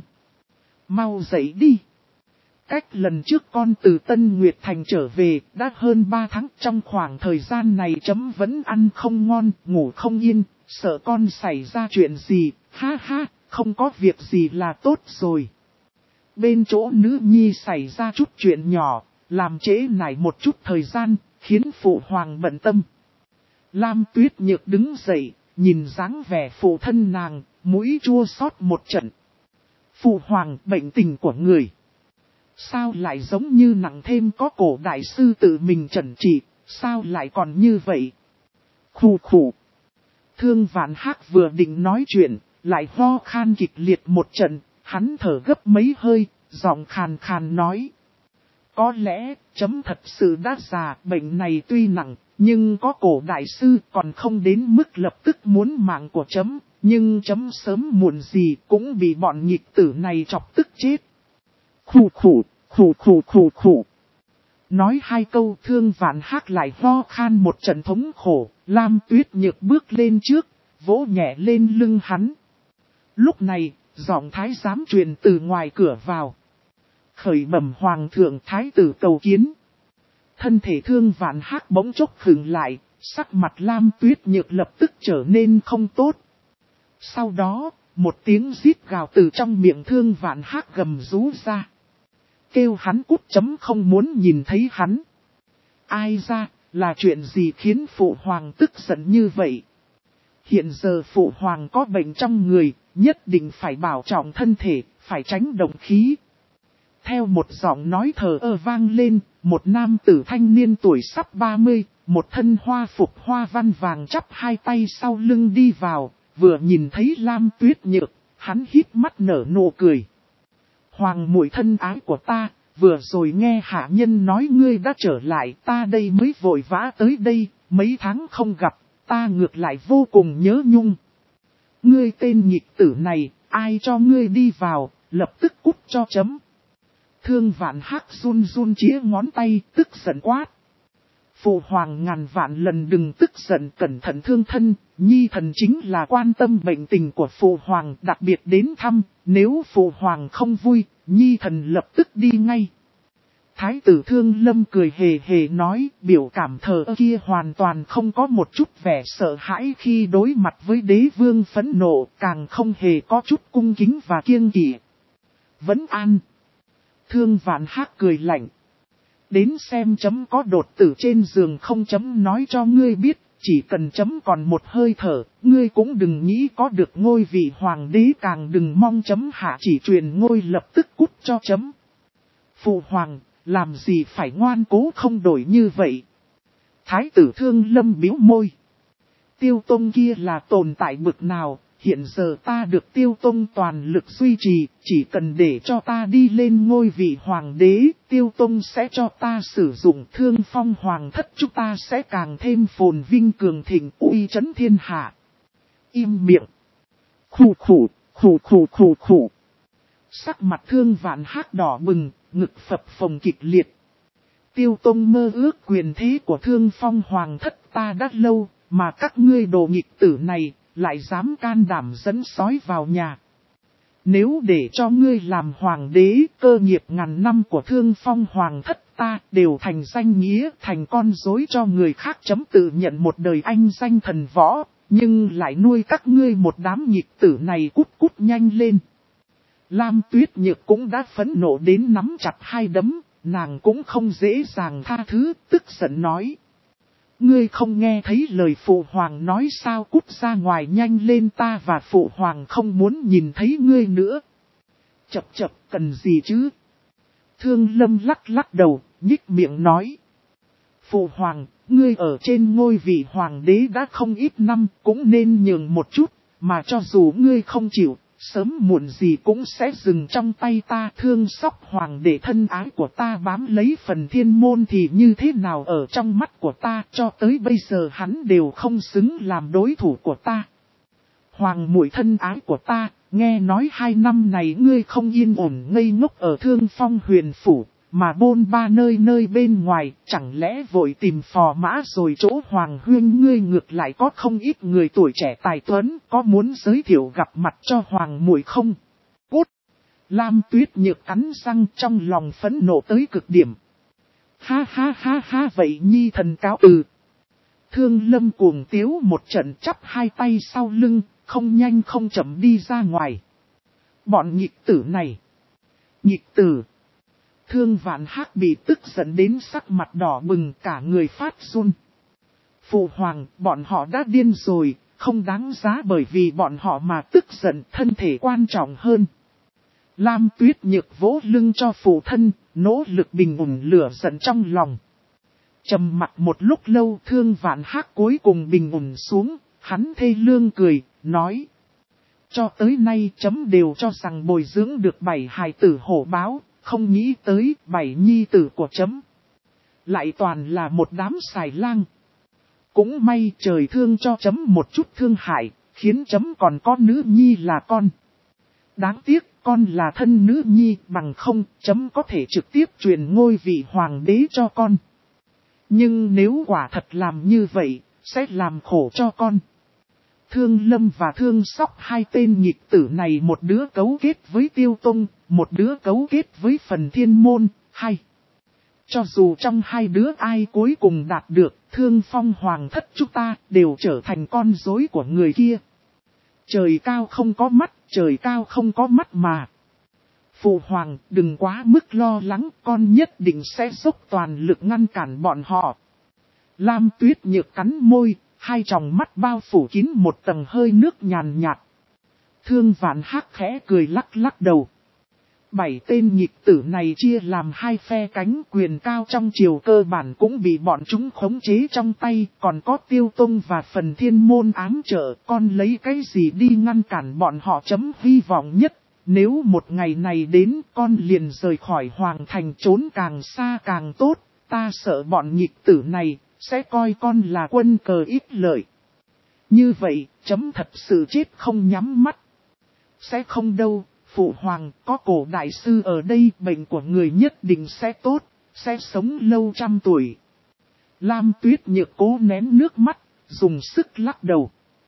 Mau dậy đi. Cách lần trước con từ Tân Nguyệt Thành trở về đã hơn 3 tháng, trong khoảng thời gian này chấm vẫn ăn không ngon, ngủ không yên, sợ con xảy ra chuyện gì, ha ha, không có việc gì là tốt rồi. Bên chỗ nữ nhi xảy ra chút chuyện nhỏ, làm trễ nải một chút thời gian, khiến phụ hoàng bận tâm. Lam Tuyết Nhược đứng dậy, nhìn dáng vẻ phụ thân nàng, mũi chua xót một trận. Phụ hoàng, bệnh tình của người sao lại giống như nặng thêm có cổ đại sư tự mình chẩn trị, sao lại còn như vậy? Khù khù. Thương Vạn Hác vừa định nói chuyện, lại ho khan kịch liệt một trận, hắn thở gấp mấy hơi, giọng khàn khàn nói. Có lẽ, chấm thật sự đã già, bệnh này tuy nặng, nhưng có cổ đại sư còn không đến mức lập tức muốn mạng của chấm, nhưng chấm sớm muộn gì cũng bị bọn nghịch tử này chọc tức chết. Khù khù, khù khù khù khù. Nói hai câu Thương Vạn Hác lại ho khan một trận thống khổ, Lam Tuyết Nhược bước lên trước, vỗ nhẹ lên lưng hắn. Lúc này, giọng thái giám truyền từ ngoài cửa vào. Khởi bẩm hoàng thượng thái tử cầu kiến. Thân thể Thương Vạn Hác bỗng chốc khựng lại, sắc mặt Lam Tuyết Nhược lập tức trở nên không tốt. Sau đó, một tiếng rít gào từ trong miệng Thương Vạn Hác gầm rú ra. Kêu hắn cút chấm không muốn nhìn thấy hắn. Ai ra, là chuyện gì khiến phụ hoàng tức giận như vậy? Hiện giờ phụ hoàng có bệnh trong người, nhất định phải bảo trọng thân thể, phải tránh động khí. Theo một giọng nói thờ ơ vang lên, một nam tử thanh niên tuổi sắp 30, một thân hoa phục hoa văn vàng chắp hai tay sau lưng đi vào, vừa nhìn thấy Lam Tuyết Nhược, hắn híp mắt nở nụ cười. Hoàng muội thân ái của ta, vừa rồi nghe hạ nhân nói ngươi đã trở lại, ta đây mới vội vã tới đây, mấy tháng không gặp, ta ngược lại vô cùng nhớ nhung. Ngươi tên nghịch tử này, ai cho ngươi đi vào, lập tức cút cho chấm. Thương Vạn Hác run run chĩa ngón tay, tức giận quát. Phụ hoàng ngàn vạn lần đừng tức giận, cẩn thận thương thân, nhi thần chính là quan tâm bệnh tình của phụ hoàng, đặc biệt đến thăm, nếu phụ hoàng không vui, nhi thần lập tức đi ngay. Thái tử Thương Lâm cười hề hề nói, biểu cảm thờ ơ kia hoàn toàn không có một chút vẻ sợ hãi khi đối mặt với đế vương phẫn nộ, càng không hề có chút cung kính và kiêng kỵ. Vẫn an. Thương Vạn Hác cười lạnh. Đến xem chấm có đột tử trên giường không chấm nói cho ngươi biết, chỉ cần chấm còn một hơi thở, ngươi cũng đừng nghĩ có được ngôi vị hoàng đế, càng đừng mong chấm hạ chỉ truyền ngôi lập tức cút cho chấm. Phụ hoàng, làm gì phải ngoan cố không đổi như vậy? Thái tử Thương Lâm bĩu môi. Tiêu Tông kia là tồn tại bực nào? Hiện giờ ta được Tiêu Tông toàn lực duy trì, chỉ cần để cho ta đi lên ngôi vị hoàng đế, Tiêu Tông sẽ cho ta sử dụng Thương Phong hoàng thất, chúng ta sẽ càng thêm phồn vinh cường thịnh, uy chấn thiên hạ. Im miệng. Khù khù, khù khù khù khù. Sắc mặt Thương Vạn Hác đỏ bừng, ngực phập phồng kịch liệt. Tiêu Tông mơ ước quyền thế của Thương Phong hoàng thất ta đã lâu, mà các ngươi đồ nghịch tử này lại dám can đảm dẫn sói vào nhà. Nếu để cho ngươi làm hoàng đế, cơ nghiệp ngàn năm của Thương Phong hoàng thất ta đều thành danh nghĩa, thành con rối cho người khác chấm tự nhận một đời anh danh thần võ, nhưng lại nuôi các ngươi một đám nghịch tử này, cút cút nhanh lên. Lam Tuyết Nhược cũng đã phẫn nộ đến nắm chặt hai đấm, nàng cũng không dễ dàng tha thứ, tức giận nói. Ngươi không nghe thấy lời phụ hoàng nói sao, cút ra ngoài nhanh lên, ta và phụ hoàng không muốn nhìn thấy ngươi nữa. Chập chập, cần gì chứ? Thương Lâm lắc lắc đầu, nhích miệng nói. Phụ hoàng, ngươi ở trên ngôi vị hoàng đế đã không ít năm, cũng nên nhường một chút, mà cho dù ngươi không chịu, sớm muộn gì cũng sẽ dừng trong tay ta. Thương Sóc hoàng đệ thân ái của ta bám lấy phần thiên môn thì như thế nào ở trong mắt của ta, cho tới bây giờ hắn đều không xứng làm đối thủ của ta. Hoàng muội thân ái của ta, nghe nói 2 năm này ngươi không yên ổn ngây ngốc ở Thương Phong huyền phủ, mà bôn ba nơi nơi bên ngoài, chẳng lẽ vội tìm phò mã rồi chỗ Hoàng Huynh ngươi ngược lại có không ít người tuổi trẻ tài tuấn, có muốn giới thiệu gặp mặt cho Hoàng muội không? Cút! Lam Tuyết Nhược cắn răng trong lòng phẫn nộ tới cực điểm. Ha ha ha ha vậy nhi thần cáo từ. Thương Lâm cuồng tiếu một trận chắp hai tay sau lưng, không nhanh không chậm đi ra ngoài. Bọn nhịch tử này! Nhịch tử! Thương Vạn Hác bị tức giận đến sắc mặt đỏ bừng cả người phát run. Phụ hoàng, bọn họ đã điên rồi, không đáng giá bởi vì bọn họ mà tức giận, thân thể quan trọng hơn. Lam Tuyết Nhược vỗ lưng cho phụ thân, nỗ lực bình ổn lửa giận trong lòng. Trầm mặc một lúc lâu, Thương Vạn Hác cuối cùng bình ổn xuống, hắn thê lương cười, nói. Cho tới nay chấm đều cho rằng bồi dưỡng được 7 hài tử hổ báo, không nghĩ tới 7 nhi tử của chấm. Lại toàn là một đám xài lang. Cũng may trời thương cho chấm một chút thương hại, khiến chấm còn có nữ nhi là con. Đáng tiếc con là thân nữ nhi, bằng không chấm có thể trực tiếp truyền ngôi vị hoàng đế cho con. Nhưng nếu quả thật làm như vậy, sẽ làm khổ cho con. Thương Lâm và Thương Sóc hai tên nhịch tử này, một đứa cấu kết với Tiêu Tông, một đứa cấu kết với Phần Thiên Môn, hay. Cho dù trong hai đứa ai cuối cùng đạt được, Thương Phong Hoàng thất chúng ta đều trở thành con rối của người kia. Trời cao không có mắt, trời cao không có mắt mà. Phụ hoàng, đừng quá mức lo lắng, con nhất định sẽ dốc toàn lực ngăn cản bọn họ. Lam Tuyết Nhược cắn môi, hai tròng mắt bao phủ kín một tầng hơi nước nhàn nhạt. Thương Vạn Hác khẽ cười lắc lắc đầu. 7 tên nhịch tử này chia làm hai phe cánh, quyền cao trong triều cơ bản cũng bị bọn chúng khống chế trong tay, còn có Tiêu Tông và Phần Thiên Môn ám trợ, con lấy cái gì đi ngăn cản bọn họ, chấm hy vọng nhất. Nếu một ngày này đến, con liền rời khỏi hoàng thành trốn càng xa càng tốt, ta sợ bọn nhịch tử này sẽ coi con là quân cờ ít lợi. Như vậy, chấm thật sự chết không nhắm mắt. Sẽ không đâu. Phụ hoàng, có Cổ đại sư ở đây, bệnh của người nhất định sẽ tốt, sẽ sống lâu trăm tuổi. Lam Tuyết Nhược cố nén nước mắt, dùng sức lắc đầu.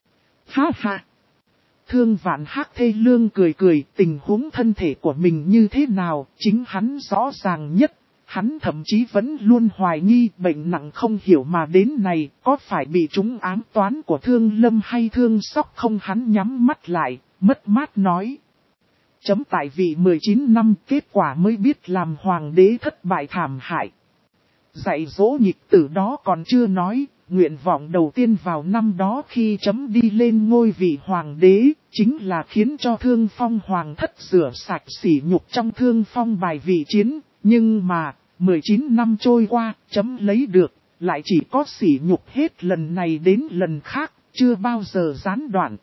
Ha ha! Thương Vạn Hác thê lương cười cười, tình huống thân thể của mình như thế nào, chính hắn rõ ràng nhất. Hắn thậm chí vẫn luôn hoài nghi bệnh nặng không hiểu mà đến này, có phải bị trúng ám toán của Thương Lâm hay Thương Sóc không, hắn nhắm mắt lại, mất mát nói. Chấm tại vị 19 năm kết quả mới biết làm hoàng đế thất bại thảm hại. Dạy dỗ nhịch tử đó còn chưa nói, nguyện vọng đầu tiên vào năm đó khi chấm đi lên ngôi vị hoàng đế, chính là khiến cho Thương Phong Hoàng thất rửa sạch sỉ nhục trong Thương Phong bài vị chiến. Nhưng mà, 19 năm trôi qua, chấm lấy được, lại chỉ có sỉ nhục hết lần này đến lần khác, chưa bao giờ gián đoạn.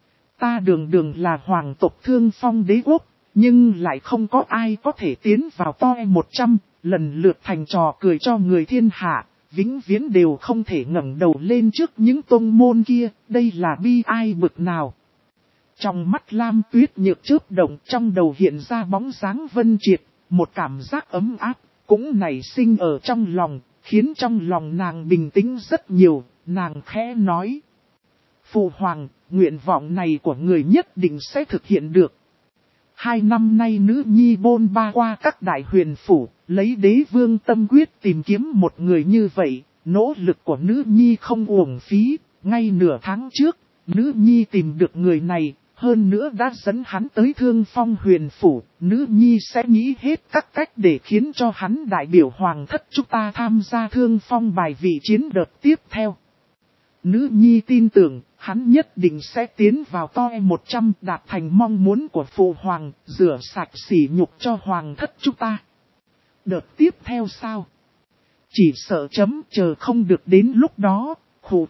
Ta đường đường là hoàng tộc Thương Phong đế quốc, nhưng lại không có ai có thể tiến vào toe 100, lần lượt thành trò cười cho người thiên hạ, vĩnh viễn đều không thể ngẩng đầu lên trước những tông môn kia, đây là bi ai bực nào. Trong mắt Lam Tuyết Nhược chớp động, trong đầu hiện ra bóng dáng Vân Triệt, một cảm giác ấm áp, cũng nảy sinh ở trong lòng, khiến trong lòng nàng bình tĩnh rất nhiều, nàng khẽ nói. Phụ hoàng, nguyện vọng này của người nhất định sẽ thực hiện được. 2 năm nay nữ nhi bôn ba qua các đại huyền phủ, lấy đế vương tâm quyết tìm kiếm một người như vậy, nỗ lực của nữ nhi không uổng phí, ngay nửa tháng trước, nữ nhi tìm được người này, hơn nữa đã dẫn hắn tới Thương Phong huyền phủ, nữ nhi sẽ nghĩ hết các cách để khiến cho hắn đại biểu hoàng thất chúng ta tham gia Thương Phong bài vị chiến đợt tiếp theo. Nữ nhi tin tưởng, hắn nhất định sẽ tiến vào toe 100 đạt thành mong muốn của phụ hoàng, rửa sạch sỉ nhục cho hoàng thất chúng ta. Đợt tiếp theo sao? Chỉ sợ chấm chờ không được đến lúc đó, khủ.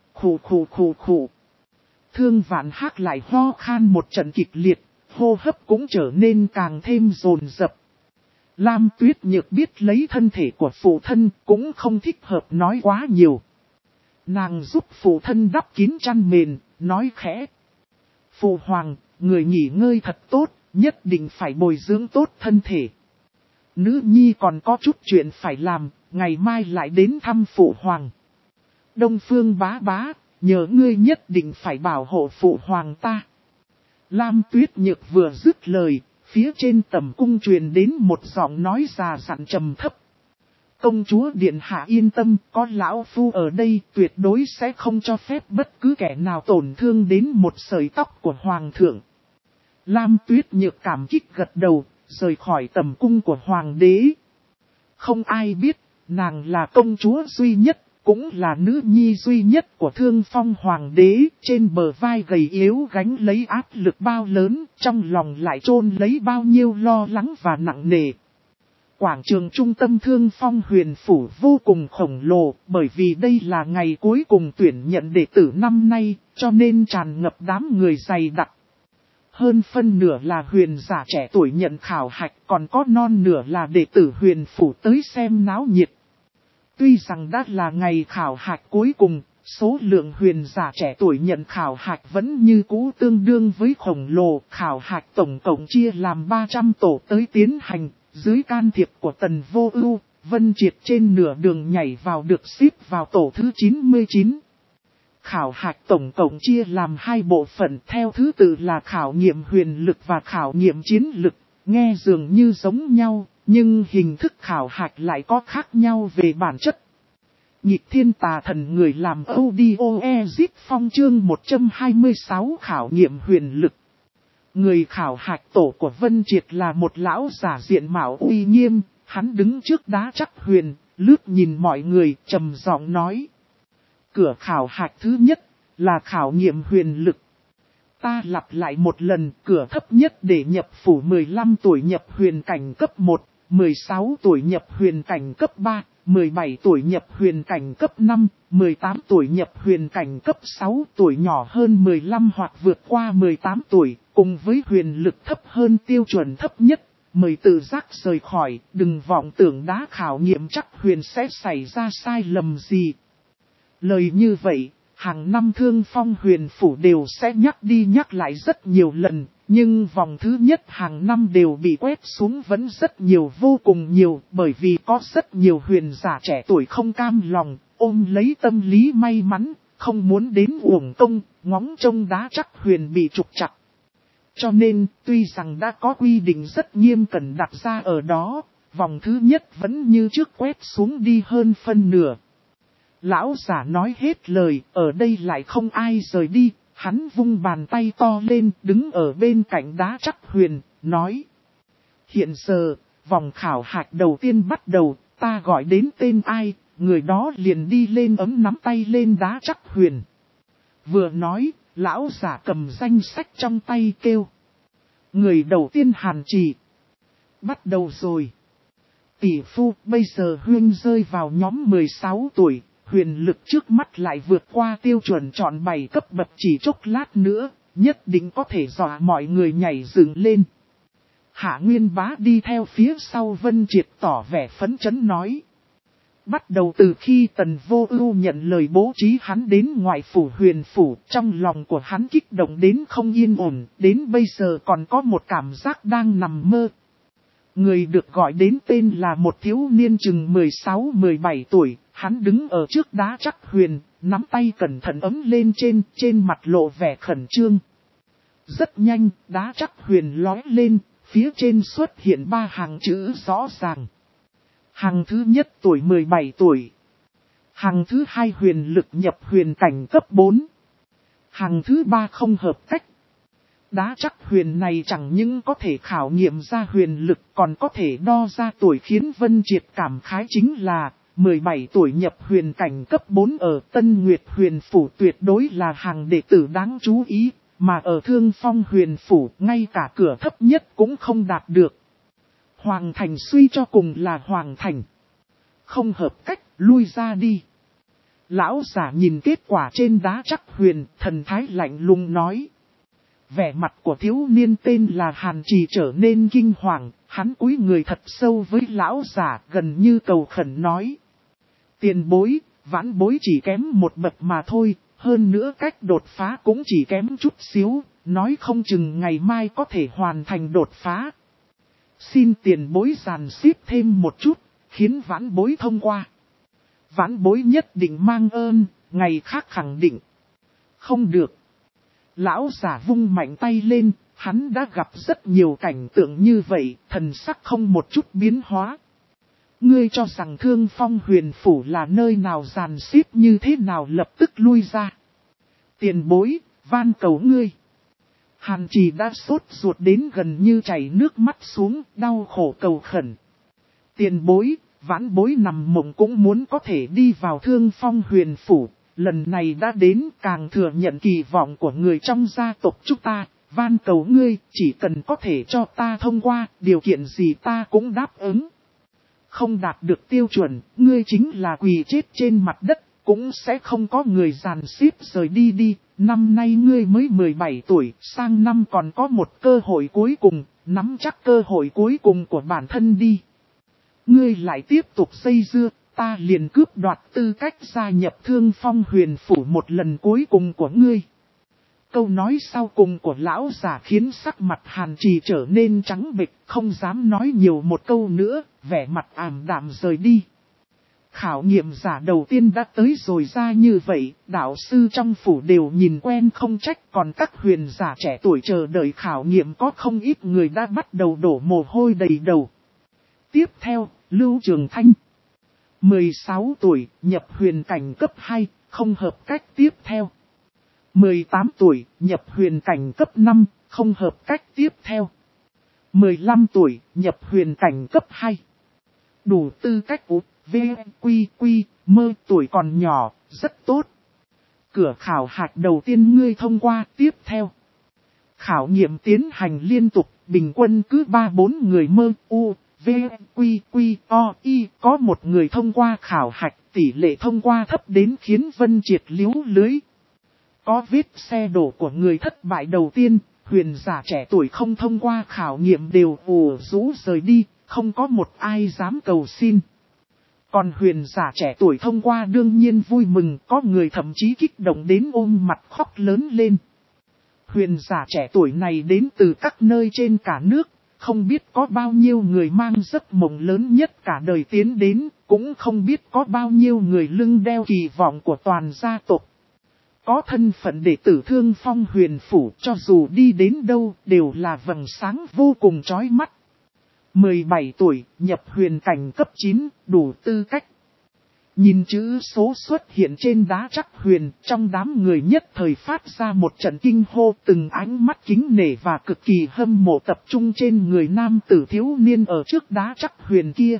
Thương Vạn Hác lại ho khan một trận kịch liệt, hô hấp cũng trở nên càng thêm dồn dập. Lam Tuyết Nhược biết lấy thân thể của phụ thân cũng không thích hợp nói quá nhiều. Nàng giúp phụ thân đắp kín chăn mền, nói khẽ. Phụ hoàng, người nghỉ ngơi thật tốt, nhất định phải bồi dưỡng tốt thân thể. nữ nhi còn có chút chuyện phải làm, ngày mai lại đến thăm phụ hoàng. Đông Phương bá bá, nhờ ngươi nhất định phải bảo hộ phụ hoàng ta. Lam Tuyết Nhược vừa dứt lời, phía trên tầm cung truyền đến một giọng nói già dặn trầm thấp. Công chúa điện hạ yên tâm, có lão phu ở đây tuyệt đối sẽ không cho phép bất cứ kẻ nào tổn thương đến một sợi tóc của hoàng thượng. Lam Tuyết Nhược cảm kích gật đầu, rời khỏi tầm cung của hoàng đế. Không ai biết, nàng là công chúa duy nhất, cũng là nữ nhi duy nhất của Thương Phong hoàng đế, trên bờ vai gầy yếu gánh lấy áp lực bao lớn, trong lòng lại chôn lấy bao nhiêu lo lắng và nặng nề. Quảng trường trung tâm Thương Phong huyền phủ vô cùng khổng lồ, bởi vì đây là ngày cuối cùng tuyển nhận đệ tử năm nay, cho nên tràn ngập đám người dày đặc. Hơn phân nửa là huyền giả trẻ tuổi nhận khảo hạch, còn có non nửa là đệ tử huyền phủ tới xem náo nhiệt. Tuy rằng đã là ngày khảo hạch cuối cùng, số lượng huyền giả trẻ tuổi nhận khảo hạch vẫn như cũ tương đương với khổng lồ. Khảo hạch tổng cộng chia làm 300 tổ tới tiến hành, dưới can thiệp của Tần Vô Ưu, Vân Triệt trên nửa đường nhảy vào được xếp vào tổ thứ 99. Khảo hạch tổng cộng chia làm 2 bộ phận theo thứ tự là khảo nghiệm huyền lực và khảo nghiệm chiến lực, nghe dường như giống nhau, nhưng hình thức khảo hạch lại có khác nhau về bản chất. Nhịp thiên tà thần người làm audio phong chương 126 khảo nghiệm huyền lực. Người khảo hạch tổ của Vân Triệt là một lão giả diện mạo uy nghiêm, hắn đứng trước đá chắc huyền, lướt nhìn mọi người, trầm giọng nói. Cửa khảo hạch thứ nhất là khảo nghiệm huyền lực. Ta lặp lại một lần, cửa thấp nhất để nhập phủ 15 tuổi nhập huyền cảnh cấp 1, 16 tuổi nhập huyền cảnh cấp 3, 17 tuổi nhập huyền cảnh cấp 5, 18 tuổi nhập huyền cảnh cấp 6, tuổi nhỏ hơn 15 hoặc vượt qua 18 tuổi, cùng với huyền lực thấp hơn tiêu chuẩn thấp nhất. Mời tự giác rời khỏi, đừng vọng tưởng đá khảo nghiệm chắc huyền sẽ xảy ra sai lầm gì. Lời như vậy, hàng năm Thương Phong huyền phủ đều sẽ nhắc đi nhắc lại rất nhiều lần, nhưng vòng thứ nhất hàng năm đều bị quét xuống vẫn rất nhiều vô cùng nhiều, bởi vì có rất nhiều huyền giả trẻ tuổi không cam lòng, ôm lấy tâm lý may mắn, không muốn đến uổng công, ngóng trông đá chắc huyền bị trục chặt. Cho nên, tuy rằng đã có quy định rất nghiêm cẩn đặt ra ở đó, vòng thứ nhất vẫn như trước quét xuống đi hơn phân nửa. Lão giả nói hết lời, ở đây lại không ai rời đi, hắn vung bàn tay to lên, đứng ở bên cạnh đá chắc huyền, nói. Hiện giờ, vòng khảo hạch đầu tiên bắt đầu, ta gọi đến tên ai, người đó liền đi lên ấm nắm tay lên đá chắc huyền. Vừa nói, lão giả cầm danh sách trong tay kêu. Người đầu tiên Hàn Trì. Bắt đầu rồi. Tỷ phu, bây giờ Huyên rơi vào nhóm 16 tuổi. Huyền lực trước mắt lại vượt qua tiêu chuẩn chọn 7 cấp bậc chỉ chốc lát nữa, nhất định có thể dọa mọi người nhảy dựng lên. Hạ Nguyên Bá đi theo phía sau Vân Triệt tỏ vẻ phấn chấn nói. Bắt đầu từ khi Tần Vô Ưu nhận lời bố trí hắn đến ngoại phủ huyền phủ, trong lòng của hắn kích động đến không yên ổn, đến bây giờ còn có một cảm giác đang nằm mơ. Người được gọi đến tên là một thiếu niên chừng 16-17 tuổi, hắn đứng ở trước đá chắc huyền, nắm tay cẩn thận ấm lên trên mặt lộ vẻ khẩn trương. Rất nhanh, đá chắc huyền lói lên, phía trên xuất hiện 3 hàng chữ rõ ràng. Hàng thứ nhất tuổi 17 tuổi. Hàng thứ hai huyền lực nhập huyền cảnh cấp 4. Hàng thứ 3 không hợp cách. Đá chắc huyền này chẳng những có thể khảo nghiệm ra huyền lực còn có thể đo ra tuổi, khiến Vân Triệt cảm khái chính là 17 tuổi nhập huyền cảnh cấp 4 ở Tân Nguyệt huyền phủ tuyệt đối là hàng đệ tử đáng chú ý, mà ở Thương Phong huyền phủ ngay cả cửa thấp nhất cũng không đạt được. Hoàng thành suy cho cùng là hoàng thành. Không hợp cách, lui ra đi. Lão giả nhìn kết quả trên đá chắc huyền, thần thái lạnh lùng nói. Vẻ mặt của thiếu niên tên là Hàn Trì trở nên kinh hoàng, hắn cúi người thật sâu với lão giả gần như cầu khẩn nói. Tiền bối, vãn bối chỉ kém một bậc mà thôi, hơn nữa cách đột phá cũng chỉ kém chút xíu, nói không chừng ngày mai có thể hoàn thành đột phá. Xin tiền bối dàn xếp thêm một chút, khiến vãn bối thông qua. Vãn bối nhất định mang ơn, ngày khác khẳng định. Không được. Lão giả vung mạnh tay lên, hắn đã gặp rất nhiều cảnh tượng như vậy, thần sắc không một chút biến hóa. Ngươi cho rằng Thương Phong Huyền Phủ là nơi nào dàn xếp như thế nào, lập tức lui ra. Tiền bối, van cầu ngươi. Hàn Trì đã sốt ruột đến gần như chảy nước mắt xuống, đau khổ cầu khẩn. Tiền bối, vãn bối nằm mộng cũng muốn có thể đi vào Thương Phong Huyền Phủ. Lần này đã đến, càng thừa nhận kỳ vọng của người trong gia tộc chúng ta. Van cầu ngươi, chỉ cần có thể cho ta thông qua, điều kiện gì ta cũng đáp ứng. Không đạt được tiêu chuẩn, ngươi chính là quỳ chết trên mặt đất, cũng sẽ không có người dàn xếp rời đi đi. Năm nay ngươi mới 17 tuổi, sang năm còn có một cơ hội cuối cùng, nắm chắc cơ hội cuối cùng của bản thân đi. Ngươi lại tiếp tục dây dưa, ta liền cướp đoạt tư cách gia nhập Thương Phong Huyền Phủ một lần cuối cùng của ngươi. Câu nói sau cùng của lão giả khiến sắc mặt Hàn Trì trở nên trắng bệch, không dám nói nhiều một câu nữa, vẻ mặt ảm đạm rời đi. Khảo nghiệm giả đầu tiên đã tới rồi ra như vậy, đạo sư trong phủ đều nhìn quen không trách, còn các huyền giả trẻ tuổi chờ đợi khảo nghiệm có không ít người đã bắt đầu đổ mồ hôi đầy đầu. Tiếp theo, Lưu Trường Thanh. 16 tuổi, nhập huyền cảnh cấp 2, không hợp cách tiếp theo. 18 tuổi, nhập huyền cảnh cấp 5, không hợp cách tiếp theo. 15 tuổi, nhập huyền cảnh cấp 2. Đủ tư cách út, quy, mơ tuổi còn nhỏ, rất tốt. Cửa khảo hạch đầu tiên ngươi thông qua tiếp theo. Khảo nghiệm tiến hành liên tục, bình quân cứ 3-4 người mơ quy, có một người thông qua khảo hạch, tỷ lệ thông qua thấp đến khiến Vân Triệt liếu lưới. Có vết xe đổ của người thất bại đầu tiên, huyền giả trẻ tuổi không thông qua khảo nghiệm đều ù rũ rời đi, không có một ai dám cầu xin. Còn huyền giả trẻ tuổi thông qua đương nhiên vui mừng, có người thậm chí kích động đến ôm mặt khóc lớn lên. Huyền giả trẻ tuổi này đến từ các nơi trên cả nước, không biết có bao nhiêu người mang giấc mộng lớn nhất cả đời tiến đến, cũng không biết có bao nhiêu người lưng đeo kỳ vọng của toàn gia tộc. Có thân phận đệ tử Thương Phong Huyền Phủ, cho dù đi đến đâu đều là vầng sáng vô cùng chói mắt. 17 tuổi, nhập huyền cảnh cấp 9, đủ tư cách. Nhìn chữ số xuất hiện trên đá chắc huyền, trong đám người nhất thời phát ra một trận kinh hô, từng ánh mắt kính nể và cực kỳ hâm mộ tập trung trên người nam tử thiếu niên ở trước đá chắc huyền kia.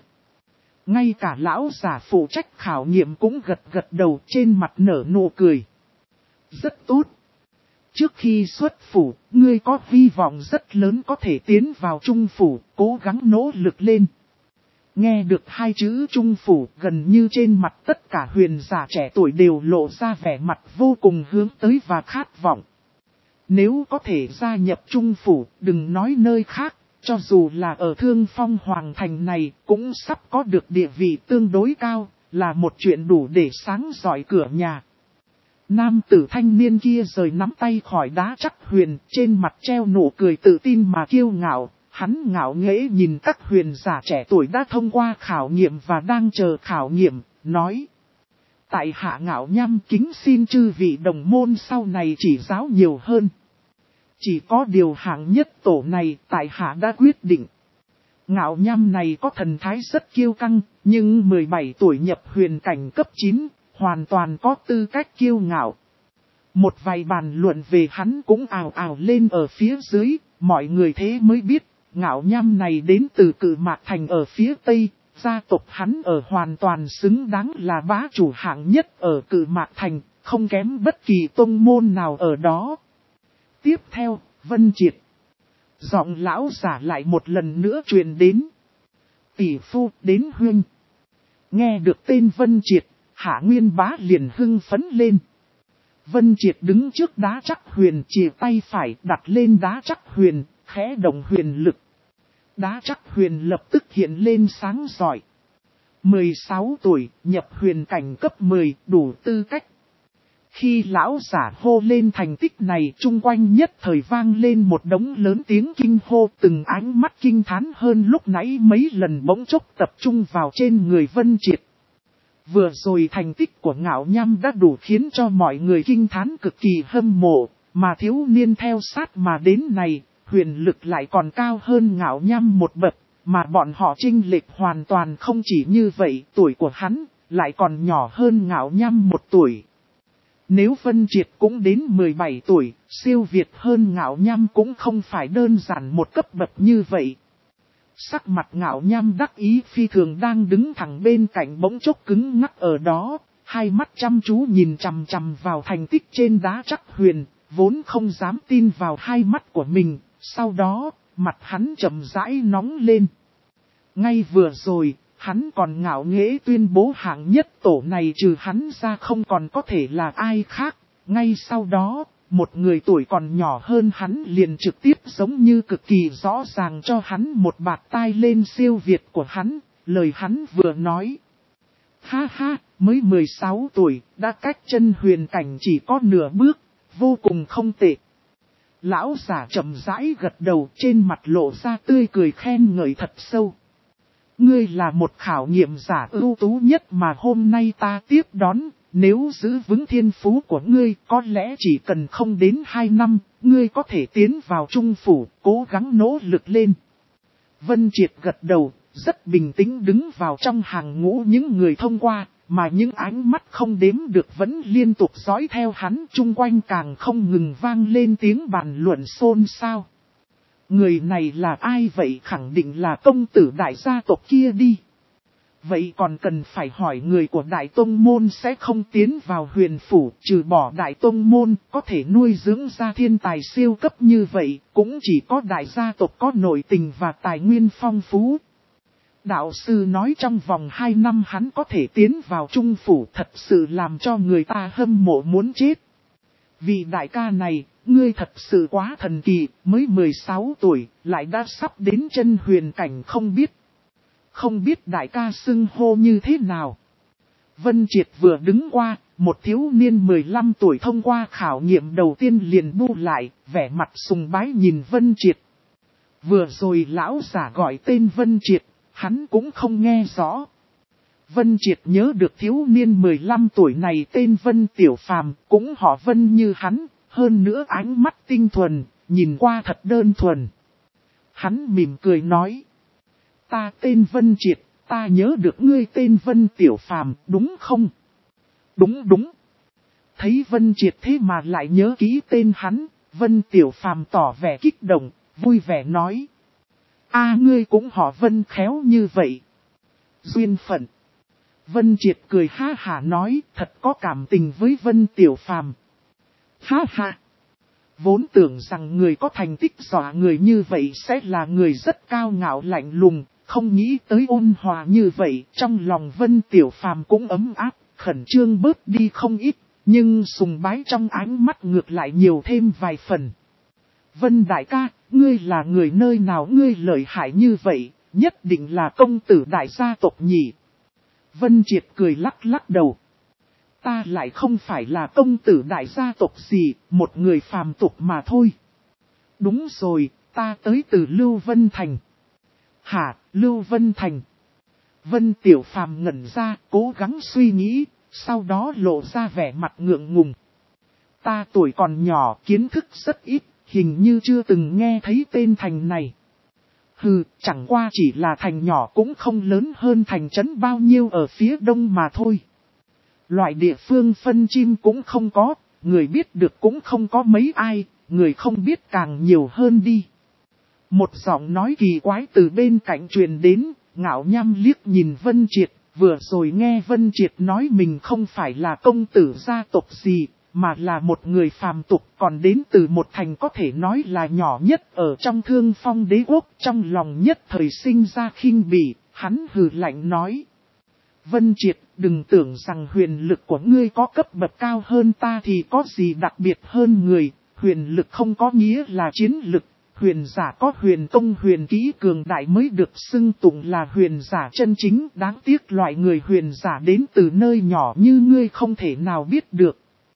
Ngay cả lão giả phụ trách khảo nghiệm cũng gật gật đầu, trên mặt nở nụ cười. Rất tốt. Trước khi xuất phủ, ngươi có hy vọng rất lớn có thể tiến vào trung phủ, cố gắng nỗ lực lên. Nghe được hai chữ trung phủ, gần như trên mặt tất cả huyền giả trẻ tuổi đều lộ ra vẻ mặt vô cùng hướng tới và khát vọng. Nếu có thể gia nhập trung phủ, đừng nói nơi khác, cho dù là ở Thương Phong Hoàng Thành này cũng sắp có được địa vị tương đối cao, là một chuyện đủ để sáng rọi cửa nhà. Nam tử thanh niên kia rời nắm tay khỏi đá chắc huyền, trên mặt treo nụ cười tự tin mà kiêu ngạo. Hắn ngạo nghễ nhìn các huyền giả trẻ tuổi đã thông qua khảo nghiệm và đang chờ khảo nghiệm, nói. Tại hạ Ngạo Nham kính xin chư vị đồng môn sau này chỉ giáo nhiều hơn. Chỉ có điều hạng nhất tổ này tại hạ đã quyết định. Ngạo Nham này có thần thái rất kiêu căng, nhưng 17 tuổi nhập huyền cảnh cấp 9, hoàn toàn có tư cách kiêu ngạo. Một vài bàn luận về hắn cũng ào ào lên ở phía dưới, mọi người thế mới biết. Ngạo Nham này đến từ Cự Mạc Thành ở phía Tây, gia tộc hắn ở hoàn toàn xứng đáng là bá chủ hạng nhất ở Cự Mạc Thành, không kém bất kỳ tông môn nào ở đó. Tiếp theo, Vân Triệt. Giọng lão giả lại một lần nữa truyền đến. Tỷ phu đến huynh. Nghe được tên Vân Triệt, Hạ Nguyên Bá liền hưng phấn lên. Vân Triệt đứng trước đá chắc huyền, chìa tay phải đặt lên đá chắc huyền, khẽ động huyền lực. Đá chắc huyền lập tức hiện lên sáng rọi. 16 tuổi, nhập huyền cảnh cấp 10, đủ tư cách. Khi lão giả hô lên thành tích này, chung quanh nhất thời vang lên một đống lớn tiếng kinh hô, từng ánh mắt kinh thán hơn lúc nãy mấy lần bỗng chốc tập trung vào trên người Vân Triệt. Vừa rồi thành tích của Ngạo Nham đã đủ khiến cho mọi người kinh thán cực kỳ hâm mộ, mà thiếu niên theo sát mà đến này, huyền lực lại còn cao hơn Ngạo Nham một bậc, mà bọn họ chênh lệch hoàn toàn không chỉ như vậy, tuổi của hắn lại còn nhỏ hơn Ngạo Nham 1 tuổi. Nếu Vân Triệt cũng đến 17 tuổi, siêu việt hơn Ngạo Nham cũng không phải đơn giản một cấp bậc như vậy. Sắc mặt Ngạo Nham đắc ý phi thường đang đứng thẳng bên cạnh bỗng chốc cứng ngắc ở đó, hai mắt chăm chú nhìn chằm chằm vào thành tích trên đá chắc huyền, vốn không dám tin vào hai mắt của mình, sau đó, mặt hắn chậm rãi nóng lên. Ngay vừa rồi, hắn còn ngạo nghễ tuyên bố hạng nhất tổ này trừ hắn ra không còn có thể là ai khác. Ngay sau đó, một người tuổi còn nhỏ hơn hắn liền trực tiếp giống như cực kỳ rõ ràng cho hắn một bạt tai lên siêu việt của hắn, lời hắn vừa nói. Ha ha, mới 16 tuổi, đã cách chân huyền cảnh chỉ có nửa bước, vô cùng không tệ. Lão giả chậm rãi gật đầu, trên mặt lộ ra tươi cười khen ngợi thật sâu. Ngươi là một khảo nghiệm giả ưu tú nhất mà hôm nay ta tiếp đón, nếu giữ vững thiên phú của ngươi có lẽ chỉ cần không đến 2 năm, ngươi có thể tiến vào trung phủ, cố gắng nỗ lực lên. Vân Triệt gật đầu, rất bình tĩnh đứng vào trong hàng ngũ những người thông qua, mà những ánh mắt không đếm được vẫn liên tục dõi theo hắn, chung quanh càng không ngừng vang lên tiếng bàn luận xôn xao. Người này là ai vậy? Khẳng định là công tử đại gia tộc kia đi. Vậy còn cần phải hỏi người của Đại Tông Môn sẽ không tiến vào huyền phủ, trừ bỏ Đại Tông Môn có thể nuôi dưỡng ra thiên tài siêu cấp như vậy, cũng chỉ có đại gia tộc có nội tình và tài nguyên phong phú. Đạo sư nói trong vòng 2 năm hắn có thể tiến vào trung phủ, thật sự làm cho người ta hâm mộ muốn chết. Vì đại ca này, ngươi thật sự quá thần kỳ, mới 16 tuổi, lại đã sắp đến chân huyền cảnh không biết đại ca xưng hô như thế nào. Vân Triệt vừa đứng qua, một thiếu niên 15 tuổi thông qua khảo nghiệm đầu tiên liền bu lại, vẻ mặt sùng bái nhìn Vân Triệt. Vừa rồi lão giả gọi tên Vân Triệt, hắn cũng không nghe rõ. Vân Triệt nhớ được thiếu niên 15 tuổi này tên Vân Tiểu Phàm, cũng họ Vân như hắn, hơn nữa ánh mắt tinh thuần, nhìn qua thật đơn thuần. Hắn mỉm cười nói. Ta tên Vân Triệt, ta nhớ được ngươi tên Vân Tiểu Phàm, đúng không? Đúng. Thấy Vân Triệt thế mà lại nhớ kỹ tên hắn, Vân Tiểu Phàm tỏ vẻ kích động, vui vẻ nói. Ngươi cũng họ Vân khéo như vậy. Duyên phận. Vân Triệt cười ha hả nói, thật có cảm tình với Vân Tiểu Phàm. Ha ha. Vốn tưởng rằng người có thành tích dọa người như vậy sẽ là người rất cao ngạo lạnh lùng, không nghĩ tới ôn hòa như vậy, trong lòng Vân Tiểu Phàm cũng ấm áp, khẩn trương bớt đi không ít, nhưng sùng bái trong ánh mắt ngược lại nhiều thêm vài phần. Vân đại ca, ngươi là người nơi nào ngươi lợi hại như vậy, nhất định là công tử đại gia tộc nhỉ. Vân Triệt cười lắc đầu. Ta lại không phải là công tử đại gia tộc gì, một người phàm tục mà thôi. Đúng rồi, ta tới từ Lưu Vân Thành. Hả, Lưu Vân Thành? Vân Tiểu Phàm ngẩn ra, cố gắng suy nghĩ, sau đó lộ ra vẻ mặt ngượng ngùng. Ta tuổi còn nhỏ, kiến thức rất ít, hình như chưa từng nghe thấy tên thành này. Hừ, chẳng qua chỉ là thành nhỏ cũng không lớn hơn thành trấn bao nhiêu ở phía đông mà thôi. Loại địa phương phân chim cũng không có, người biết được cũng không có mấy ai, người không biết càng nhiều hơn đi. Một giọng nói kỳ quái từ bên cạnh truyền đến, Ngạo Nham liếc nhìn Vân Triệt, vừa rồi nghe Vân Triệt nói mình không phải là công tử gia tộc gì, mà là một người phàm tục còn đến từ một thành có thể nói là nhỏ nhất ở trong Thương Phong đế quốc, trong lòng nhất thời sinh ra khinh bỉ, hắn hừ lạnh nói. Vân Triệt, đừng tưởng rằng huyền lực của ngươi có cấp bậc cao hơn ta thì có gì đặc biệt hơn người, huyền lực không có nghĩa là chiến lực, huyền giả có huyền công huyền kỹ cường đại mới được xưng tụng là huyền giả chân chính, đáng tiếc loại người huyền giả đến từ nơi nhỏ như ngươi không thể nào biết được.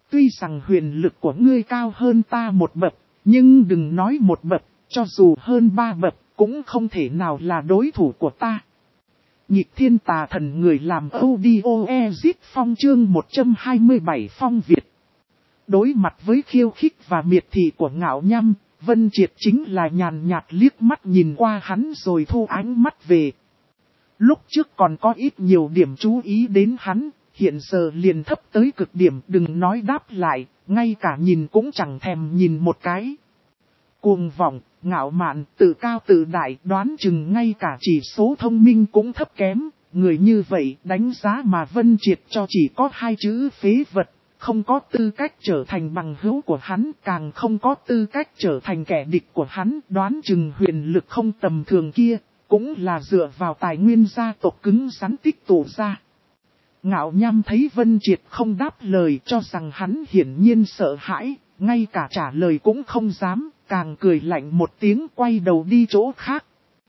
Tuy rằng huyền lực của ngươi cao hơn ta một bậc, nhưng đừng nói một bậc, cho dù hơn 3 bậc, cũng không thể nào là đối thủ của ta. Nhịp thiên tà thần người làm audio exit phong chương 127 phong Việt. Đối mặt với khiêu khích và miệt thị của Ngạo Nhăm, Vân Triệt chính là nhàn nhạt liếc mắt nhìn qua hắn rồi thu ánh mắt về. Lúc trước còn có ít nhiều điểm chú ý đến hắn, hiện giờ liền thấp tới cực điểm, đừng nói đáp lại, ngay cả nhìn cũng chẳng thèm nhìn một cái. Cuồng vọng, ngạo mạn, tự cao tự đại, đoán chừng ngay cả chỉ số thông minh cũng thấp kém, người như vậy đánh giá mà Vân Triệt cho chỉ có 2 chữ phế vật, không có tư cách trở thành bằng hữu của hắn, càng không có tư cách trở thành kẻ địch của hắn, đoán chừng huyền lực không tầm thường kia, cũng là dựa vào tài nguyên gia tộc cứng rắn tích tụ ra. Ngạo Nham thấy Vân Triệt không đáp lời cho rằng hắn hiển nhiên sợ hãi, ngay cả trả lời cũng không dám, càng cười lạnh một tiếng quay đầu đi chỗ khác.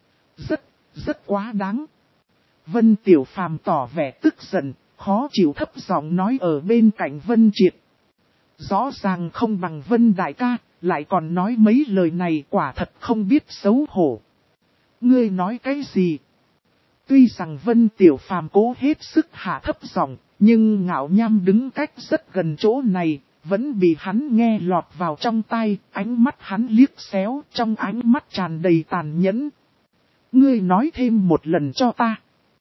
Rất quá đáng. Vân Tiểu Phàm tỏ vẻ tức giận, khó chịu thấp giọng nói ở bên cạnh Vân Triệt. Rõ ràng không bằng Vân đại ca, lại còn nói mấy lời này quả thật không biết xấu hổ. Ngươi nói cái gì? Tuy rằng Vân Tiểu Phàm cố hết sức hạ thấp giọng, nhưng Ngạo Nham đứng cách rất gần chỗ này, vẫn bị hắn nghe lọt vào trong tai, ánh mắt hắn liếc xéo, trong ánh mắt tràn đầy tàn nhẫn. Ngươi nói thêm một lần cho ta.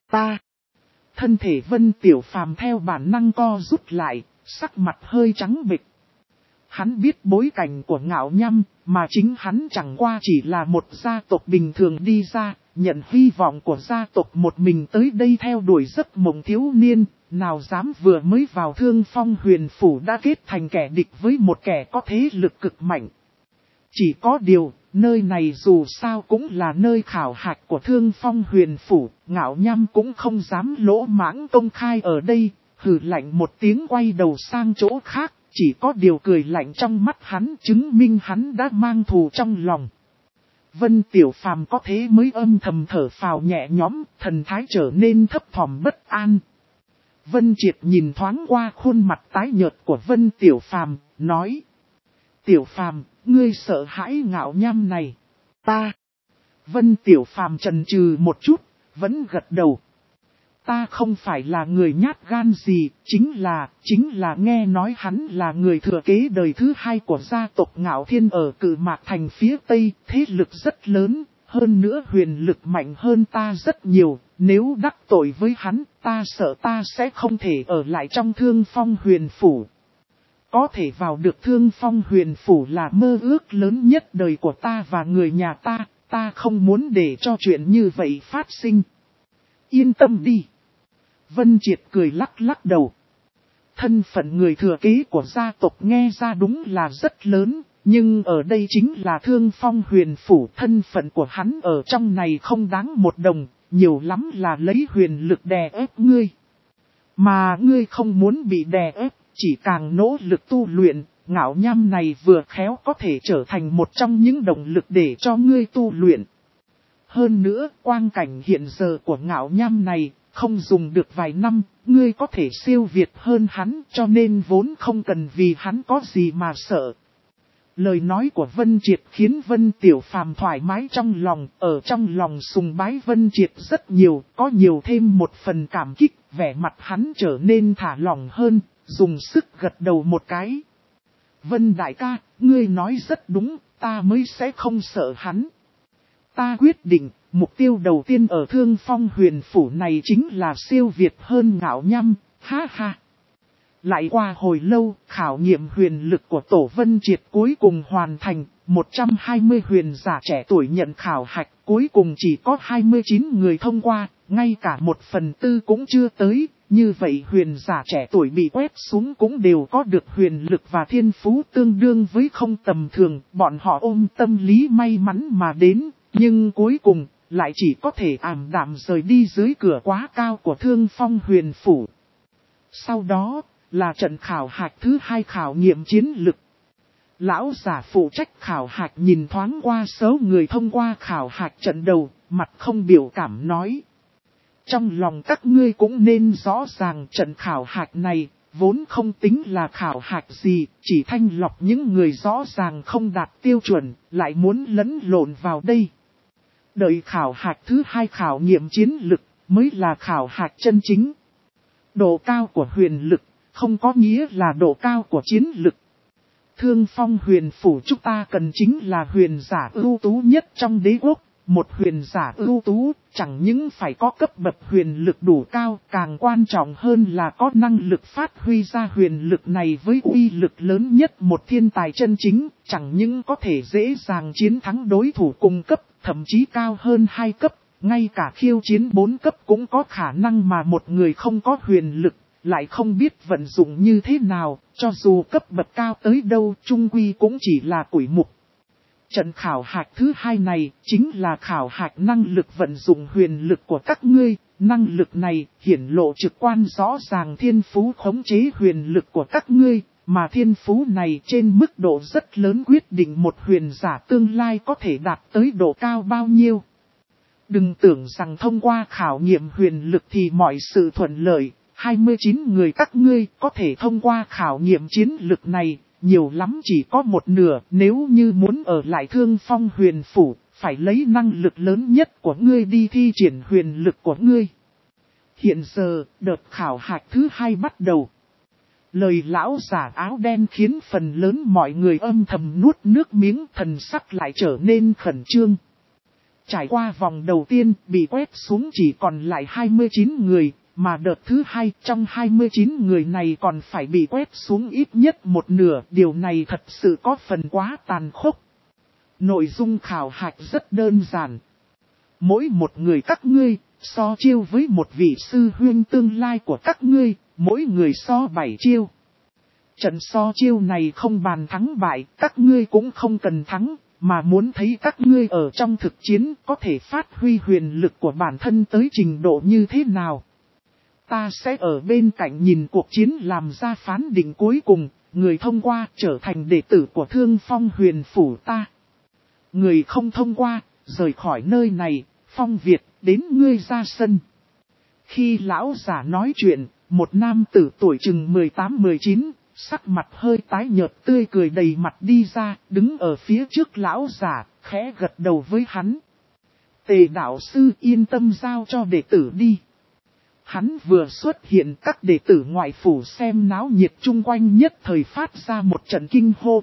Thân thể Vân Tiểu Phàm theo bản năng co rút lại, sắc mặt hơi trắng bệch. Hắn biết bối cảnh của Ngạo Nham, mà chính hắn chẳng qua chỉ là một gia tộc bình thường đi ra, nhận hy vọng của gia tộc một mình tới đây theo đuổi giấc mộng thiếu niên, nào dám vừa mới vào Thương Phong Huyền Phủ đã kết thành kẻ địch với một kẻ có thế lực cực mạnh. Chỉ có điều, nơi này dù sao cũng là nơi khảo hạch của Thương Phong Huyền Phủ, Ngạo Nham cũng không dám lỗ mãng công khai ở đây, hừ lạnh một tiếng quay đầu sang chỗ khác, chỉ có điều cười lạnh trong mắt hắn chứng minh hắn đã mang thù trong lòng. Vân Tiểu Phàm có thế mới âm thầm thở phào nhẹ nhõm, thần thái trở nên thấp thỏm bất an. Vân Triệt nhìn thoáng qua khuôn mặt tái nhợt của Vân Tiểu Phàm, nói: Tiểu Phàm, ngươi sợ hãi Ngạo Nham này. Vân Tiểu Phàm chần chừ một chút, vẫn gật đầu. Ta không phải là người nhát gan gì, chính là nghe nói hắn là người thừa kế đời thứ 2 của gia tộc Ngạo Thiên ở Cự Mạc Thành phía Tây, thế lực rất lớn, hơn nữa huyền lực mạnh hơn ta rất nhiều, nếu đắc tội với hắn, ta sợ ta sẽ không thể ở lại trong Thương Phong Huyền Phủ. Có thể vào được Thương Phong Huyền Phủ là mơ ước lớn nhất đời của ta và người nhà ta không muốn để cho chuyện như vậy phát sinh. Yên tâm đi. Vân Triệt cười lắc đầu. Thân phận người thừa kế của gia tộc nghe ra đúng là rất lớn, nhưng ở đây chính là Thương Phong Huyền Phủ, thân phận của hắn ở trong này không đáng một đồng, nhiều lắm là lấy huyền lực đè ép ngươi. Mà ngươi không muốn bị đè ép, chỉ càng nỗ lực tu luyện, Ngạo Nham này vừa khéo có thể trở thành một trong những động lực để cho ngươi tu luyện. Hơn nữa, quang cảnh hiện giờ của Ngạo Nham này, không dùng được vài năm, ngươi có thể siêu việt hơn hắn, cho nên vốn không cần vì hắn có gì mà sợ. Lời nói của Vân Triệt khiến Vân Tiểu Phàm thoải mái trong lòng, ở trong lòng sùng bái Vân Triệt rất nhiều, có nhiều thêm một phần cảm kích, vẻ mặt hắn trở nên thả lỏng hơn, dùng sức gật đầu một cái. Vân đại ca, ngươi nói rất đúng, ta mới sẽ không sợ hắn. Ta quyết định, mục tiêu đầu tiên ở Thương Phong Huyền Phủ này chính là siêu việt hơn Ngạo Nham, ha ha. Lại qua hồi lâu, khảo nghiệm huyền lực của Tổ Vân Triệt cuối cùng hoàn thành, 120 huyền giả trẻ tuổi nhận khảo hạch, cuối cùng chỉ có 29 người thông qua, ngay cả 1/4 cũng chưa tới, như vậy huyền giả trẻ tuổi bị quét xuống cũng đều có được huyền lực và thiên phú tương đương với không tầm thường, bọn họ ôm tâm lý may mắn mà đến, nhưng cuối cùng, lại chỉ có thể ảm đạm rời đi dưới cửa quá cao của Thương Phong Huyền Phủ. Sau đó, là trận khảo hạch thứ 2 khảo nghiệm chiến lực. Lão giả phụ trách khảo hạch nhìn thoáng qua số người thông qua khảo hạch trận đầu, mặt không biểu cảm nói. Trong lòng các ngươi cũng nên rõ ràng trận khảo hạch này, vốn không tính là khảo hạch gì, chỉ thanh lọc những người rõ ràng không đạt tiêu chuẩn, lại muốn lẫn lộn vào đây. Đợi khảo hạch thứ 2 khảo nghiệm chiến lực, mới là khảo hạch chân chính. Độ cao của huyền lực, không có nghĩa là độ cao của chiến lực. Thương Phong huyền phủ chúng ta cần chính là huyền giả ưu tú nhất trong đế quốc. Một huyền giả ưu tú, chẳng những phải có cấp bậc huyền lực đủ cao, càng quan trọng hơn là có năng lực phát huy ra huyền lực này với uy lực lớn nhất. Một thiên tài chân chính, chẳng những có thể dễ dàng chiến thắng đối thủ cùng cấp, thậm chí cao hơn 2 cấp, ngay cả khiêu chiến 4 cấp cũng có khả năng, mà một người không có huyền lực, lại không biết vận dụng như thế nào, cho dù cấp bậc cao tới đâu, chung quy cũng chỉ là củi mục. Trận khảo hạch thứ 2 này, chính là khảo hạch năng lực vận dụng huyền lực của các ngươi. Năng lực này, hiển lộ trực quan rõ ràng thiên phú khống chế huyền lực của các ngươi, mà thiên phú này trên mức độ rất lớn quyết định một huyền giả tương lai có thể đạt tới độ cao bao nhiêu. Đừng tưởng rằng thông qua khảo nghiệm huyền lực thì mọi sự thuận lợi. 29 người các ngươi có thể thông qua khảo nghiệm chiến lực này, nhiều lắm chỉ có một nửa. Nếu như muốn ở lại Thương Phong huyền phủ, phải lấy năng lực lớn nhất của ngươi đi thi triển huyền lực của ngươi. Hiện giờ, đợt khảo hạch thứ 2 bắt đầu. Lời lão giả áo đen khiến phần lớn mọi người âm thầm nuốt nước miếng, thần sắc lại trở nên khẩn trương. Trải qua vòng đầu tiên, bị quét xuống chỉ còn lại 29 người. Mà đợt thứ 2 trong 29 người này còn phải bị quét xuống ít nhất một nửa. Điều này thật sự có phần quá tàn khốc. Nội dung khảo hạch rất đơn giản. Mỗi một người các ngươi, so chiêu với một vị sư huynh tương lai của các ngươi, mỗi người so 7 chiêu. Trận so chiêu này không bàn thắng bại, các ngươi cũng không cần thắng, mà muốn thấy các ngươi ở trong thực chiến có thể phát huy huyền lực của bản thân tới trình độ như thế nào. Ta sẽ ở bên cạnh nhìn cuộc chiến làm ra phán định cuối cùng, người thông qua trở thành đệ tử của Thương Phong huyền phủ ta. Người không thông qua, rời khỏi nơi này, Phong Việt, đến ngươi ra sân. Khi lão giả nói chuyện, một nam tử tuổi chừng 18-19, sắc mặt hơi tái nhợt tươi cười đầy mặt đi ra, đứng ở phía trước lão giả, khẽ gật đầu với hắn. Tề đạo sư yên tâm giao cho đệ tử đi. Hắn vừa xuất hiện, các đệ tử ngoại phủ xem náo nhiệt chung quanh nhất thời phát ra một trận kinh hô.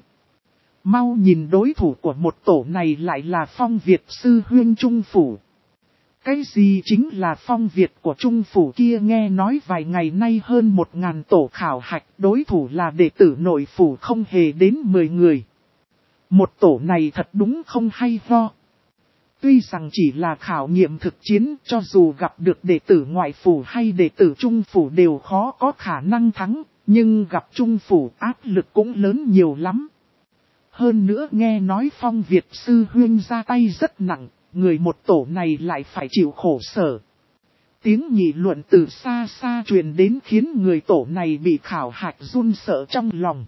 Mau nhìn đối thủ của một tổ này lại là Phong Việt sư huynh Trung phủ. Cái gì chính là Phong Việt của Trung phủ kia, nghe nói vài ngày nay hơn 1000 tổ khảo hạch, đối thủ là đệ tử nội phủ không hề đến 10 người. Một tổ này thật đúng không hay ho. Tuy rằng chỉ là khảo nghiệm thực chiến, cho dù gặp được đệ tử ngoại phủ hay đệ tử trung phủ đều khó có khả năng thắng, nhưng gặp trung phủ áp lực cũng lớn nhiều lắm. Hơn nữa nghe nói Phong Việt sư huynh ra tay rất nặng, người một tổ này lại phải chịu khổ sở. Tiếng nghị luận từ xa xa truyền đến khiến người tổ này bị khảo hạch run sợ trong lòng.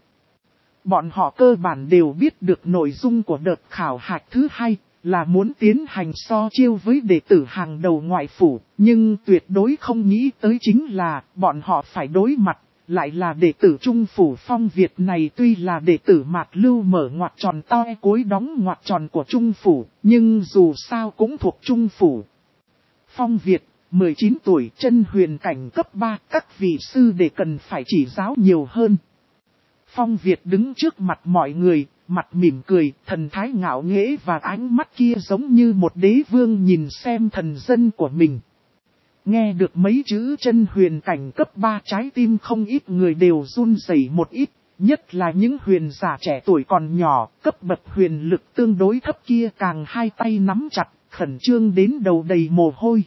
Bọn họ cơ bản đều biết được nội dung của đợt khảo hạch thứ 2. Là muốn tiến hành so chiêu với đệ tử hàng đầu ngoại phủ, nhưng tuyệt đối không nghĩ tới chính là bọn họ phải đối mặt, lại là đệ tử trung phủ Phong Việt này. Tuy là đệ tử Mạc Lưu mở ngoặc tròn to cuối đóng ngoặc tròn của trung phủ, nhưng dù sao cũng thuộc trung phủ. Phong Việt, 19 tuổi, chân huyền cảnh cấp 3, các vị sư đệ cần phải chỉ giáo nhiều hơn. Phong Việt đứng trước mặt mọi người, mặt mỉm cười, thần thái ngạo nghễ và ánh mắt kia giống như một đế vương nhìn xem thần dân của mình. Nghe được mấy chữ chân huyền cảnh cấp 3, trái tim không ít người đều run rẩy một ít, nhất là những huyền giả trẻ tuổi còn nhỏ, cấp bậc huyền lực tương đối thấp kia càng hai tay nắm chặt, khẩn trương đến đầu đầy mồ hôi.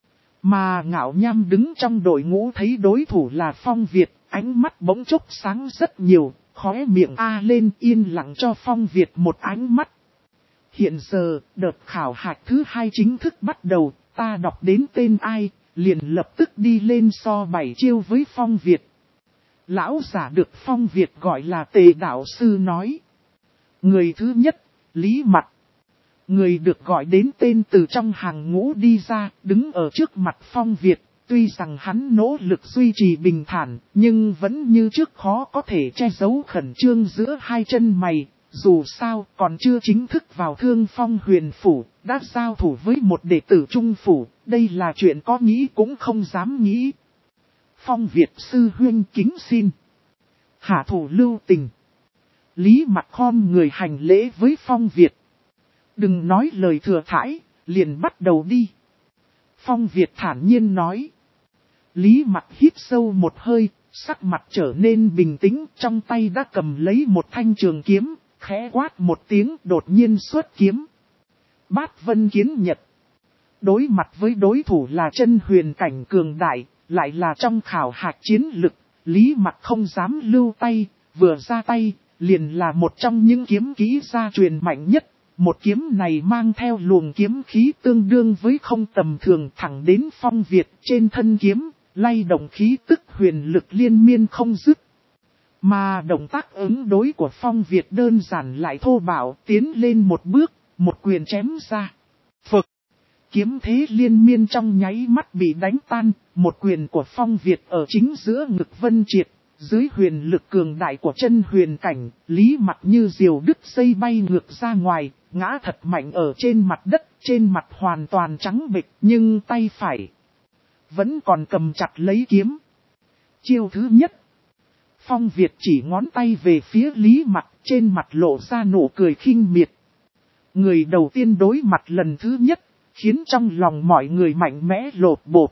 Mà Ngạo Nham đứng trong đội ngũ thấy đối thủ là Phong Việt, ánh mắt bỗng chốc sáng rất nhiều. Khóe miệng A lên yên lặng cho Phong Việt một ánh mắt. Hiện giờ, đợt khảo hạch thứ 2 chính thức bắt đầu, ta đọc đến tên ai, liền lập tức đi lên so 7 chiêu với Phong Việt. Lão giả được Phong Việt gọi là Tề đạo sư nói. Người thứ nhất, Lý Mặt. Người được gọi đến tên từ trong hàng ngũ đi ra, đứng ở trước mặt Phong Việt, Tuy rằng hắn nỗ lực duy trì bình thản, nhưng vẫn như trước khó có thể che giấu khẩn trương giữa hai chân mày. Dù sao còn chưa chính thức vào Thương Phong huyền phủ, đã giao thủ với một đệ tử trung phủ, đây là chuyện có nghĩ cũng không dám nghĩ. Phong Việt sư huynh kính xin. Hạ thủ lưu tình. Lý Mặc khom người hành lễ với Phong Việt. Đừng nói lời thừa thãi, liền bắt đầu đi. Phong Việt thản nhiên nói. Lý Mặc hít sâu một hơi, sắc mặt trở nên bình tĩnh, trong tay đã cầm lấy một thanh trường kiếm, khẽ quát một tiếng đột nhiên xuất kiếm. Bát Vân Kiến Nhật. Đối mặt với đối thủ là chân huyền cảnh cường đại, lại là trong khảo hạch chiến lực, Lý Mặc không dám lưu tay, vừa ra tay, liền là một trong những kiếm kỹ gia truyền mạnh nhất. Một kiếm này mang theo luồng kiếm khí tương đương với không tầm thường thẳng đến Phong Việt trên thân kiếm, lay động khí tức huyền lực liên miên không dứt. Mà động tác ứng đối của Phong Việt đơn giản lại thô bạo, tiến lên một bước, một quyền chém ra. Phực! Kiếm thế liên miên trong nháy mắt bị đánh tan, một quyền của Phong Việt ở chính giữa ngực Vân Triệt. Dưới huyền lực cường đại của chân huyền cảnh, Lý Mặc như diều đứt dây bay ngược ra ngoài, ngã thật mạnh ở trên mặt đất, trên mặt hoàn toàn trắng bệch, nhưng tay phải vẫn còn cầm chặt lấy kiếm. Chiêu thứ nhất. Phong Việt chỉ ngón tay về phía Lý Mặc, trên mặt lộ ra nụ cười khinh miệt. Người đầu tiên đối mặt lần thứ nhất, khiến trong lòng mọi người mạnh mẽ lột bột.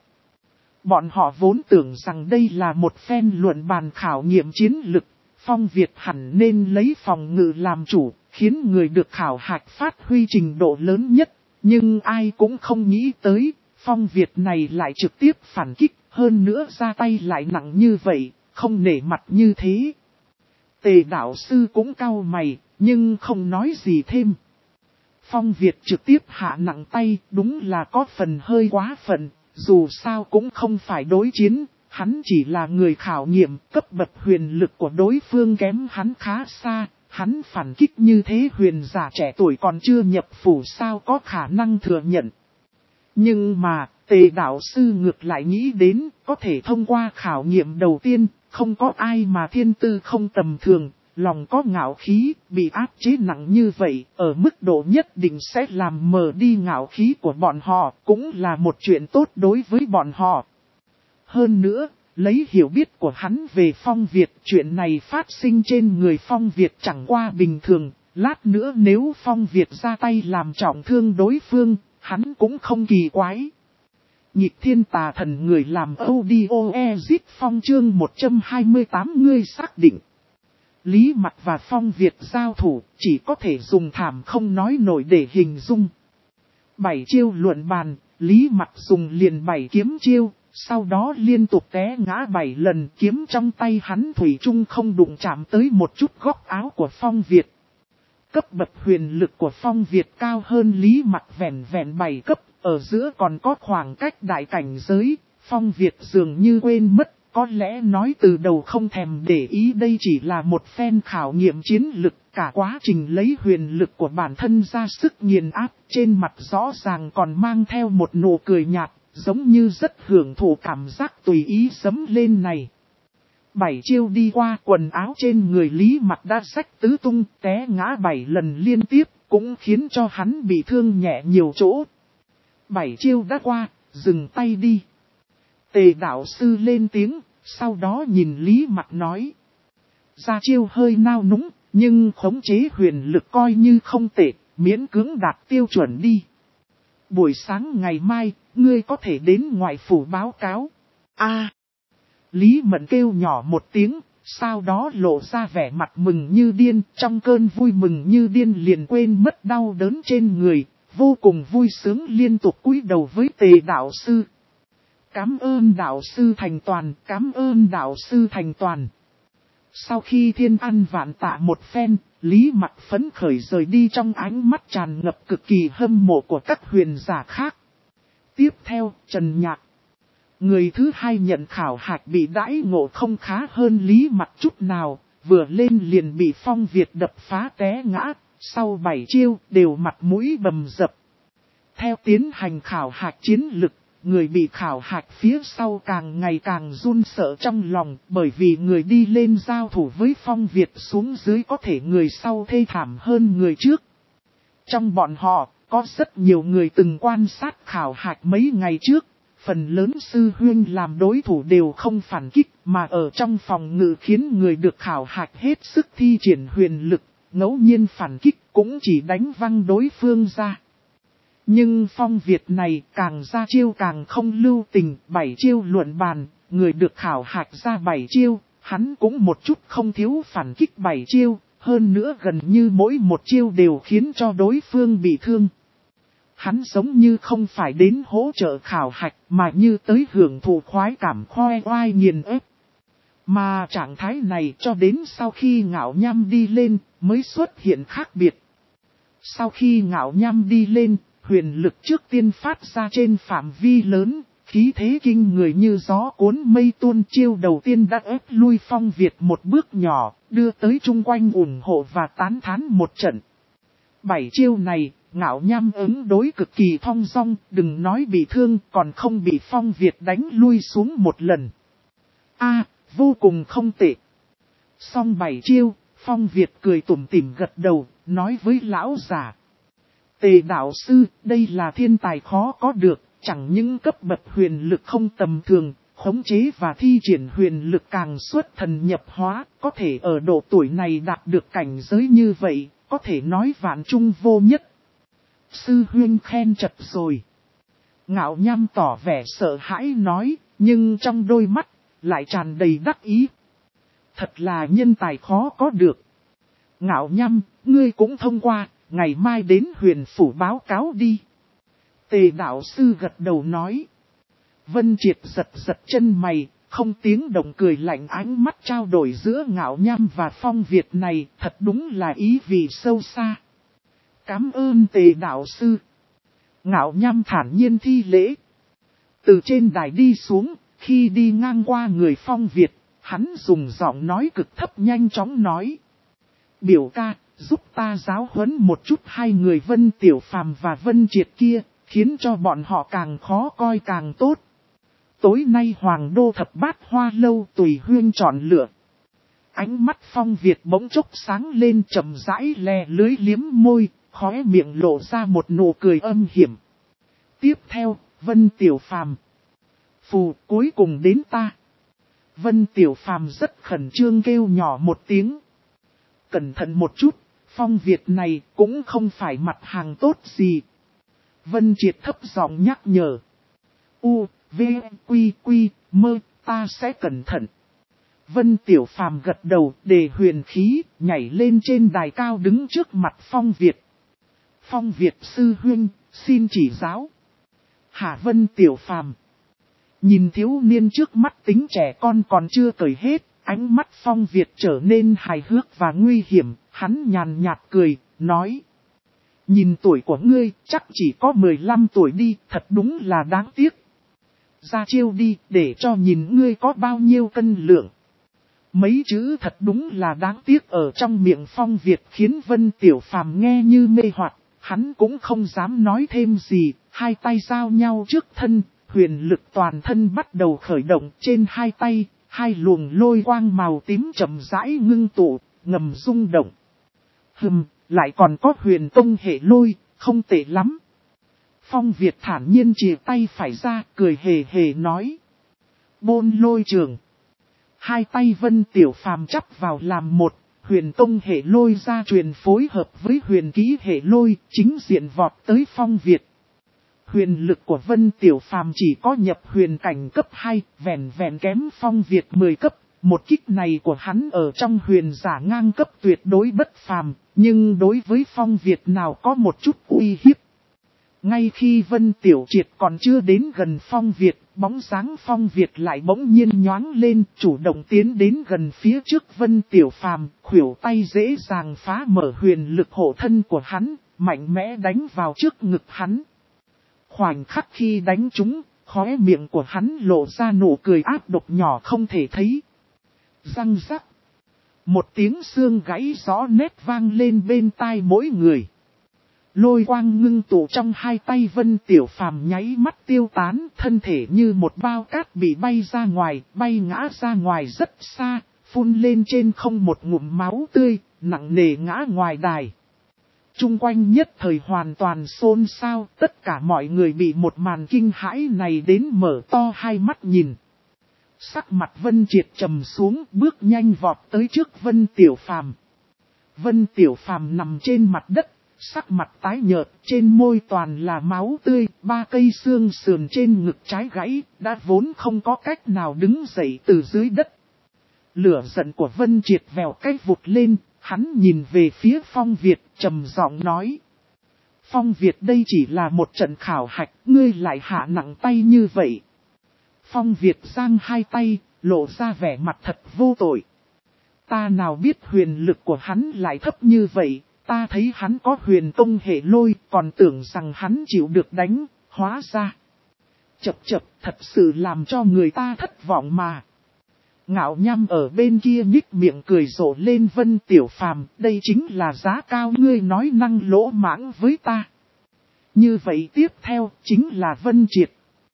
Bọn họ vốn tưởng rằng đây là một phen luận bàn khảo nghiệm chiến lực, Phong Việt hẳn nên lấy phòng ngự làm chủ, khiến người được khảo hạch phát huy trình độ lớn nhất. Nhưng ai cũng không nghĩ tới, Phong Việt này lại trực tiếp phản kích, hơn nữa ra tay lại nặng như vậy, không nể mặt như thế. Tề đạo sư cũng cau mày, nhưng không nói gì thêm. Phong Việt trực tiếp hạ nặng tay, đúng là có phần hơi quá phận. Dù sao cũng không phải đối chiến, hắn chỉ là người khảo nghiệm, cấp bậc huyền lực của đối phương kém hắn khá xa, hắn phản kích như thế huyền giả trẻ tuổi còn chưa nhập phủ sao có khả năng thừa nhận. Nhưng mà, Tề đạo sư ngược lại nghĩ đến, có thể thông qua khảo nghiệm đầu tiên, không có ai mà thiên tư không tầm thường. Lòng có ngạo khí, bị áp chế nặng như vậy, ở mức độ nhất định sẽ làm mờ đi ngạo khí của bọn họ, cũng là một chuyện tốt đối với bọn họ. Hơn nữa, lấy hiểu biết của hắn về Phong Việt, chuyện này phát sinh trên người Phong Việt chẳng qua bình thường, lát nữa nếu Phong Việt ra tay làm trọng thương đối phương, hắn cũng không kỳ quái. Nhịp thiên tà thần người làm audio exit phong chương 128 ngươi xác định. Lý Mặc và Phong Việt giao thủ, chỉ có thể dùng thảm không nói nổi để hình dung. 7 chiêu luận bàn, Lý Mặc dùng liền 7 kiếm chiêu, sau đó liên tục té ngã 7 lần, kiếm trong tay hắn thủy chung không đụng chạm tới một chút góc áo của Phong Việt. Cấp bậc huyền lực của Phong Việt cao hơn Lý Mặc vẹn 7 cấp, ở giữa còn có khoảng cách đại cảnh giới, Phong Việt dường như quên mất. Có lẽ nói từ đầu không thèm để ý đây chỉ là một phen khảo nghiệm chiến lực, cả quá trình lấy huyền lực của bản thân ra sức nghiền áp, trên mặt rõ ràng còn mang theo một nụ cười nhạt, giống như rất hưởng thụ cảm giác tùy ý sấm lên này. 7 chiêu đi qua, quần áo trên người Lý Mặc đã rách tứ tung, té ngã 7 lần liên tiếp, cũng khiến cho hắn bị thương nhẹ nhiều chỗ. 7 chiêu đã qua, dừng tay đi. Tề đạo sư lên tiếng, sau đó nhìn Lý Mặc nói. Ra chiêu hơi nao núng, nhưng khống chế huyền lực coi như không tệ, miễn cưỡng đạt tiêu chuẩn đi. Buổi sáng ngày mai, ngươi có thể đến ngoại phủ báo cáo. Lý Mẫn kêu nhỏ một tiếng, sau đó lộ ra vẻ mặt mừng như điên, trong cơn vui mừng như điên liền quên mất đau đớn trên người, vô cùng vui sướng liên tục cúi đầu với Tề đạo sư. Cảm ơn đạo sư thành toàn, cảm ơn đạo sư thành toàn. Sau khi thiên ăn vạn tạ một phen, Lý Mặc phấn khởi rời đi trong ánh mắt tràn ngập cực kỳ hâm mộ của các huyền giả khác. Tiếp theo, Trần Nhạc. Người thứ hai nhận khảo hạch bị đãi ngộ không khá hơn Lý Mặc chút nào, vừa lên liền bị Phong Việt đập phá té ngã, sau 7 chiêu đều mặt mũi bầm dập. Theo tiến hành khảo hạch chiến lực, người bị khảo hạch phía sau càng ngày càng run sợ trong lòng, bởi vì người đi lên giao thủ với Phong Việt xuống dưới có thể người sau thê thảm hơn người trước. Trong bọn họ, có rất nhiều người từng quan sát khảo hạch mấy ngày trước, phần lớn sư huynh làm đối thủ đều không phản kích, mà ở trong phòng ngự khiến người được khảo hạch hết sức thi triển huyền lực, ngẫu nhiên phản kích cũng chỉ đánh văng đối phương ra. Nhưng Phong Việt này càng ra chiêu càng không lưu tình, 7 chiêu luận bàn, người được khảo hạch ra 7 chiêu, hắn cũng một chút không thiếu phản kích 7 chiêu, hơn nữa gần như mỗi một chiêu đều khiến cho đối phương bị thương. Hắn giống như không phải đến hỗ trợ khảo hạch mà như tới hưởng thụ khoái cảm khoe oai nghiền ép. Mà trạng thái này cho đến sau khi Ngạo Nham đi lên mới xuất hiện khác biệt. Sau khi Ngạo Nham đi lên, huyền lực trước tiên phát ra trên phạm vi lớn, khí thế kinh người như gió cuốn mây tuôn, chiêu đầu tiên đã ép lui Phong Việt một bước nhỏ, đưa tới chung quanh ủng hộ và tán thán một trận. 7 chiêu này, Ngạo Nham ứng đối cực kỳ thong dong, đừng nói bị thương còn không bị Phong Việt đánh lui xuống một lần. Vô cùng không tệ. Xong 7 chiêu, Phong Việt cười tủm tỉm gật đầu, nói với lão giả. Tề đạo sư, đây là thiên tài khó có được, chẳng những cấp bậc huyền lực không tầm thường, khống chế và thi triển huyền lực càng xuất thần nhập hóa, có thể ở độ tuổi này đạt được cảnh giới như vậy, có thể nói vạn trung vô nhất. Sư huynh khen chật rồi. Ngạo Nham tỏ vẻ sợ hãi nói, nhưng trong đôi mắt lại tràn đầy đắc ý. Thật là nhân tài khó có được. Ngạo Nham, ngươi cũng thông qua, ngày mai đến huyền phủ báo cáo đi. Tề đạo sư gật đầu nói. Vân Triệt giật giật chân mày, không tiếng động cười lạnh, ánh mắt trao đổi giữa Ngạo Nham và Phong Việt này thật đúng là ý vị sâu xa. Cảm ơn Tề đạo sư. Ngạo Nham thản nhiên thi lễ. Từ trên đài đi xuống, khi đi ngang qua người Phong Việt, hắn dùng giọng nói cực thấp nhanh chóng nói. Biểu ca, giúp ta giáo huấn một chút hai người Vân Tiểu Phàm và Vân Triệt kia, khiến cho bọn họ càng khó coi càng tốt. Tối nay Hoàng Đô Thập Bát Hoa Lâu tùy huyên chọn lựa. Ánh mắt Phong Việt bỗng chốc sáng lên, chậm rãi lè lưới liếm môi, khóe miệng lộ ra một nụ cười âm hiểm. Tiếp theo, Vân Tiểu Phàm. Phù, cuối cùng đến ta. Vân Tiểu Phàm rất khẩn trương kêu nhỏ một tiếng. Cẩn thận một chút, Phong Việt này cũng không phải mặt hàng tốt gì. Vân Triệt thấp giọng nhắc nhở. V, Quy, Mơ, ta sẽ cẩn thận. Vân Tiểu Phàm gật đầu, đề huyền khí, nhảy lên trên đài cao đứng trước mặt Phong Việt. Phong Việt sư huynh, xin chỉ giáo. Hả Vân Tiểu Phàm. Nhìn thiếu niên trước mắt tính trẻ con còn chưa cởi hết, ánh mắt Phong Việt trở nên hài hước và nguy hiểm, hắn nhàn nhạt cười, nói. Nhìn tuổi của ngươi, chắc chỉ có 15 tuổi đi, thật đúng là đáng tiếc. Ra chiêu đi, để cho nhìn ngươi có bao nhiêu cân lượng. Mấy chữ thật đúng là đáng tiếc ở trong miệng Phong Việt khiến Vân Tiểu Phàm nghe như mê hoặc, hắn cũng không dám nói thêm gì, hai tay giao nhau trước thân, huyền lực toàn thân bắt đầu khởi động trên hai tay, hai luồng lôi quang màu tím chậm rãi ngưng tụ, ngầm rung động. Lại còn có huyền tông hệ lôi, không tệ lắm. Phong Việt thản nhiên chìa tay phải ra, cười hề hề nói. Bôn lôi trường. Hai tay Vân Tiểu Phàm chắp vào làm một, huyền tông hệ lôi ra truyền phối hợp với huyền ký hệ lôi, chính diện vọt tới Phong Việt. Huyền lực của Vân Tiểu Phàm chỉ có nhập huyền cảnh cấp 2, vẹn vẹn kém Phong Việt 10 cấp. Một kích này của hắn ở trong huyền giả ngang cấp tuyệt đối bất phàm, nhưng đối với Phong Việt nào có một chút uy hiếp. Ngay khi Vân Tiểu Triệt còn chưa đến gần Phong Việt, bóng dáng Phong Việt lại bỗng nhiên nhoáng lên, chủ động tiến đến gần phía trước Vân Tiểu Phàm, khuỷu tay dễ dàng phá mở huyền lực hộ thân của hắn, mạnh mẽ đánh vào trước ngực hắn. Khoảnh khắc khi đánh trúng, khóe miệng của hắn lộ ra nụ cười ác độc nhỏ không thể thấy. Răng rắc. Một tiếng xương gãy rõ nét vang lên bên tai mỗi người. Lôi quang ngưng tụ trong hai tay Vân Tiểu Phàm nháy mắt tiêu tán, thân thể như một bao cát bị bay ra ngoài, bay ngã ra ngoài rất xa, phun lên trên không một ngụm máu tươi, nặng nề ngã ngoài đài. Trung quanh nhất thời hoàn toàn xôn xao, tất cả mọi người bị một màn kinh hãi này đến mở to hai mắt nhìn. Sắc mặt Vân Triệt trầm xuống, bước nhanh vọt tới trước Vân Tiểu Phàm. Vân Tiểu Phàm nằm trên mặt đất, sắc mặt tái nhợt, trên môi toàn là máu tươi, 3 cây xương sườn trên ngực trái gãy, đã vốn không có cách nào đứng dậy từ dưới đất. Lửa giận của Vân Triệt vèo cách vụt lên, hắn nhìn về phía Phong Việt, trầm giọng nói. Phong Việt, đây chỉ là một trận khảo hạch, ngươi lại hạ nặng tay như vậy. Phong Việt giang hai tay, lộ ra vẻ mặt thật vô tội. Ta nào biết huyền lực của hắn lại thấp như vậy, ta thấy hắn có huyền công hệ lôi, còn tưởng rằng hắn chịu được đánh, hóa ra. Chập chập, thật sự làm cho người ta thất vọng mà. Ngạo Nham ở bên kia nhích miệng cười rộ lên. Vân Tiểu Phàm, đây chính là giá cao ngươi nói năng lỗ mãng với ta. Như vậy tiếp theo chính là Vân Triệt.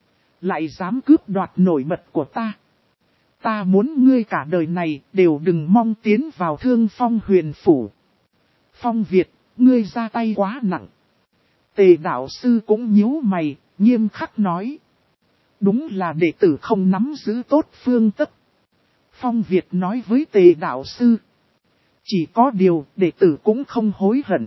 Lại dám cướp đoạt nổi bật của ta. Ta muốn ngươi cả đời này đều đừng mong tiến vào Thương Phong Huyền Phủ. Phong Việt, ngươi ra tay quá nặng. Tề đạo sư cũng nhíu mày, nghiêm khắc nói. Đúng là đệ tử không nắm giữ tốt phương tất. Phong Việt nói với Tề đạo sư. Chỉ có điều đệ tử cũng không hối hận.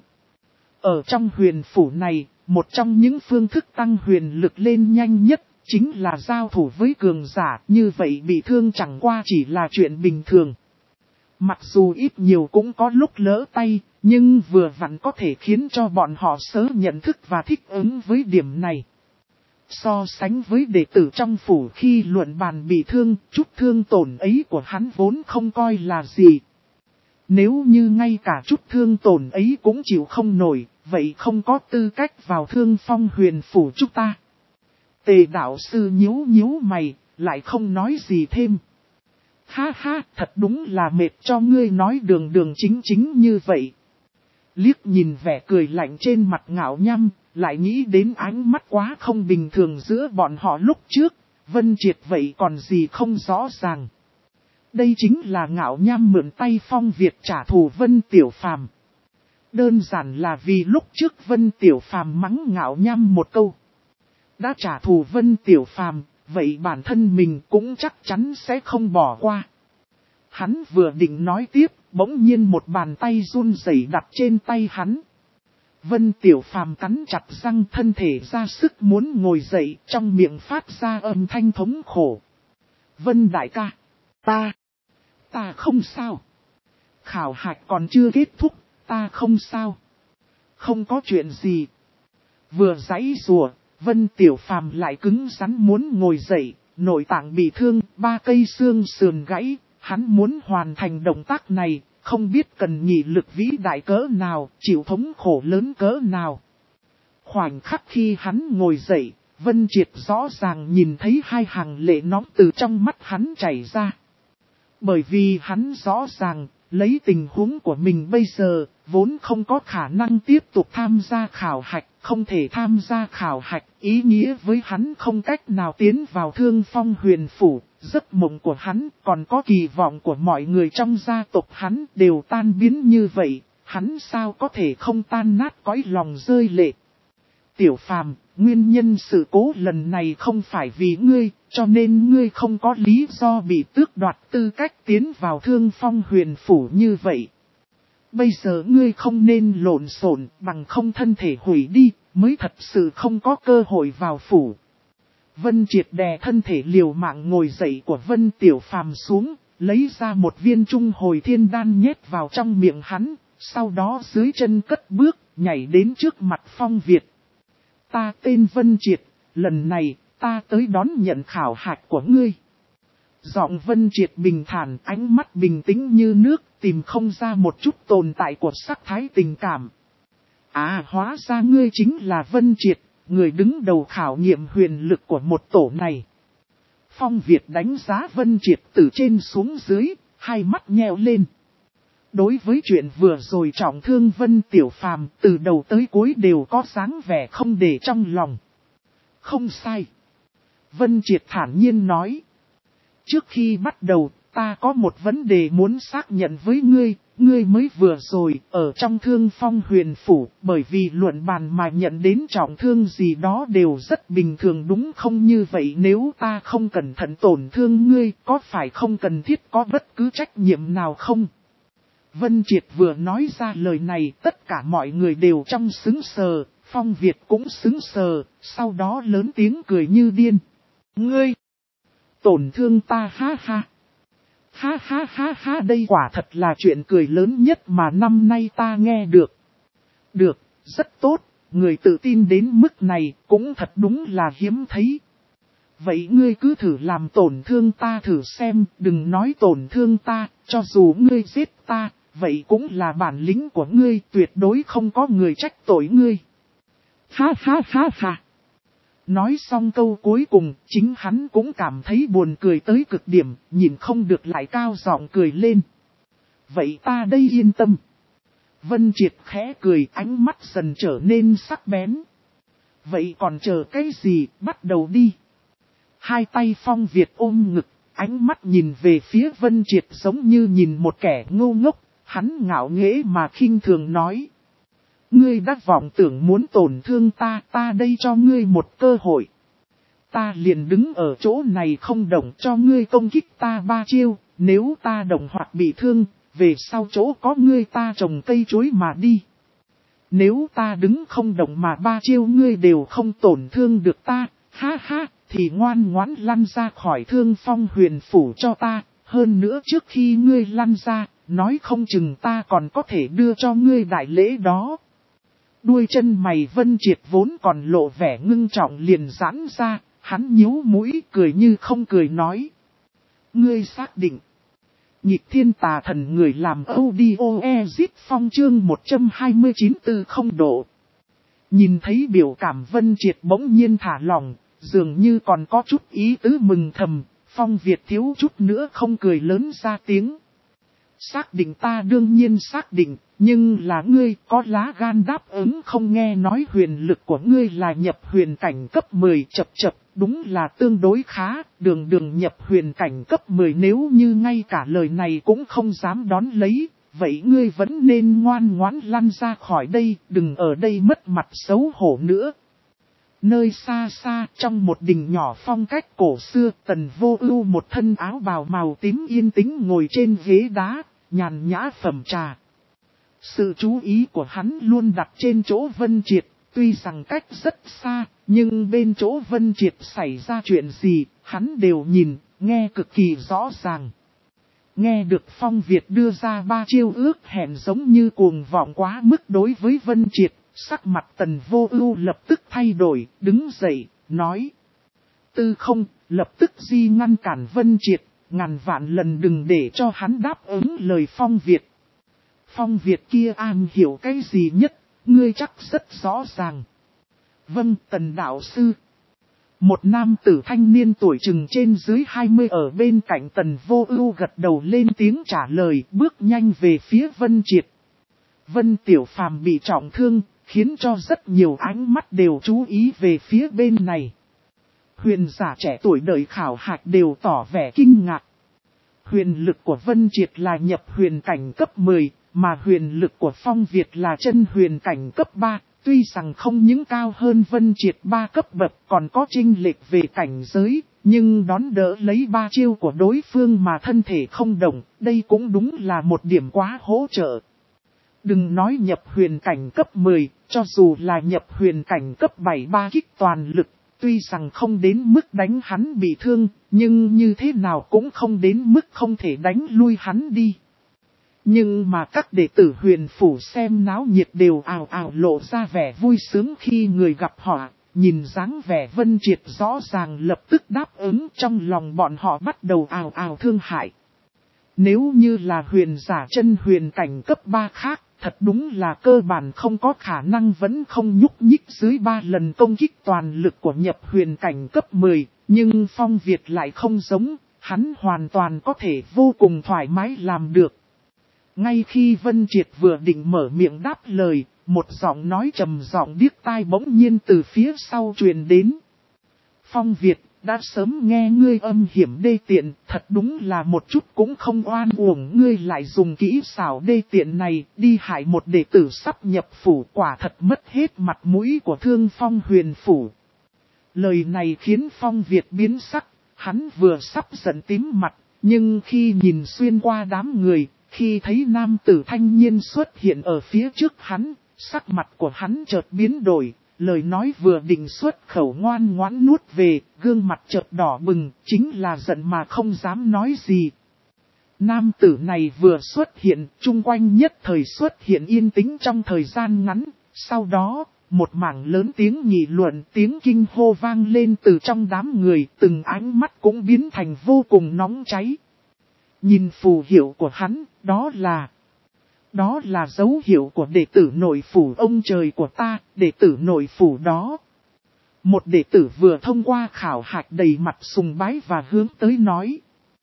Ở trong huyền phủ này, một trong những phương thức tăng huyền lực lên nhanh nhất, chính là giao thủ với cường giả, như vậy bị thương chẳng qua chỉ là chuyện bình thường. Mặc dù ít nhiều cũng có lúc lỡ tay, nhưng vừa vặn có thể khiến cho bọn họ sớm nhận thức và thích ứng với điểm này. So sánh với đệ tử trong phủ khi luận bàn bị thương, chút thương tổn ấy của hắn vốn không coi là gì. Nếu như ngay cả chút thương tổn ấy cũng chịu không nổi, vậy không có tư cách vào Thương Phong Huyền Phủ chúng ta. Tề đạo sư nhíu mày, lại không nói gì thêm. Ha ha, thật đúng là mệt cho ngươi nói đường chính như vậy. Liếc nhìn vẻ cười lạnh trên mặt Ngạo Nham, lại nghĩ đến ánh mắt quá không bình thường giữa bọn họ lúc trước, Vân Triệt vậy còn gì không rõ ràng. Đây chính là Ngạo Nham mượn tay Phong Việt trả thù Vân Tiểu Phàm. Đơn giản là vì lúc trước Vân Tiểu Phàm mắng Ngạo Nham một câu. Đã trả thù Vân Tiểu Phàm, vậy bản thân mình cũng chắc chắn sẽ không bỏ qua. Hắn vừa định nói tiếp, bỗng nhiên một bàn tay run rẩy đặt trên tay hắn. Vân Tiểu Phàm cắn chặt răng, thân thể ra sức muốn ngồi dậy, trong miệng phát ra âm thanh thống khổ. Vân đại ca, ta không sao. Khảo hạch còn chưa kết thúc, ta không sao. Không có chuyện gì. Vừa giãy giụa, Vân Tiểu Phàm lại cứng rắn muốn ngồi dậy, nội tạng bị thương, 3 cây xương sườn gãy, hắn muốn hoàn thành động tác này, không biết cần nghị lực vĩ đại cỡ nào, chịu thống khổ lớn cỡ nào. Khoảnh khắc khi hắn ngồi dậy, Vân Triệt rõ ràng nhìn thấy 2 hàng lệ nóng từ trong mắt hắn chảy ra. Bởi vì hắn rõ ràng, lấy tình huống của mình bây giờ, vốn không có khả năng tiếp tục tham gia khảo hạch, không thể tham gia khảo hạch, ý nghĩa với hắn không cách nào tiến vào Thương Phong Huyền Phủ, giấc mộng của hắn, còn có kỳ vọng của mọi người trong gia tộc hắn đều tan biến như vậy, hắn sao có thể không tan nát cõi lòng rơi lệ. Tiểu Phàm, nguyên nhân sự cố lần này không phải vì ngươi, cho nên ngươi không có lý do bị tước đoạt tư cách tiến vào Thương Phong Huyền Phủ như vậy. Bây giờ ngươi không nên lộn xộn, bằng không thân thể hủy đi, mới thật sự không có cơ hội vào phủ. Vân Triệt đè thân thể liều mạng ngồi dậy của Vân Tiểu Phàm xuống, lấy ra một viên trung hồi thiên đan nhét vào trong miệng hắn, sau đó dưới chân cất bước, nhảy đến trước mặt Phong Việt. Ta tên Vân Triệt, lần này, ta tới đón nhận khảo hạch của ngươi. Giọng Vân Triệt bình thản, ánh mắt bình tĩnh như nước, tìm không ra một chút tồn tại của sắc thái tình cảm. À, hóa ra ngươi chính là Vân Triệt, người đứng đầu khảo nghiệm huyền lực của một tổ này. Phong Việt đánh giá Vân Triệt từ trên xuống dưới, hai mắt nheo lên. đối với chuyện vừa rồi trọng thương Vân Tiểu Phàm từ đầu tới cuối đều có dáng vẻ không để trong lòng. Không sai. Vân Triệt thản nhiên nói. Trước khi bắt đầu, ta có một vấn đề muốn xác nhận với ngươi. Ngươi mới vừa rồi ở trong Thương Phong Huyền Phủ, bởi vì luận bàn mà nhận đến trọng thương gì đó đều rất bình thường đúng không? Như vậy nếu ta không cẩn thận tổn thương ngươi, có phải không cần thiết có bất cứ trách nhiệm nào không? Vân Triệt vừa nói ra lời này, tất cả mọi người đều trong sững sờ, Phong Việt cũng sững sờ, sau đó lớn tiếng cười như điên. Ngươi! Tổn thương ta ha ha! Ha ha ha ha, đây quả thật là chuyện cười lớn nhất mà năm nay ta nghe được. Được, rất tốt, người tự tin đến mức này cũng thật đúng là hiếm thấy. Vậy ngươi cứ thử làm tổn thương ta thử xem, đừng nói tổn thương ta, cho dù ngươi giết ta, vậy cũng là bản lĩnh của ngươi, tuyệt đối không có người trách tội ngươi. Ha ha ha ha. Nói xong câu cuối cùng, chính hắn cũng cảm thấy buồn cười tới cực điểm, nhìn không được lại cao giọng cười lên. Vậy ta đây yên tâm. Vân Triệt khẽ cười, ánh mắt dần trở nên sắc bén. Vậy còn chờ cái gì, bắt đầu đi. Hai tay Phong Việt ôm ngực, ánh mắt nhìn về phía Vân Triệt giống như nhìn một kẻ ngu ngốc, hắn ngạo nghễ mà khinh thường nói. Ngươi đã vọng tưởng muốn tổn thương ta, ta đây cho ngươi một cơ hội. Ta liền đứng ở chỗ này không động cho ngươi công kích ta 3 chiêu, nếu ta động hoặc bị thương, về sau chỗ có ngươi ta trồng cây chuối mà đi. Nếu ta đứng không động mà 3 chiêu ngươi đều không tổn thương được ta, ha ha, thì ngoan ngoãn lăn ra khỏi Thương Phong Huyền Phủ cho ta, hơn nữa trước khi ngươi lăn ra, nói không chừng ta còn có thể đưa cho ngươi đại lễ đó. Đuôi chân mày Vân Triệt vốn còn lộ vẻ ngưng trọng liền giãn ra, hắn nhíu mũi cười như không cười nói. Ngươi xác định. Nhịp thiên tà thần người làm audio exit phong chương 129 độ. Nhìn thấy biểu cảm Vân Triệt bỗng nhiên thả lỏng, dường như còn có chút ý tứ mừng thầm, Phong Việt thiếu chút nữa không cười lớn ra tiếng. Xác định ta đương nhiên xác định, nhưng là ngươi có lá gan đáp ứng không nghe nói huyền lực của ngươi là nhập huyền cảnh cấp 10 chập, đúng là tương đối khá, đường nhập huyền cảnh cấp 10 nếu như ngay cả lời này cũng không dám đón lấy, vậy ngươi vẫn nên ngoan ngoãn lăn ra khỏi đây, đừng ở đây mất mặt xấu hổ nữa. Nơi xa xa trong một đình nhỏ phong cách cổ xưa, Tần Vô Ưu một thân áo bào màu tím yên tĩnh ngồi trên ghế đá, nhàn nhã phẩm trà. Sự chú ý của hắn luôn đặt trên chỗ Vân Triệt, tuy rằng cách rất xa, nhưng bên chỗ Vân Triệt xảy ra chuyện gì, hắn đều nhìn, nghe cực kỳ rõ ràng. Nghe được Phong Việt đưa ra 3 chiêu ước hẹn giống như cuồng vọng quá mức đối với Vân Triệt, sắc mặt Tần Vô Ưu lập tức thay đổi, đứng dậy, nói. Tư không, lập tức di ngăn cản Vân Triệt, ngàn vạn lần đừng để cho hắn đáp ứng lời Phong Việt. Phong Việt kia am hiểu cái gì nhất, ngươi chắc rất rõ ràng. Vâng, Tần đạo sư. Một nam tử thanh niên tuổi chừng trên dưới 20 ở bên cạnh Tần Vô Ưu gật đầu lên tiếng trả lời, bước nhanh về phía Vân Triệt. Vân Tiểu Phàm bị trọng thương, khiến cho rất nhiều ánh mắt đều chú ý về phía bên này. Huyền giả trẻ tuổi đợi khảo hạch đều tỏ vẻ kinh ngạc. Huyền lực của Vân Triệt là nhập huyền cảnh cấp 10, mà huyền lực của Phong Việt là chân huyền cảnh cấp 3. Tuy rằng không những cao hơn Vân Triệt 3 cấp bậc còn có chênh lệch về cảnh giới, nhưng đón đỡ lấy 3 chiêu của đối phương mà thân thể không động, đây cũng đúng là một điểm quá hỗ trợ. Đừng nói nhập huyền cảnh cấp 10, cho dù là nhập huyền cảnh cấp 7 3 kích toàn lực, tuy rằng không đến mức đánh hắn bị thương, nhưng như thế nào cũng không đến mức không thể đánh lui hắn đi. Nhưng mà các đệ tử huyền phủ xem náo nhiệt đều ào ào lộ ra vẻ vui sướng khi người gặp họ, nhìn dáng vẻ Vân Triệt rõ ràng lập tức đáp ứng, trong lòng bọn họ bắt đầu ào ào thương hại. Nếu như là huyền giả chân huyền cảnh cấp 3 khác, thật đúng là cơ bản không có khả năng vẫn không nhúc nhích dưới 3 lần công kích toàn lực của nhập huyền cảnh cấp 10, nhưng Phong Việt lại không giống, hắn hoàn toàn có thể vô cùng thoải mái làm được. Ngay khi Vân Triệt vừa định mở miệng đáp lời, một giọng nói trầm giọng điếc tai bỗng nhiên từ phía sau truyền đến. Phong Việt, đã sớm nghe ngươi âm hiểm đê tiện, thật đúng là một chút cũng không oan uổng, ngươi lại dùng kỹ xảo đê tiện này, đi hại một đệ tử sắp nhập phủ, quả thật mất hết mặt mũi của Thương Phong huyền phủ. Lời này khiến Phong Việt biến sắc, hắn vừa sắp giận tím mặt, nhưng khi nhìn xuyên qua đám người, khi thấy nam tử thanh niên xuất hiện ở phía trước hắn, sắc mặt của hắn chợt biến đổi. Lời nói vừa định xuất khẩu ngoan ngoãn nuốt về, gương mặt chợt đỏ bừng, chính là giận mà không dám nói gì. Nam tử này vừa xuất hiện, chung quanh nhất thời xuất hiện yên tĩnh trong thời gian ngắn, sau đó, một mảng lớn tiếng nghị luận, tiếng kinh hô vang lên từ trong đám người, từng ánh mắt cũng biến thành vô cùng nóng cháy. Nhìn phù hiệu của hắn, đó là dấu hiệu của đệ tử nội phủ ông trời của ta, đệ tử nội phủ đó. Một đệ tử vừa thông qua khảo hạch đầy mặt sùng bái và hướng tới nói.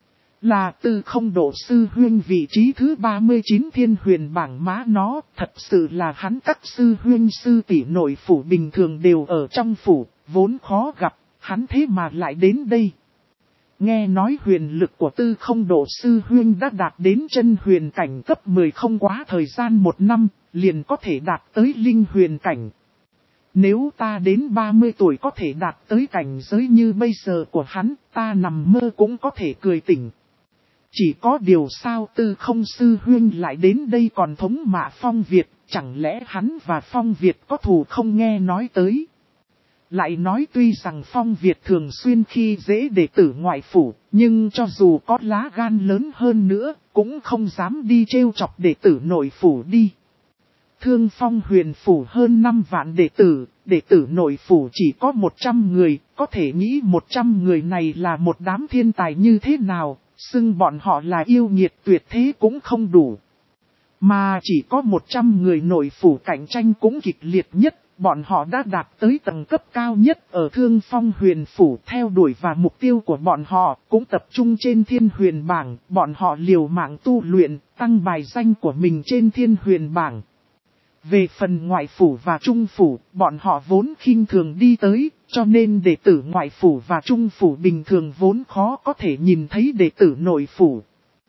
Là Tư Không Độ sư huynh vị trí thứ 39 thiên huyền bảng má nó, thật sự là hắn các sư huynh sư tỷ nội phủ bình thường đều ở trong phủ, vốn khó gặp, hắn thế mà lại đến đây. Nghe nói huyền lực của Tư Không Độ sư huynh đã đạt đến chân huyền cảnh cấp 10 không quá thời gian 1 năm, liền có thể đạt tới linh huyền cảnh. Nếu ta đến 30 tuổi có thể đạt tới cảnh giới như bây giờ của hắn, ta nằm mơ cũng có thể cười tỉnh. Chỉ có điều sao Tư Không sư huynh lại đến đây còn thống mạ Phong Việt, chẳng lẽ hắn và Phong Việt có thù không nghe nói tới. Lại nói tuy rằng Phong Việt thường xuyên khi dễ đệ tử ngoại phủ, nhưng cho dù có lá gan lớn hơn nữa, cũng không dám đi trêu chọc đệ tử nội phủ đi. Thương Phong huyền phủ hơn 5 vạn đệ tử nội phủ chỉ có 100 người, có thể nghĩ 100 người này là một đám thiên tài như thế nào, xưng bọn họ là yêu nghiệt tuyệt thế cũng không đủ. Mà chỉ có 100 người nội phủ cạnh tranh cũng kịch liệt nhất. Bọn họ đã đạt tới tầng cấp cao nhất ở Thương Phong huyền phủ, theo đuổi và mục tiêu của bọn họ cũng tập trung trên thiên huyền bảng. Bọn họ liều mạng tu luyện, tăng bài danh của mình trên thiên huyền bảng. Về phần ngoại phủ và trung phủ, bọn họ vốn khinh thường đi tới, cho nên đệ tử ngoại phủ và trung phủ bình thường vốn khó có thể nhìn thấy đệ tử nội phủ.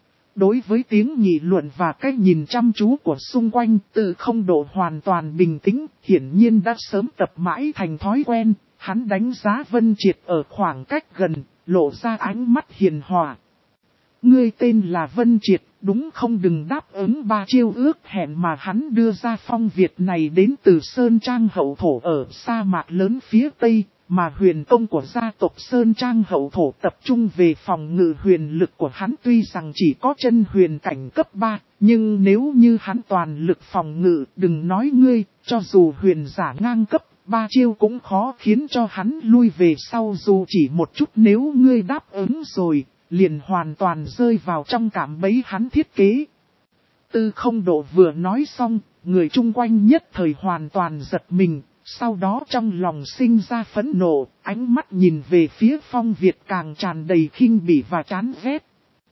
Đối với tiếng nghị luận và cách nhìn chăm chú của xung quanh, Tư Không Độ hoàn toàn bình tĩnh, hiển nhiên đã sớm tập mãi thành thói quen, hắn đánh giá Vân Triệt ở khoảng cách gần, lộ ra ánh mắt hiền hòa. Ngươi tên là Vân Triệt, đúng không? Đừng đáp ứng 3 chiêu ước hẹn mà hắn đưa ra. Phong Việt này đến từ Sơn Trang hậu thổ ở sa mạc lớn phía Tây. Mà huyền công của gia tộc Sơn Trang hậu thổ tập trung về phòng ngự, huyền lực của hắn tuy rằng chỉ có chân huyền cảnh cấp 3, nhưng nếu như hắn toàn lực phòng ngự, đừng nói ngươi, cho dù huyền giả ngang cấp 3 chiêu cũng khó khiến cho hắn lui về sau dù chỉ một chút. Nếu ngươi đáp ứng rồi, liền hoàn toàn rơi vào trong cạm bẫy hắn thiết kế. Tư Không Độ vừa nói xong, người chung quanh nhất thời hoàn toàn giật mình. Sau đó trong lòng sinh ra phẫn nộ, ánh mắt nhìn về phía Phong Việt càng tràn đầy khinh bỉ và chán ghét.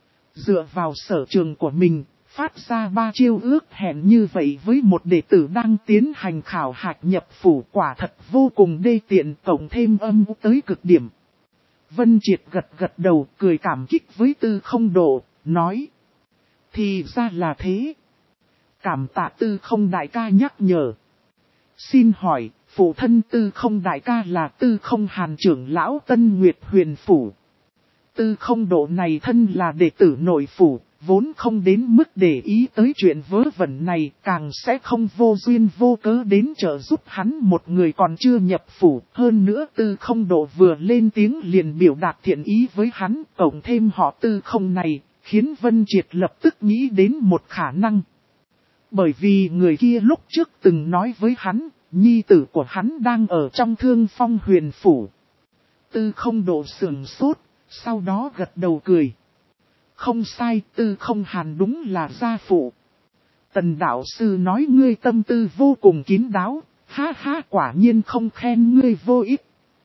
Dựa vào sở trường của mình, phát ra 3 chiêu ước hẹn như vậy với một đệ tử đang tiến hành khảo hạch nhập phủ, quả thật vô cùng đê tiện, cộng thêm âm u tới cực điểm. Vân Triệt gật đầu cười cảm kích với Tư Không Độ, nói. Thì ra là thế. Cảm tạ Tư Không đại ca nhắc nhở. Xin hỏi, phụ thân Tư Không đại ca là Tư Không Hàn trưởng lão Tân Nguyệt huyền phủ. Tư Không Độ này thân là đệ tử nội phủ, vốn không đến mức để ý tới chuyện vớ vẩn này, càng sẽ không vô duyên vô cớ đến trợ giúp hắn một người còn chưa nhập phủ. Hơn nữa Tư Không Độ vừa lên tiếng liền biểu đạt thiện ý với hắn, cộng thêm họ Tư Không này, khiến Vân Triệt lập tức nghĩ đến một khả năng. Bởi vì người kia lúc trước từng nói với hắn, nhi tử của hắn đang ở trong Thương Phong huyền phủ. Tư Không Độ sườn sốt, sau đó gật đầu cười. Không sai, Tư Không Hàn đúng là gia phụ. Tần đạo sư nói ngươi tâm tư vô cùng kín đáo, ha ha, quả nhiên không khen ngươi vô ích.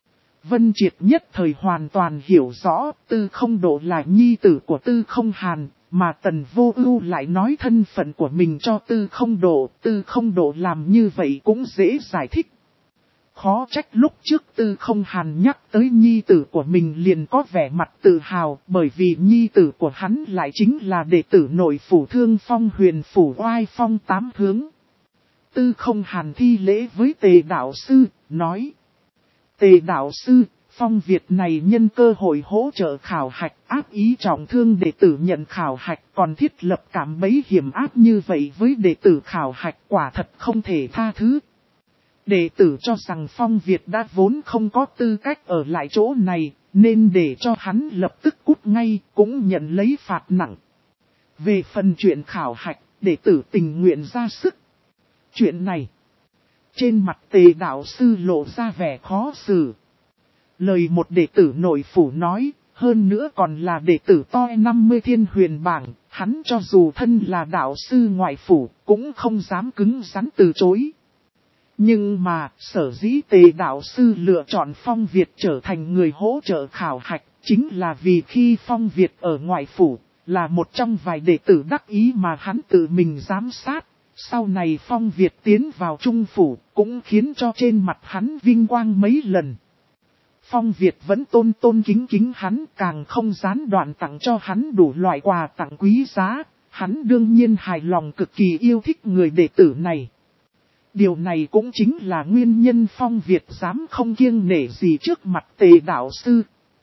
Vân Triệt nhất thời hoàn toàn hiểu rõ, Tư Không Độ là nhi tử của Tư Không Hàn, mà Tần Vô Ưu lại nói thân phận của mình cho Tư Không Độ làm như vậy cũng dễ giải thích. Khó trách lúc trước Tư Không Hàn nhắc tới nhi tử của mình liền có vẻ mặt tự hào, bởi vì nhi tử của hắn lại chính là đệ tử nội phủ Thương Phong Huyền phủ Oai Phong Tám Hướng. Tư Không Hàn thi lễ với Tề đạo sư, nói: Tề đạo sư, Phong Việt này nhân cơ hội hỗ trợ khảo hạch, áp ý trọng thương đệ tử nhận khảo hạch, còn thiết lập cạm bẫy hiểm áp như vậy với đệ tử khảo hạch, quả thật không thể tha thứ. Đệ tử cho rằng Phong Việt đã vốn không có tư cách ở lại chỗ này, nên để cho hắn lập tức cút ngay, cũng nhận lấy phạt nặng. Về phần chuyện khảo hạch, đệ tử tình nguyện ra sức. Chuyện này, trên mặt Tề đạo sư lộ ra vẻ khó xử. Lời một đệ tử nội phủ nói, hơn nữa còn là đệ tử toi 50 thiên huyền bảng, hắn cho dù thân là đạo sư ngoại phủ, cũng không dám cứng rắn từ chối. Nhưng mà, sở dĩ Tề đạo sư lựa chọn Phong Việt trở thành người hỗ trợ khảo hạch, chính là vì khi Phong Việt ở ngoại phủ, là một trong vài đệ tử đắc ý mà hắn tự mình giám sát. Sau này Phong Việt tiến vào trung phủ, cũng khiến cho trên mặt hắn vinh quang mấy lần. Phong Việt vẫn tôn kính hắn, càng không gián đoạn tặng cho hắn đủ loại quà tặng quý giá, hắn đương nhiên hài lòng cực kỳ yêu thích người đệ tử này. Điều này cũng chính là nguyên nhân Phong Việt dám không kiêng nể gì trước mặt Tề đạo sư.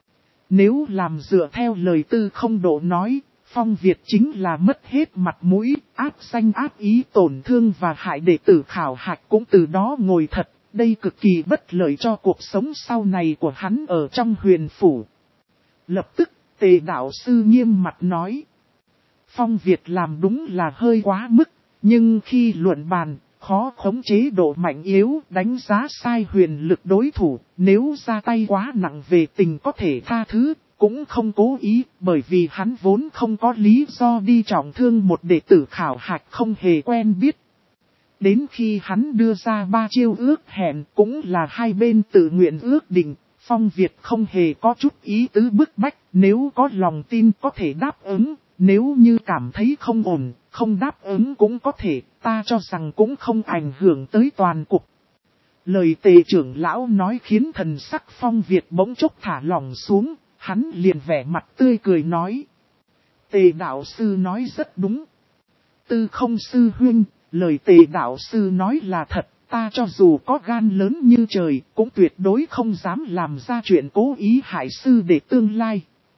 Nếu làm dựa theo lời Tư Không Độ nói, Phong Việt chính là mất hết mặt mũi, áp danh áp ý tổn thương và hại đệ tử khảo hạch cũng từ đó ngồi thật. Đây cực kỳ bất lợi cho cuộc sống sau này của hắn ở trong huyền phủ. Lập tức, Tề đạo sư nghiêm mặt nói: Phong Việt làm đúng là hơi quá mức, nhưng khi luận bàn, khó khống chế độ mạnh yếu, đánh giá sai huyền lực đối thủ, nếu ra tay quá nặng về tình có thể tha thứ, cũng không cố ý, bởi vì hắn vốn không có lý do đi trọng thương một đệ tử khảo hạch không hề quen biết. Đến khi hắn đưa ra 3 chiêu ước hẹn cũng là hai bên tự nguyện ước định, Phong Việt không hề có chút ý tứ bức bách, nếu có lòng tin có thể đáp ứng, nếu như cảm thấy không ổn, không đáp ứng cũng có thể, ta cho rằng cũng không ảnh hưởng tới toàn cục. Lời Tề trưởng lão nói khiến thần sắc Phong Việt bỗng chốc thả lòng xuống, hắn liền vẻ mặt tươi cười nói: Tề đạo sư nói rất đúng. Tư Không sư huynh, lời Tề đạo sư nói là thật, ta cho dù có gan lớn như trời, cũng tuyệt đối không dám làm ra chuyện cố ý hại sư để tương lai.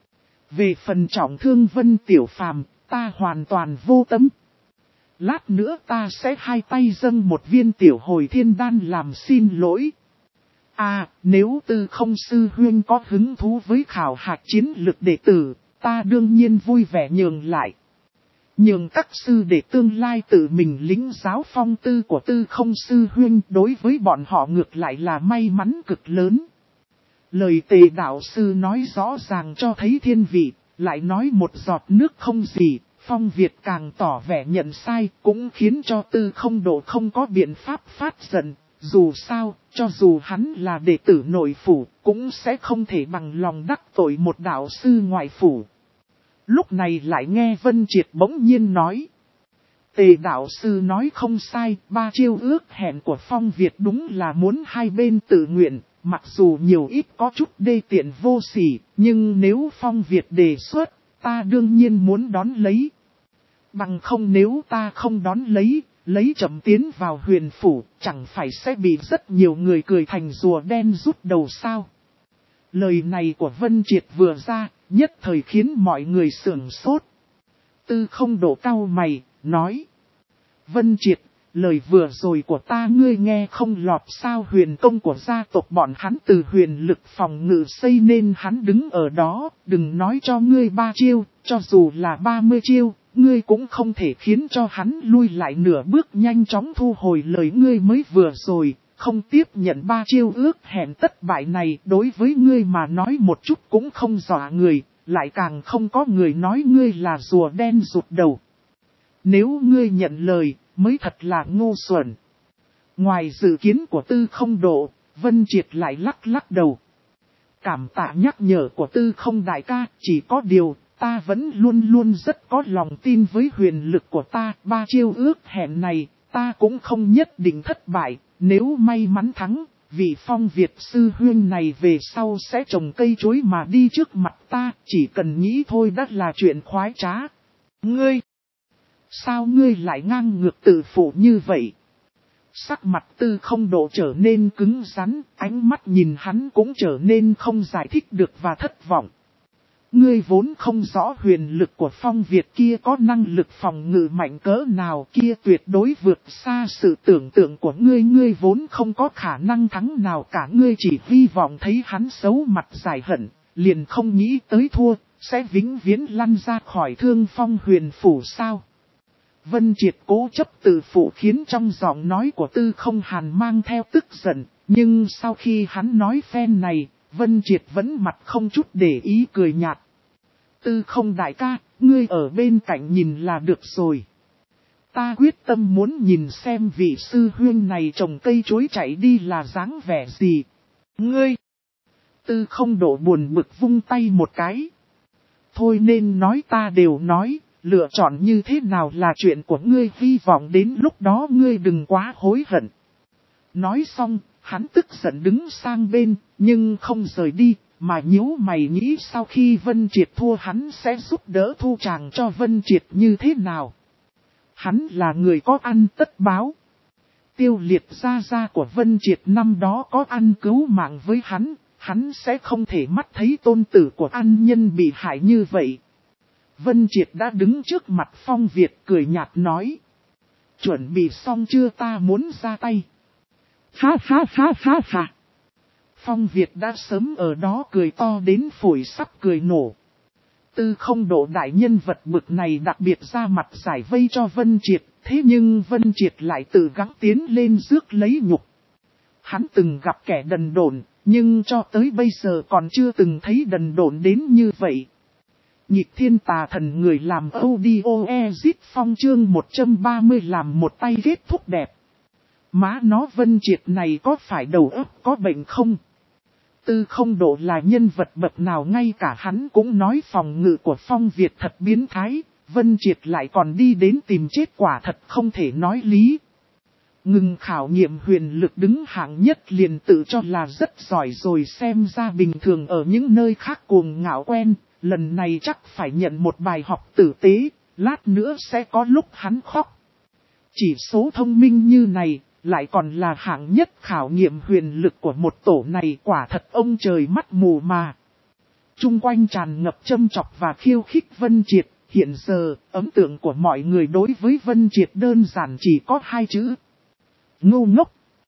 Về phần trọng thương Vân Tiểu Phàm, ta hoàn toàn vô tâm. Lát nữa ta sẽ hai tay dâng một viên tiểu hồi thiên đan làm xin lỗi. Nếu Tư Không sư huynh có hứng thú với khảo hạch chiến lực đệ tử, ta đương nhiên vui vẻ nhường lại. Nhường các sư để tương lai tự mình lĩnh giáo phong tư của Tư Không sư huynh, đối với bọn họ ngược lại là may mắn cực lớn. Lời Tề đạo sư nói rõ ràng cho thấy thiên vị, lại nói một giọt nước không gì, Phong Việt càng tỏ vẻ nhận sai, cũng khiến cho Tư Không Độ không có biện pháp phát giận. Dù sao, cho dù hắn là đệ tử nội phủ, cũng sẽ không thể bằng lòng đắc tội một đạo sư ngoại phủ. Lúc này lại nghe Vân Triệt bỗng nhiên nói: Tề đạo sư nói không sai, 3 chiêu ước hẹn của Phong Việt đúng là muốn hai bên tự nguyện, mặc dù nhiều ít có chút đê tiện vô sỉ, nhưng nếu Phong Việt đề xuất, ta đương nhiên muốn đón lấy. Bằng không nếu ta không đón lấy chậm tiến vào huyền phủ, chẳng phải sẽ bị rất nhiều người cười thành rùa đen rút đầu sao. Lời này của Vân Triệt vừa ra, nhất thời khiến mọi người sửng sốt. Tư Không Độ cau mày, nói: Vân Triệt, lời vừa rồi của ta ngươi nghe không lọt sao? Huyền công của gia tộc bọn hắn từ huyền lực phòng ngự xây nên hắn đứng ở đó, đừng nói cho ngươi 3 chiêu, cho dù là 30 chiêu, ngươi cũng không thể khiến cho hắn lui lại nửa bước. Nhanh chóng thu hồi lời ngươi mới vừa rồi, không tiếp nhận 3 chiêu ước hẹn thất bại này. Đối với ngươi mà nói một chút cũng không dọa người, lại càng không có người nói ngươi là rùa đen rụt đầu. Nếu ngươi nhận lời, mới thật là ngu xuẩn. Ngoài dự kiến của Tư Không Độ, Vân Triệt lại lắc lắc đầu. Cảm tạ nhắc nhở của Tư Không đại ca, chỉ có điều, Ta vẫn luôn luôn rất có lòng tin với huyền lực của ta. 3 chiêu ước hẹn này, ta cũng không nhất định thất bại. Nếu may mắn thắng, vị Phong Việt sư huynh này về sau sẽ trồng cây chuối mà đi trước mặt ta. Chỉ cần nghĩ thôi đã là chuyện khoái trá. Ngươi! Sao ngươi lại ngang ngược tự phụ như vậy? Sắc mặt Tư Không Độ trở nên cứng rắn, ánh mắt nhìn hắn cũng trở nên không giải thích được và thất vọng. Ngươi vốn không rõ huyền lực của Phong Việt kia có năng lực phòng ngự mạnh cỡ nào, kia tuyệt đối vượt xa sự tưởng tượng của ngươi. Ngươi vốn không có khả năng thắng nào cả, ngươi chỉ hy vọng thấy hắn xấu mặt giải hận, liền không nghĩ tới thua, sẽ vĩnh viễn lăn ra khỏi Thương Phong huyền phủ sao. Vân Triệt cố chấp tự phụ khiến trong giọng nói của Tư Không Hàn mang theo tức giận, nhưng sau khi hắn nói phen này, Vân Triệt vẫn mặt không chút để ý cười nhạt. Tư Không đại ca, ngươi ở bên cạnh nhìn là được rồi. Ta quyết tâm muốn nhìn xem vị sư huynh này trồng cây chuối chạy đi là dáng vẻ gì. Ngươi! Tư Không Độ buồn bực vung tay một cái. Thôi nên nói ta đều nói. Lựa chọn như thế nào là chuyện của ngươi, hy vọng đến lúc đó ngươi đừng quá hối hận. Nói xong, hắn tức giận đứng sang bên, nhưng không rời đi, mà nhíu mày nghĩ sau khi Vân Triệt thua hắn sẽ giúp đỡ thu tràng cho Vân Triệt như thế nào. Hắn là người có ăn tất báo. Tiêu Liệt gia của Vân Triệt năm đó có ăn cứu mạng với hắn sẽ không thể mắt thấy tôn tử của ăn nhân bị hại như vậy. Vân Triệt đã đứng trước mặt Phong Việt cười nhạt nói. Chuẩn bị xong chưa, ta muốn ra tay. Ha ha ha ha ha. Phong Việt đã sớm ở đó cười to đến phổi sắp cười nổ. Tư Không Độ đại nhân vật bực này đặc biệt ra mặt giải vây cho Vân Triệt. Thế nhưng Vân Triệt lại tự gắng tiến lên rước lấy nhục. Hắn từng gặp kẻ đần độn, nhưng cho tới bây giờ còn chưa từng thấy đần độn đến như vậy. Nhịp thiên tà thần người làm audio exit phong chương 130 làm một tay kết thúc đẹp. Má nó Vân Triệt này có phải đầu óc có bệnh không? Tư Không Độ là nhân vật bậc nào ngay cả hắn cũng nói phòng ngự của Phong Việt thật biến thái, Vân Triệt lại còn đi đến tìm chết, quả thật không thể nói lý. Ngừng khảo nghiệm huyền lực đứng hạng nhất liền tự cho là rất giỏi rồi, xem ra bình thường ở những nơi khác cuồng ngạo quen. Lần này chắc phải nhận một bài học tử tế, lát nữa sẽ có lúc hắn khóc. Chỉ số thông minh như này, lại còn là hạng nhất khảo nghiệm huyền lực của một tổ này, quả thật ông trời mắt mù mà. Trung quanh tràn ngập châm chọc và khiêu khích Vân Triệt, hiện giờ, ấn tượng của mọi người đối với Vân Triệt đơn giản chỉ có 2 chữ. Ngu ngốc.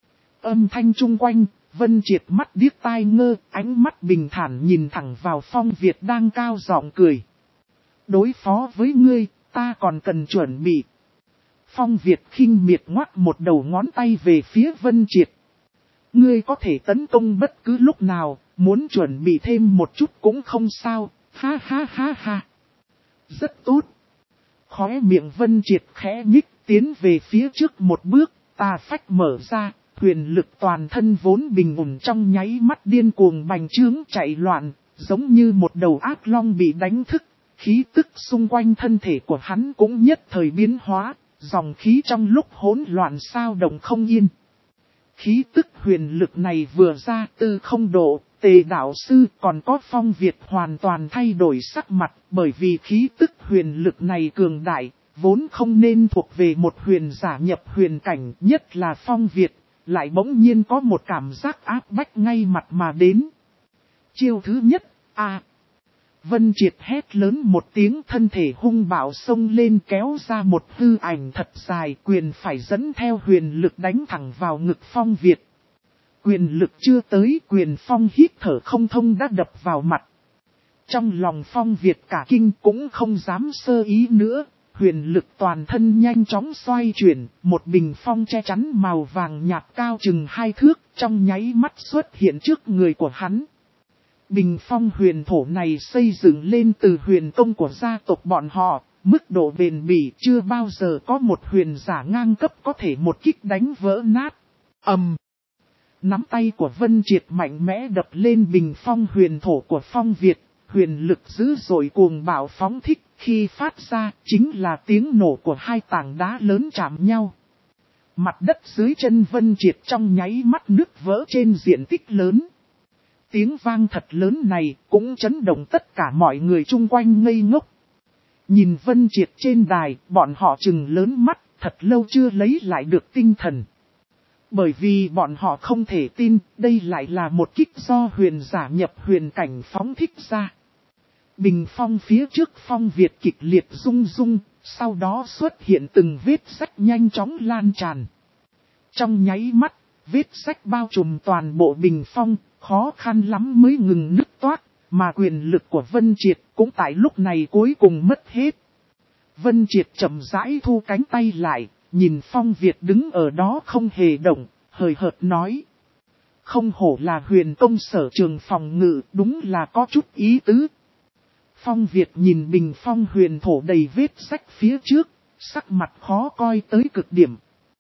Âm thanh chung quanh. Vân Triệt mắt điếc tai ngơ, ánh mắt bình thản nhìn thẳng vào Phong Việt đang cao giọng cười. Đối phó với ngươi, ta còn cần chuẩn bị. Phong Việt khinh miệt ngoắc một đầu ngón tay về phía Vân Triệt. Ngươi có thể tấn công bất cứ lúc nào, muốn chuẩn bị thêm một chút cũng không sao, ha ha ha ha. Rất tốt. Khóe miệng Vân Triệt khẽ nhích tiến về phía trước một bước, tà phách mở ra. Huyền lực toàn thân vốn bình ổn trong nháy mắt điên cuồng bành trướng chạy loạn, giống như một đầu ác long bị đánh thức. Khí tức xung quanh thân thể của hắn cũng nhất thời biến hóa, dòng khí trong lúc hỗn loạn sao động không yên. Khí tức huyền lực này vừa ra, Tư Không Độ, Tề đạo sư còn có Phong Việt hoàn toàn thay đổi sắc mặt, bởi vì khí tức huyền lực này cường đại, vốn không nên thuộc về một huyền giả nhập huyền cảnh, nhất là Phong Việt. Lại bỗng nhiên có một cảm giác áp bách ngay mặt mà đến. Chiêu thứ nhất, Vân Triệt hét lớn một tiếng, thân thể hung bạo xông lên kéo ra một hư ảnh thật dài, quyền phải dẫn theo huyền lực đánh thẳng vào ngực Phong Việt. Quyền lực chưa tới, quyền phong hít thở không thông đã đập vào mặt. Trong lòng Phong Việt cả kinh cũng không dám sơ ý nữa. Huyền lực toàn thân nhanh chóng xoay chuyển, một bình phong che chắn màu vàng nhạt cao chừng 2 thước, trong nháy mắt xuất hiện trước người của hắn. Bình phong huyền thổ này xây dựng lên từ huyền công của gia tộc bọn họ, mức độ bền bỉ chưa bao giờ có một huyền giả ngang cấp có thể một kích đánh vỡ nát. Nắm tay của Vân Triệt mạnh mẽ đập lên bình phong huyền thổ của Phong Việt. huyền lực dữ dội cuồng bạo phóng thích, khi phát ra chính là tiếng nổ của hai tảng đá lớn chạm nhau. Mặt đất dưới chân Vân Triệt trong nháy mắt nứt vỡ trên diện tích lớn. Tiếng vang thật lớn này cũng chấn động tất cả mọi người chung quanh ngây ngốc. Nhìn Vân Triệt trên đài, bọn họ trừng lớn mắt, thật lâu chưa lấy lại được tinh thần. Bởi vì bọn họ không thể tin, đây lại là một kích do huyền giả nhập huyền cảnh phóng thích ra. Bình phong phía trước Phong Việt kịch liệt rung rung, sau đó xuất hiện từng vết rách nhanh chóng lan tràn. Trong nháy mắt, vết rách bao trùm toàn bộ bình phong, khó khăn lắm mới ngừng nứt toát, mà quyền lực của Vân Triệt cũng tại lúc này cuối cùng mất hết. Vân Triệt chậm rãi thu cánh tay lại, nhìn Phong Việt đứng ở đó không hề động, hời hợt nói. Không hổ là huyền công sở trường phòng ngự, đúng là có chút ý tứ. Phong Việt nhìn bình phong huyền thổ đầy vết rách phía trước, sắc mặt khó coi tới cực điểm.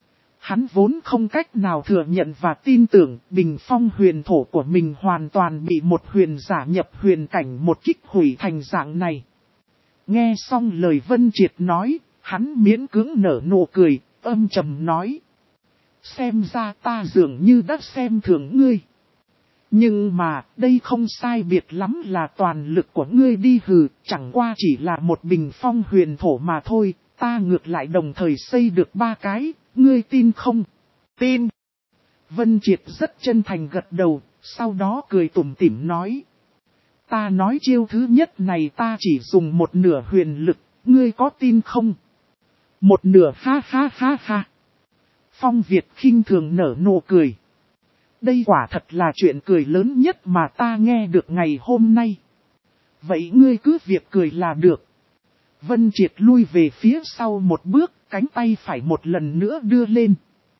Hắn vốn không cách nào thừa nhận và tin tưởng bình phong huyền thổ của mình hoàn toàn bị một huyền giả nhập huyền cảnh một kích hủy thành dạng này. Nghe xong lời Vân Triệt nói, hắn miễn cưỡng nở nụ cười, âm trầm nói. Xem ra ta dường như đã xem thường ngươi. Nhưng mà, đây không sai biệt lắm là toàn lực của ngươi đi hừ, chẳng qua chỉ là một bình phong huyền thổ mà thôi, ta ngược lại đồng thời xây được 3 cái, ngươi tin không? Tin! Vân Triệt rất chân thành gật đầu, sau đó cười tủm tỉm nói. Ta nói chiêu thứ nhất này ta chỉ dùng một nửa huyền lực, ngươi có tin không? Một nửa ha ha ha ha. Phong Việt khinh thường nở nụ cười. Đây quả thật là chuyện cười lớn nhất mà ta nghe được ngày hôm nay. Vậy ngươi cứ việc cười là được. Vân Triệt lui về phía sau một bước, cánh tay phải một lần nữa đưa lên.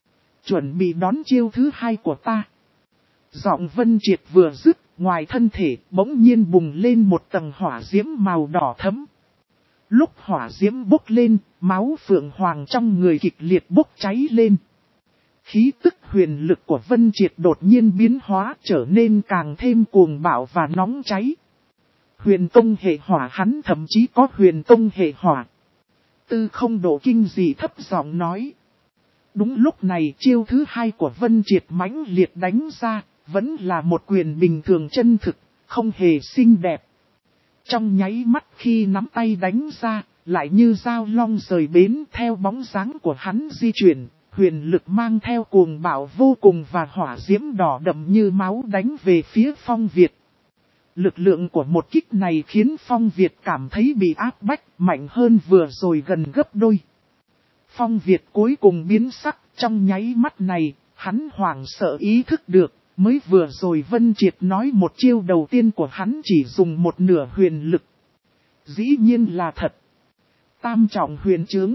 Chuẩn bị đón chiêu thứ hai của ta. Giọng Vân Triệt vừa dứt, ngoài thân thể bỗng nhiên bùng lên một tầng hỏa diễm màu đỏ thẫm. Lúc hỏa diễm bốc lên, máu phượng hoàng trong người kịch liệt bốc cháy lên. Khí tức huyền lực của Vân Triệt đột nhiên biến hóa trở nên càng thêm cuồng bạo và nóng cháy. Huyền tông hệ hỏa, hắn thậm chí có huyền tông hệ hỏa. Tư không độ kinh dị thấp giọng nói. Đúng lúc này chiêu thứ hai của Vân Triệt mãnh liệt đánh ra, vẫn là một quyền bình thường chân thực, không hề xinh đẹp. Trong nháy mắt khi nắm tay đánh ra, lại như dao long rời bến theo bóng dáng của hắn di chuyển. Huyền lực mang theo cuồng bạo vô cùng và hỏa diễm đỏ đậm như máu đánh về phía Phong Việt. Lực lượng của một kích này khiến Phong Việt cảm thấy bị áp bách mạnh hơn vừa rồi gần gấp đôi. Phong Việt cuối cùng biến sắc, trong nháy mắt này, hắn hoảng sợ ý thức được, mới vừa rồi Vân Triệt nói một chiêu đầu tiên của hắn chỉ dùng một nửa huyền lực. Dĩ nhiên là thật. Tam trọng huyền chướng.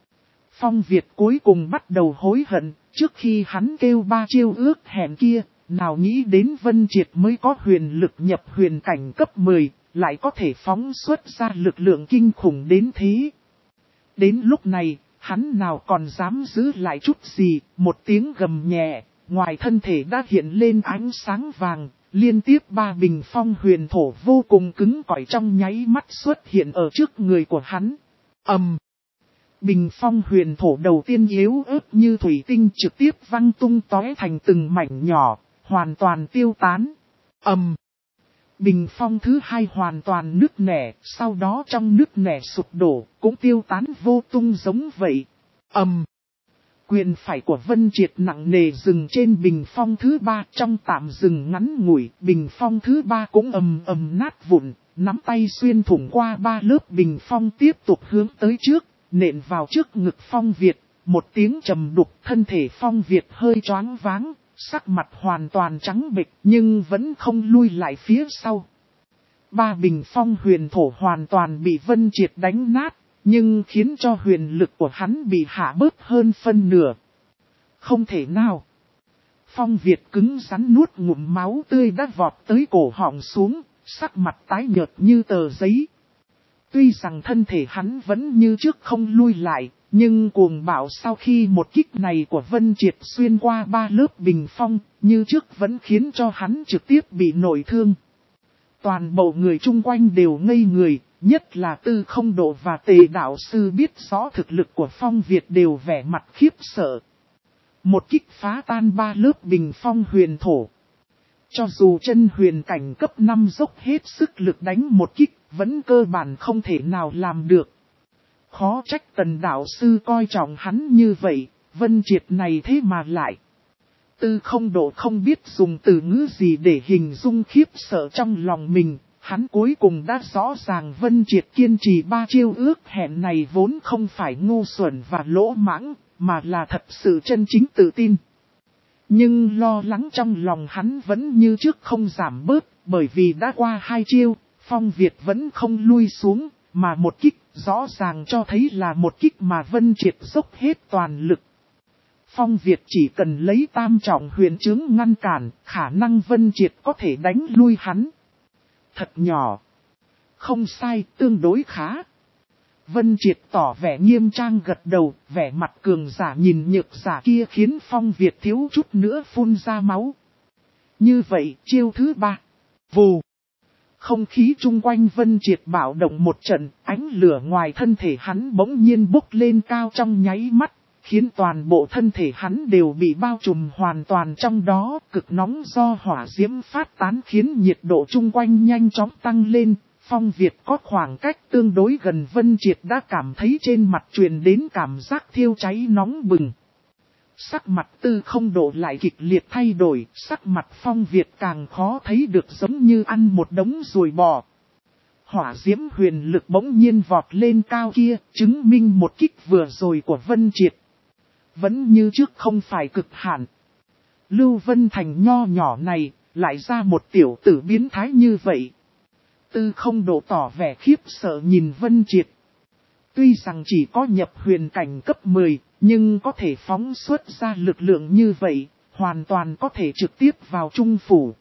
Phong Việt cuối cùng bắt đầu hối hận, trước khi hắn kêu 3 chiêu ước hẹn kia, nào nghĩ đến Vân Triệt mới có huyền lực nhập huyền cảnh cấp 10, lại có thể phóng xuất ra lực lượng kinh khủng đến thế. Đến lúc này, hắn nào còn dám giữ lại chút gì, một tiếng gầm nhẹ, ngoài thân thể đã hiện lên ánh sáng vàng, liên tiếp 3 bình phong huyền thổ vô cùng cứng cỏi trong nháy mắt xuất hiện ở trước người của hắn. Bình phong huyền thổ đầu tiên yếu ớt như thủy tinh trực tiếp văng tung tóe thành từng mảnh nhỏ, hoàn toàn tiêu tán. Bình phong thứ hai hoàn toàn nứt nẻ, sau đó trong nứt nẻ sụp đổ, cũng tiêu tán vô tung giống vậy. Quyền phải của Vân Triệt nặng nề dừng trên bình phong thứ 3, trong tạm dừng ngắn ngủi, bình phong thứ 3 cũng nát vụn, nắm tay xuyên thủng qua 3 lớp bình phong tiếp tục hướng tới trước. Nện vào trước ngực Phong Việt, một tiếng trầm đục, thân thể Phong Việt hơi choáng váng, sắc mặt hoàn toàn trắng bệch nhưng vẫn không lui lại phía sau. 3 bình phong huyền thổ hoàn toàn bị Vân Triệt đánh nát, nhưng khiến cho huyền lực của hắn bị hạ bớt hơn phân nửa. Không thể nào. Phong Việt cứng rắn nuốt ngụm máu tươi đã vọt tới cổ họng xuống, sắc mặt tái nhợt như tờ giấy. Tuy rằng thân thể hắn vẫn như trước không lui lại, nhưng cuồng bạo sau khi một kích này của Vân Triệt xuyên qua 3 lớp bình phong, như trước vẫn khiến cho hắn trực tiếp bị nội thương. Toàn bộ người chung quanh đều ngây người, nhất là Tư Không Độ và Tề đạo sư biết rõ thực lực của Phong Việt đều vẻ mặt khiếp sợ. Một kích phá tan 3 lớp bình phong huyền thổ. Cho dù chân huyền cảnh cấp 5 dốc hết sức lực đánh một kích, vẫn cơ bản không thể nào làm được. Khó trách Tần đạo sư coi trọng hắn như vậy, Vân Triệt này thế mà lại. Tư Không Độ không biết dùng từ ngữ gì để hình dung khiếp sợ trong lòng mình, hắn cuối cùng đã rõ ràng Vân Triệt kiên trì 3 chiêu ước hẹn này vốn không phải ngu xuẩn và lỗ mãng, mà là thật sự chân chính tự tin. Nhưng lo lắng trong lòng hắn vẫn như trước không giảm bớt, bởi vì đã qua 2 chiêu, Phong Việt vẫn không lui xuống, mà một kích rõ ràng cho thấy là một kích mà Vân Triệt dốc hết toàn lực. Phong Việt chỉ cần lấy tam trọng huyền chứng ngăn cản, khả năng Vân Triệt có thể đánh lui hắn. Thật nhỏ. Không sai, tương đối khá. Vân Triệt tỏ vẻ nghiêm trang gật đầu, vẻ mặt cường giả nhìn nhược giả kia khiến Phong Việt thiếu chút nữa phun ra máu. Như vậy, chiêu thứ 3. Vù. Không khí chung quanh Vân Triệt bạo động một trận, ánh lửa ngoài thân thể hắn bỗng nhiên bốc lên cao trong nháy mắt, khiến toàn bộ thân thể hắn đều bị bao trùm hoàn toàn trong đó, cực nóng do hỏa diễm phát tán khiến nhiệt độ chung quanh nhanh chóng tăng lên. Phong Việt có khoảng cách tương đối gần Vân Triệt đã cảm thấy trên mặt truyền đến cảm giác thiêu cháy nóng bừng. Sắc mặt Tư Không Độ lại kịch liệt thay đổi, sắc mặt Phong Việt càng khó thấy được giống như ăn một đống ruồi bò. Hỏa diễm huyền lực bỗng nhiên vọt lên cao kia, chứng minh một kích vừa rồi của Vân Triệt vẫn như trước không phải cực hạn. Lưu Vân Thành nho nhỏ này, lại ra một tiểu tử biến thái như vậy. Tư Không Độ tỏ vẻ khiếp sợ nhìn Vân Triệt. Tuy rằng chỉ có nhập huyền cảnh cấp 10, nhưng có thể phóng xuất ra lực lượng như vậy, hoàn toàn có thể trực tiếp vào trung phủ.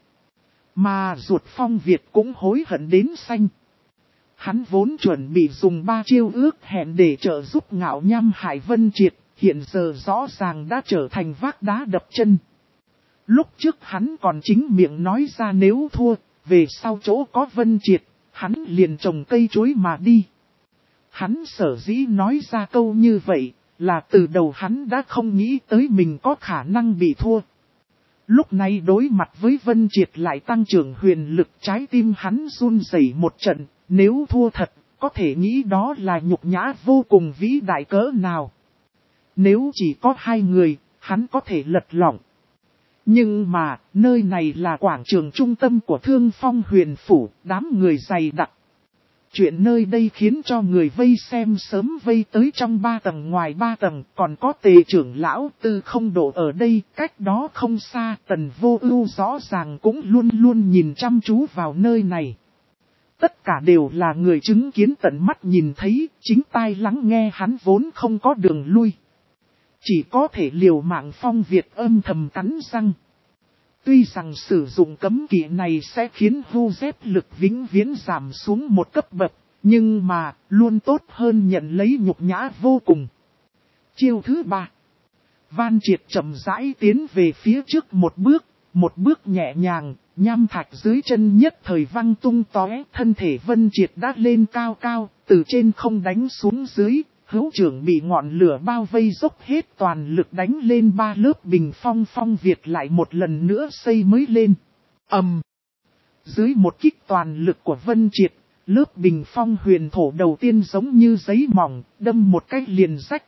Mà ruột Phong Việt cũng hối hận đến xanh. Hắn vốn chuẩn bị dùng 3 chiêu ước hẹn để trợ giúp Ngạo Nham hại Vân Triệt, hiện giờ rõ ràng đã trở thành vác đá đập chân. Lúc trước hắn còn chính miệng nói ra nếu thua, về sau chỗ có Vân Triệt, hắn liền trồng cây chuối mà đi. Hắn sở dĩ nói ra câu như vậy, là từ đầu hắn đã không nghĩ tới mình có khả năng bị thua. Lúc này đối mặt với Vân Triệt lại tăng trưởng huyền lực, trái tim hắn run rẩy một trận, nếu thua thật, có thể nghĩ đó là nhục nhã vô cùng vĩ đại cỡ nào. Nếu chỉ có 2 người, hắn có thể lật lọng. Nhưng mà, nơi này là quảng trường trung tâm của Thương Phong Huyền Phủ, đám người dày đặc. Chuyện nơi đây khiến cho người vây xem sớm vây tới trong 3 tầng ngoài 3 tầng, còn có Tề trưởng lão Tư Không Độ ở đây, cách đó không xa, Tần Vô Ưu rõ ràng cũng luôn luôn nhìn chăm chú vào nơi này. Tất cả đều là người chứng kiến tận mắt nhìn thấy, chính tai lắng nghe hắn vốn không có đường lui. Chỉ có thể liều mạng. Phong Việt âm thầm cắn răng. Tuy rằng sử dụng cấm kỵ này sẽ khiến vu dép lực vĩnh viễn giảm xuống một cấp bậc, nhưng mà luôn tốt hơn nhận lấy nhục nhã vô cùng. Chiêu thứ 3. Van Triệt chậm rãi tiến về phía trước một bước nhẹ nhàng, nham thạch dưới chân nhất thời văng tung tóe, thân thể Vân Triệt đã lên cao cao, từ trên không đánh xuống dưới. Hữu trưởng bị ngọn lửa bao vây dốc hết toàn lực đánh lên 3 lớp bình phong. Phong Việt lại một lần nữa xây mới lên. Dưới một kích toàn lực của Vân Triệt, lớp bình phong huyền thổ đầu tiên giống như giấy mỏng, đâm một cách liền rách.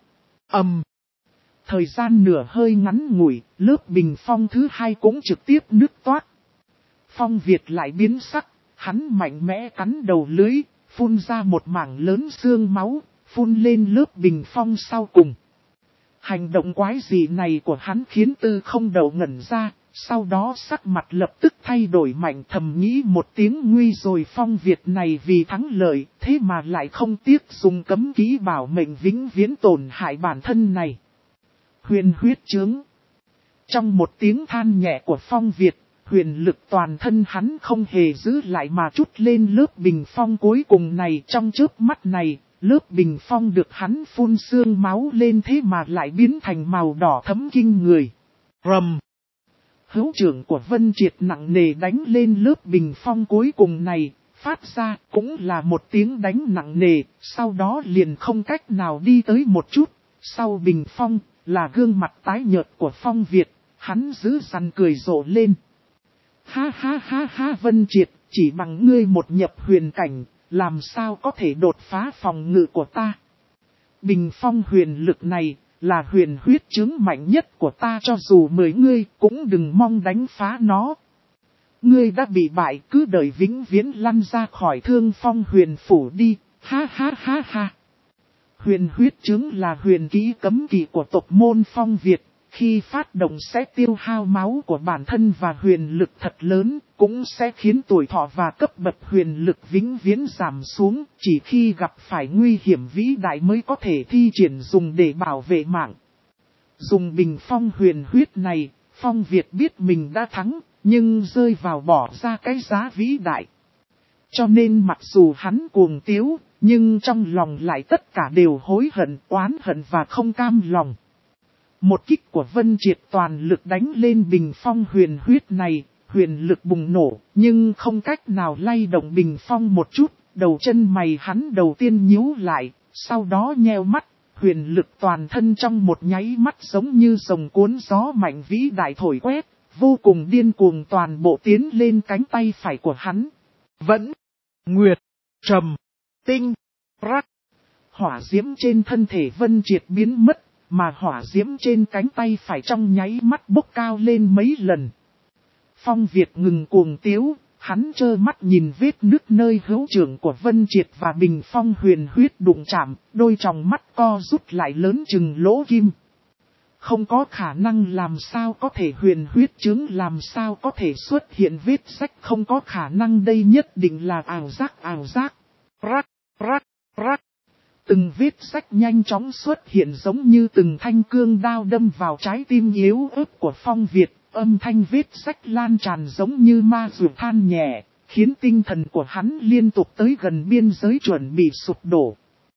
Thời gian nửa hơi ngắn ngủi, lớp bình phong thứ 2 cũng trực tiếp nứt toác. Phong Việt lại biến sắc, hắn mạnh mẽ cắn đầu lưới, phun ra một mảng lớn xương máu. Phun lên lớp bình phong sau cùng. Hành động quái dị này của hắn khiến Tư Không Độ ngẩn ra, sau đó sắc mặt lập tức thay đổi mạnh, thầm nghĩ một tiếng nguy rồi. Phong Việt này vì thắng lợi, thế mà lại không tiếc dùng cấm kỹ bảo mệnh vĩnh viễn tổn hại bản thân này. Huyền huyết chướng. Trong một tiếng than nhẹ của Phong Việt, huyền lực toàn thân hắn không hề giữ lại mà trút lên lớp bình phong cuối cùng này. Trong chớp mắt này, lớp bình phong được hắn phun xương máu lên thế mà lại biến thành màu đỏ thẫm kinh người. Hữu trưởng của Vân Triệt nặng nề đánh lên lớp bình phong cuối cùng này, phát ra cũng là một tiếng đánh nặng nề, sau đó liền không cách nào đi tới một chút. Sau bình phong, là gương mặt tái nhợt của Phong Việt, hắn giữ rằn cười rộ lên. Ha ha ha ha Vân Triệt, chỉ bằng ngươi một nhập huyền cảnh, làm sao có thể đột phá phòng ngự của ta. Bình phong huyền lực này, là huyền huyết chứng mạnh nhất của ta, cho dù 10 ngươi cũng đừng mong đánh phá nó. Ngươi đã bị bại, cứ đợi vĩnh viễn lăn ra khỏi Thương Phong huyền phủ đi, ha ha ha ha. Huyền huyết chứng là huyền kỹ cấm kỵ của tộc môn Phong Việt, khi phát động sẽ tiêu hao máu của bản thân và huyền lực thật lớn, cũng sẽ khiến tuổi thọ và cấp bậc huyền lực vĩnh viễn giảm xuống, chỉ khi gặp phải nguy hiểm vĩ đại mới có thể thi triển dùng để bảo vệ mạng. Dùng bình phong huyền huyết này, Phong Việt biết mình đã thắng, nhưng rơi vào bỏ ra cái giá vĩ đại. Cho nên mặc dù hắn cuồng tiếu, nhưng trong lòng lại tất cả đều hối hận, oán hận và không cam lòng. Một kích của Vân Triệt toàn lực đánh lên bình phong huyền huyết này, huyền lực bùng nổ, nhưng không cách nào lay động bình phong một chút, đầu chân mày hắn đầu tiên nhíu lại, sau đó nheo mắt, huyền lực toàn thân trong một nháy mắt giống như rồng cuốn gió mạnh vĩ đại thổi quét, vô cùng điên cuồng toàn bộ tiến lên cánh tay phải của hắn. Vẫn, Nguyệt, Trầm, Tinh, Rắc, hỏa diễm trên thân thể Vân Triệt biến mất, mà hỏa diễm trên cánh tay phải trong nháy mắt bốc cao lên mấy lần. Phong Việt ngừng cuồng tiếu, hắn trơ mắt nhìn vết nứt nơi hữu trưởng của Vân Triệt và bình phong huyền huyết đụng chạm, đôi tròng mắt co rút lại lớn chừng lỗ kim. Không có khả năng, làm sao có thể huyền huyết chứng, làm sao có thể xuất hiện vết rách, không có khả năng, đây nhất định là ảo giác ảo giác. Rắc, rắc, rắc. Từng vết rách nhanh chóng xuất hiện giống như từng thanh cương đao đâm vào trái tim yếu ớt của Phong Việt, âm thanh vết rách lan tràn giống như ma dược than nhẹ, khiến tinh thần của hắn liên tục tới gần biên giới chuẩn bị sụp đổ.